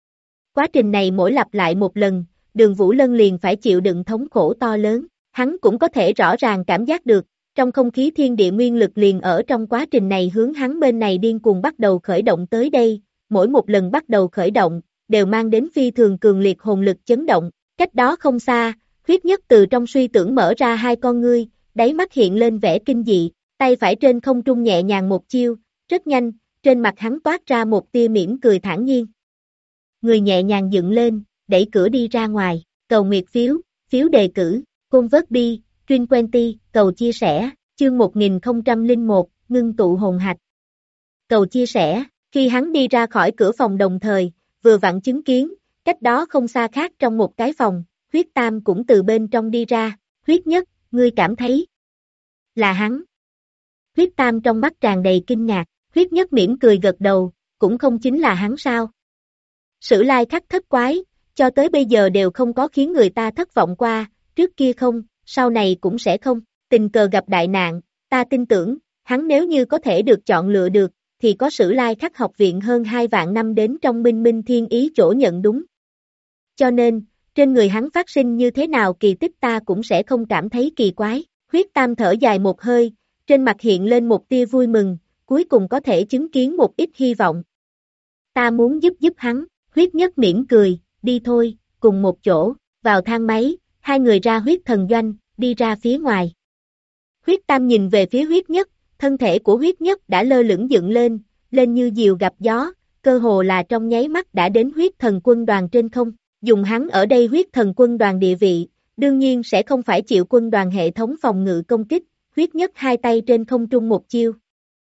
Quá trình này mỗi lặp lại một lần, Đường Vũ Lân liền phải chịu đựng thống khổ to lớn, hắn cũng có thể rõ ràng cảm giác được, trong không khí thiên địa nguyên lực liền ở trong quá trình này hướng hắn bên này điên cuồng bắt đầu khởi động tới đây, mỗi một lần bắt đầu khởi động, đều mang đến phi thường cường liệt hồn lực chấn động, Cách đó không xa, huyết nhất từ trong suy tưởng mở ra hai con ngươi, đáy mắt hiện lên vẻ kinh dị, tay phải trên không trung nhẹ nhàng một chiêu, rất nhanh, trên mặt hắn toát ra một tia mỉm cười thản nhiên. Người nhẹ nhàng dựng lên, đẩy cửa đi ra ngoài, cầu nguyệt phiếu, phiếu đề cử, convert bi, Dream 20, cầu chia sẻ, chương 1001, ngưng tụ hồn hạch. Cầu chia sẻ, khi hắn đi ra khỏi cửa phòng đồng thời, vừa vặn chứng kiến, cách đó không xa khác trong một cái phòng, huyết tam cũng từ bên trong đi ra, huyết nhất, ngươi cảm thấy là hắn. Huyết tam trong mắt tràn đầy kinh ngạc, huyết nhất mỉm cười gật đầu, cũng không chính là hắn sao. Sử lai khắc thất quái, cho tới bây giờ đều không có khiến người ta thất vọng qua, trước kia không, sau này cũng sẽ không, tình cờ gặp đại nạn, ta tin tưởng, hắn nếu như có thể được chọn lựa được, thì có Sử lai khắc học viện hơn 2 vạn năm đến trong minh minh thiên ý chỗ nhận đúng. Cho nên, trên người hắn phát sinh như thế nào kỳ tích ta cũng sẽ không cảm thấy kỳ quái, huyết tam thở dài một hơi, trên mặt hiện lên một tia vui mừng, cuối cùng có thể chứng kiến một ít hy vọng. Ta muốn giúp hắn, huyết nhất mỉm cười, đi thôi, cùng một chỗ, vào thang máy, hai người ra huyết thần doanh, đi ra phía ngoài. Huyết tam nhìn về phía huyết nhất, thân thể của huyết nhất đã lơ lửng dựng lên như diều gặp gió, cơ hồ là trong nháy mắt đã đến huyết thần quân đoàn trên không, dùng hắn ở đây huyết thần quân đoàn địa vị, đương nhiên sẽ không phải chịu quân đoàn hệ thống phòng ngự công kích, huyết nhất hai tay trên không trung một chiêu.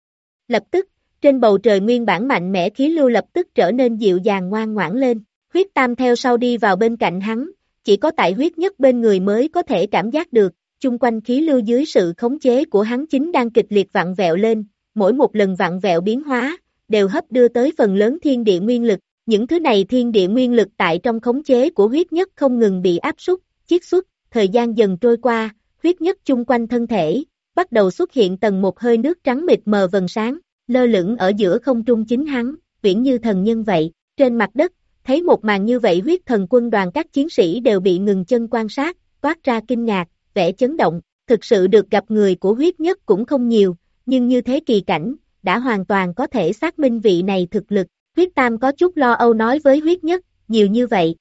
Lập tức, trên bầu trời nguyên bản mạnh mẽ khí lưu lập tức trở nên dịu dàng ngoan ngoãn lên, huyết tam theo sau đi vào bên cạnh hắn, chỉ có tại huyết nhất bên người mới có thể cảm giác được, chung quanh khí lưu dưới sự khống chế của hắn chính đang kịch liệt vặn vẹo lên, mỗi một lần vặn vẹo biến hóa, đều hấp đưa tới phần lớn thiên địa nguyên lực, những thứ này thiên địa nguyên lực tại trong khống chế của huyết nhất không ngừng bị áp súc, chiết xuất, thời gian dần trôi qua, huyết nhất chung quanh thân thể, bắt đầu xuất hiện tầng một hơi nước trắng mịt mờ vầng sáng, lơ lửng ở giữa không trung chính hắn, viễn như thần nhân vậy, trên mặt đất, thấy một màn như vậy huyết thần quân đoàn các chiến sĩ đều bị ngừng chân quan sát, toát ra kinh ngạc, vẻ chấn động, thực sự được gặp người của huyết nhất cũng không nhiều, nhưng như thế kỳ cảnh, đã hoàn toàn có thể xác minh vị này thực lực, huyết tam có chút lo âu nói với huyết nhất, nhiều như vậy.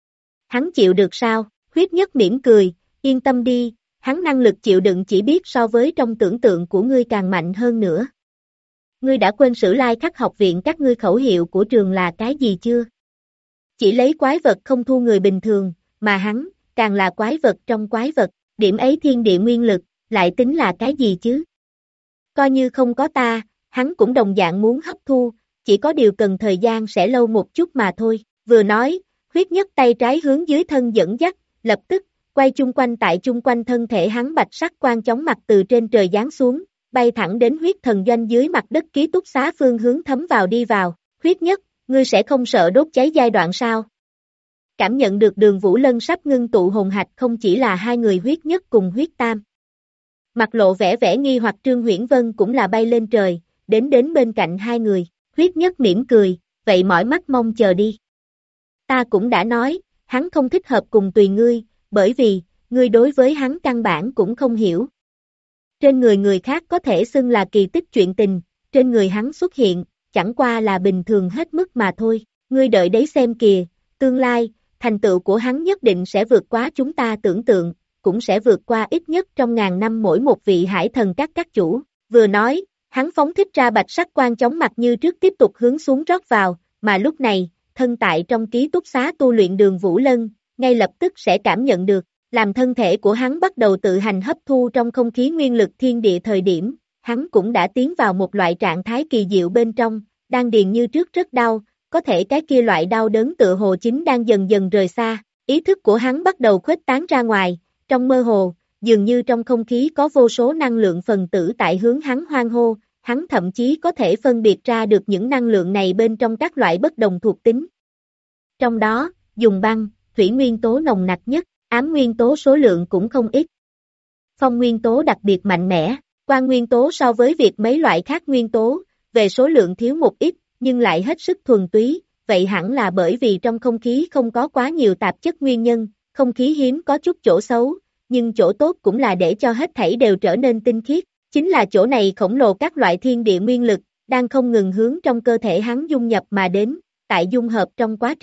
Hắn chịu được sao, huyết nhất mỉm cười, yên tâm đi, hắn năng lực chịu đựng chỉ biết so với trong tưởng tượng của ngươi càng mạnh hơn nữa. Ngươi đã quên Sử lai khắc học viện các ngươi khẩu hiệu của trường là cái gì chưa? Chỉ lấy quái vật không thu người bình thường, mà hắn, càng là quái vật trong quái vật, điểm ấy thiên địa nguyên lực, lại tính là cái gì chứ? Coi như không có ta, hắn cũng đồng dạng muốn hấp thu, chỉ có điều cần thời gian sẽ lâu một chút mà thôi. Vừa nói, huyết nhất tay trái hướng dưới thân dẫn dắt, lập tức, quay chung quanh tại chung quanh thân thể hắn bạch sắc quang chóng mặt từ trên trời giáng xuống, bay thẳng đến huyết thần doanh dưới mặt đất ký túc xá phương hướng thấm vào đi vào. Huyết nhất, ngươi sẽ không sợ đốt cháy giai đoạn sao? Cảm nhận được Đường Vũ Lân sắp ngưng tụ hồn hạch không chỉ là hai người huyết nhất cùng huyết tam. Mặt lộ vẻ nghi hoặc Trương Huyễn Vân cũng là bay lên trời, đến bên cạnh hai người, huyết nhất mỉm cười, vậy mỏi mắt mong chờ đi. Ta cũng đã nói, hắn không thích hợp cùng tùy ngươi, bởi vì, ngươi đối với hắn căn bản cũng không hiểu. Trên người người khác có thể xưng là kỳ tích chuyện tình, trên người hắn xuất hiện, chẳng qua là bình thường hết mức mà thôi, ngươi đợi đấy xem kìa, tương lai, thành tựu của hắn nhất định sẽ vượt quá chúng ta tưởng tượng, cũng sẽ vượt qua ít nhất trong ngàn năm mỗi một vị hải thần các chủ. Vừa nói, hắn phóng thích ra bạch sắc quang chóng mặt như trước tiếp tục hướng xuống rót vào, mà lúc này, thân tại trong ký túc xá tu luyện Đường Vũ Lân, ngay lập tức sẽ cảm nhận được, làm thân thể của hắn bắt đầu tự hành hấp thu trong không khí nguyên lực thiên địa thời điểm, hắn cũng đã tiến vào một loại trạng thái kỳ diệu bên trong, đan điền như trước rất đau, có thể cái kia loại đau đớn tựa hồ chính đang dần dần rời xa, ý thức của hắn bắt đầu khuếch tán ra ngoài, trong mơ hồ, dường như trong không khí có vô số năng lượng phần tử tại hướng hắn hoan hô, hắn thậm chí có thể phân biệt ra được những năng lượng này bên trong các loại bất đồng thuộc tính. Trong đó, dùng băng, thủy nguyên tố nồng nặc nhất, ám nguyên tố số lượng cũng không ít. Phong nguyên tố đặc biệt mạnh mẽ, quang nguyên tố so với việc mấy loại khác nguyên tố, về số lượng thiếu một ít, nhưng lại hết sức thuần túy, vậy hẳn là bởi vì trong không khí không có quá nhiều tạp chất nguyên nhân, không khí hiếm có chút chỗ xấu, nhưng chỗ tốt cũng là để cho hết thảy đều trở nên tinh khiết, chính là chỗ này khổng lồ các loại thiên địa nguyên lực, đang không ngừng hướng trong cơ thể hắn dung nhập mà đến, tại dung hợp trong quá trình,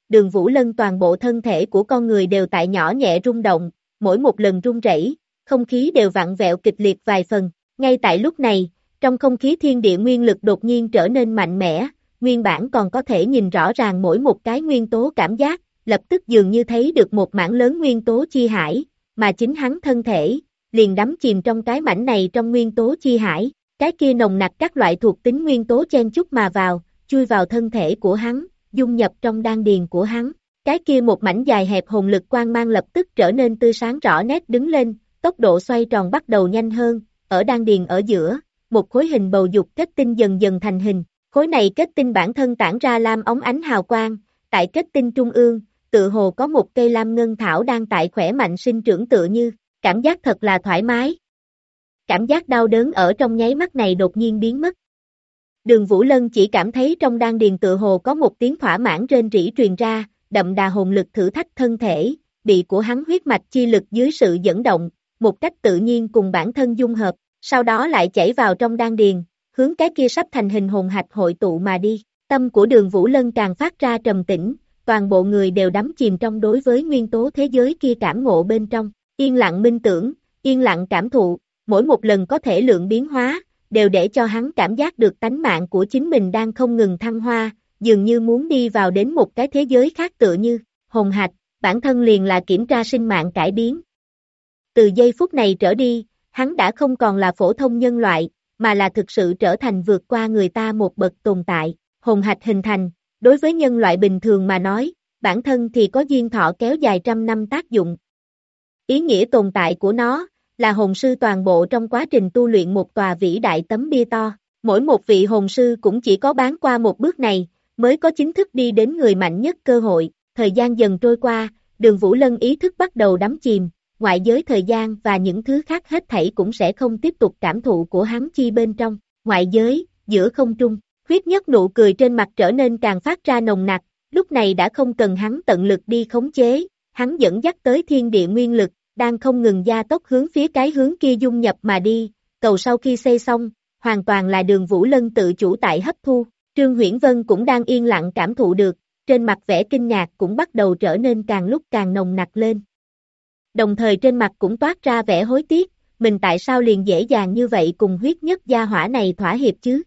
Đường Vũ Lân toàn bộ thân thể của con người đều tại nhỏ nhẹ rung động, mỗi một lần rung rẩy, không khí đều vặn vẹo kịch liệt vài phần. Ngay tại lúc này, trong không khí thiên địa nguyên lực đột nhiên trở nên mạnh mẽ, nguyên bản còn có thể nhìn rõ ràng mỗi một cái nguyên tố cảm giác, lập tức dường như thấy được một mảng lớn nguyên tố chi hải, mà chính hắn thân thể, liền đắm chìm trong cái mảnh này trong nguyên tố chi hải, cái kia nồng nặc các loại thuộc tính nguyên tố chen chúc mà vào, chui vào thân thể của hắn, dung nhập trong đan điền của hắn, cái kia một mảnh dài hẹp hồn lực quang mang lập tức trở nên tươi sáng rõ nét đứng lên, tốc độ xoay tròn bắt đầu nhanh hơn, ở đan điền ở giữa, một khối hình bầu dục kết tinh dần dần thành hình, khối này kết tinh bản thân tản ra lam óng ánh hào quang, tại kết tinh trung ương, tự hồ có một cây lam ngân thảo đang tại khỏe mạnh sinh trưởng tựa như, cảm giác thật là thoải mái. Cảm giác đau đớn ở trong nháy mắt này đột nhiên biến mất. Đường Vũ Lân chỉ cảm thấy trong đan điền tự hồ có một tiếng thỏa mãn rên rỉ truyền ra, đậm đà hồn lực thử thách thân thể, bị của hắn huyết mạch chi lực dưới sự dẫn động, một cách tự nhiên cùng bản thân dung hợp, sau đó lại chảy vào trong đan điền, hướng cái kia sắp thành hình hồn hạch hội tụ mà đi. Tâm của Đường Vũ Lân càng phát ra trầm tĩnh, toàn bộ người đều đắm chìm trong đối với nguyên tố thế giới kia cảm ngộ bên trong, yên lặng minh tưởng, yên lặng cảm thụ, mỗi một lần có thể lượng biến hóa, đều để cho hắn cảm giác được tánh mạng của chính mình đang không ngừng thăng hoa, dường như muốn đi vào đến một cái thế giới khác tựa như, hồn hạch, bản thân liền là kiểm tra sinh mạng cải biến. Từ giây phút này trở đi, hắn đã không còn là phổ thông nhân loại, mà là thực sự trở thành vượt qua người ta một bậc tồn tại, hồn hạch hình thành, đối với nhân loại bình thường mà nói, bản thân thì có duyên thọ kéo dài trăm năm tác dụng. Ý nghĩa tồn tại của nó, là hồn sư toàn bộ trong quá trình tu luyện một tòa vĩ đại tấm bia to, mỗi một vị hồn sư cũng chỉ có bán qua một bước này, mới có chính thức đi đến người mạnh nhất cơ hội, thời gian dần trôi qua, Đường Vũ Lân ý thức bắt đầu đắm chìm, ngoại giới thời gian và những thứ khác hết thảy cũng sẽ không tiếp tục cảm thụ của hắn chi bên trong, ngoại giới, giữa không trung, huyết nhất nụ cười trên mặt trở nên càng phát ra nồng nặc, lúc này đã không cần hắn tận lực đi khống chế, hắn dẫn dắt tới thiên địa nguyên lực, đang không ngừng gia tốc hướng phía cái hướng kia dung nhập mà đi, cầu sau khi xây xong, hoàn toàn là Đường Vũ Lân tự chủ tại hấp thu, Trương Huyễn Vân cũng đang yên lặng cảm thụ được, trên mặt vẻ kinh ngạc cũng bắt đầu trở nên càng lúc càng nồng nặc lên. Đồng thời trên mặt cũng toát ra vẻ hối tiếc, mình tại sao liền dễ dàng như vậy cùng huyết nhất gia hỏa này thỏa hiệp chứ?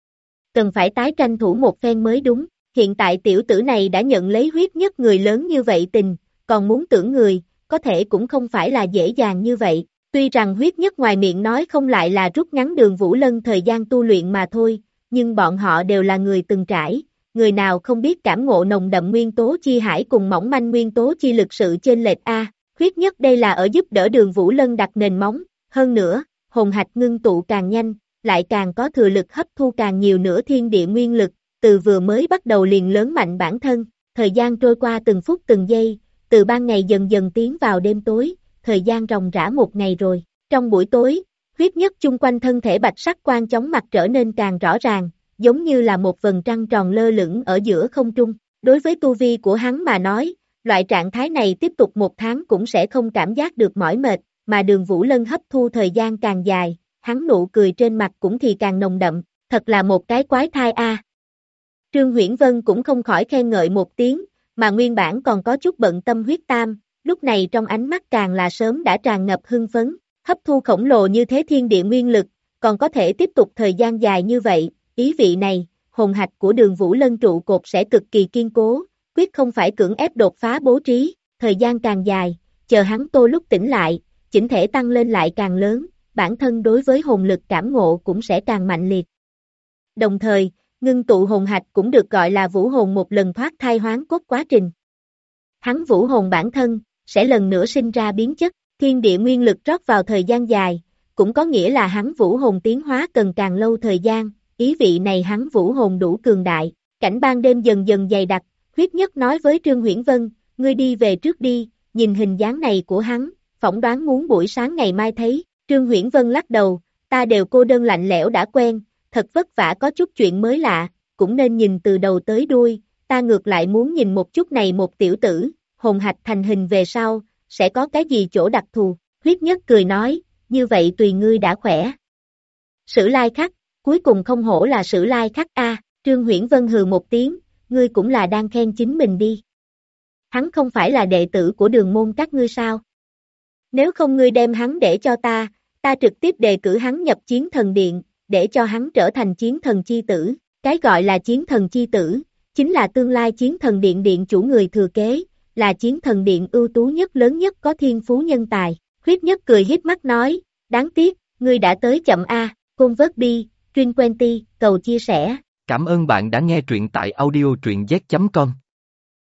Cần phải tái tranh thủ một phen mới đúng, hiện tại tiểu tử này đã nhận lấy huyết nhất người lớn như vậy tình, còn muốn tưởng người, có thể cũng không phải là dễ dàng như vậy, tuy rằng huyết nhất ngoài miệng nói không lại là rút ngắn Đường Vũ Lân thời gian tu luyện mà thôi, nhưng bọn họ đều là người từng trải, người nào không biết cảm ngộ nồng đậm nguyên tố chi hải cùng mỏng manh nguyên tố chi lực sự chênh lệch a, huyết nhất đây là ở giúp đỡ Đường Vũ Lân đặt nền móng, hơn nữa, hồn hạch ngưng tụ càng nhanh, lại càng có thừa lực hấp thu càng nhiều nữa thiên địa nguyên lực, từ vừa mới bắt đầu liền lớn mạnh bản thân, thời gian trôi qua từng phút từng giây, từ ban ngày dần dần tiến vào đêm tối, thời gian ròng rã một ngày rồi, trong buổi tối, huyết nhất chung quanh thân thể bạch sắc quang chóng mặt trở nên càng rõ ràng, giống như là một vầng trăng tròn lơ lửng ở giữa không trung, đối với tu vi của hắn mà nói, loại trạng thái này tiếp tục một tháng cũng sẽ không cảm giác được mỏi mệt, mà Đường Vũ Lân hấp thu thời gian càng dài, hắn nụ cười trên mặt cũng thì càng nồng đậm, thật là một cái quái thai a. Trương Huyễn Vân cũng không khỏi khen ngợi một tiếng, mà nguyên bản còn có chút bận tâm huyết tam, lúc này trong ánh mắt càng là sớm đã tràn ngập hưng phấn, hấp thu khổng lồ như thế thiên địa nguyên lực, còn có thể tiếp tục thời gian dài như vậy, ý vị này, hồn hạch của Đường Vũ Lân trụ cột sẽ cực kỳ kiên cố, quyết không phải cưỡng ép đột phá bố trí, thời gian càng dài, chờ hắn tô lúc tỉnh lại, chỉnh thể tăng lên lại càng lớn, bản thân đối với hồn lực cảm ngộ cũng sẽ càng mạnh liệt. Đồng thời, ngưng tụ hồn hạch cũng được gọi là vũ hồn một lần thoát thai hoán cốt quá trình. Hắn vũ hồn bản thân, sẽ lần nữa sinh ra biến chất, thiên địa nguyên lực rót vào thời gian dài, cũng có nghĩa là hắn vũ hồn tiến hóa cần càng lâu thời gian, ý vị này hắn vũ hồn đủ cường đại, cảnh ban đêm dần dần dày đặc, huyết nhất nói với Trương Huyễn Vân, ngươi đi về trước đi, nhìn hình dáng này của hắn, phỏng đoán muốn buổi sáng ngày mai thấy, Trương Huyễn Vân lắc đầu, ta đều cô đơn lạnh lẽo đã quen, thật vất vả có chút chuyện mới lạ, cũng nên nhìn từ đầu tới đuôi, ta ngược lại muốn nhìn một chút này một tiểu tử, hồn hạch thành hình về sau, sẽ có cái gì chỗ đặc thù, huyết nhất cười nói, như vậy tùy ngươi đã khỏe. Sử lai khắc, cuối cùng không hổ là sử lai khắc a, Trương Huyễn Vân hừ một tiếng, ngươi cũng là đang khen chính mình đi. Hắn không phải là đệ tử của đường môn các ngươi sao? Nếu không ngươi đem hắn để cho ta trực tiếp đề cử hắn nhập chiến thần điện, để cho hắn trở thành chiến thần chi tử. Cái gọi là chiến thần chi tử, chính là tương lai chiến thần điện điện chủ người thừa kế, là chiến thần điện ưu tú nhất lớn nhất có thiên phú nhân tài. Khuyết Nhất cười híp mắt nói, đáng tiếc, ngươi đã tới chậm a. Convert Trinquenty, cầu chia sẻ. Cảm ơn bạn đã nghe truyện tại audio truyện z.com.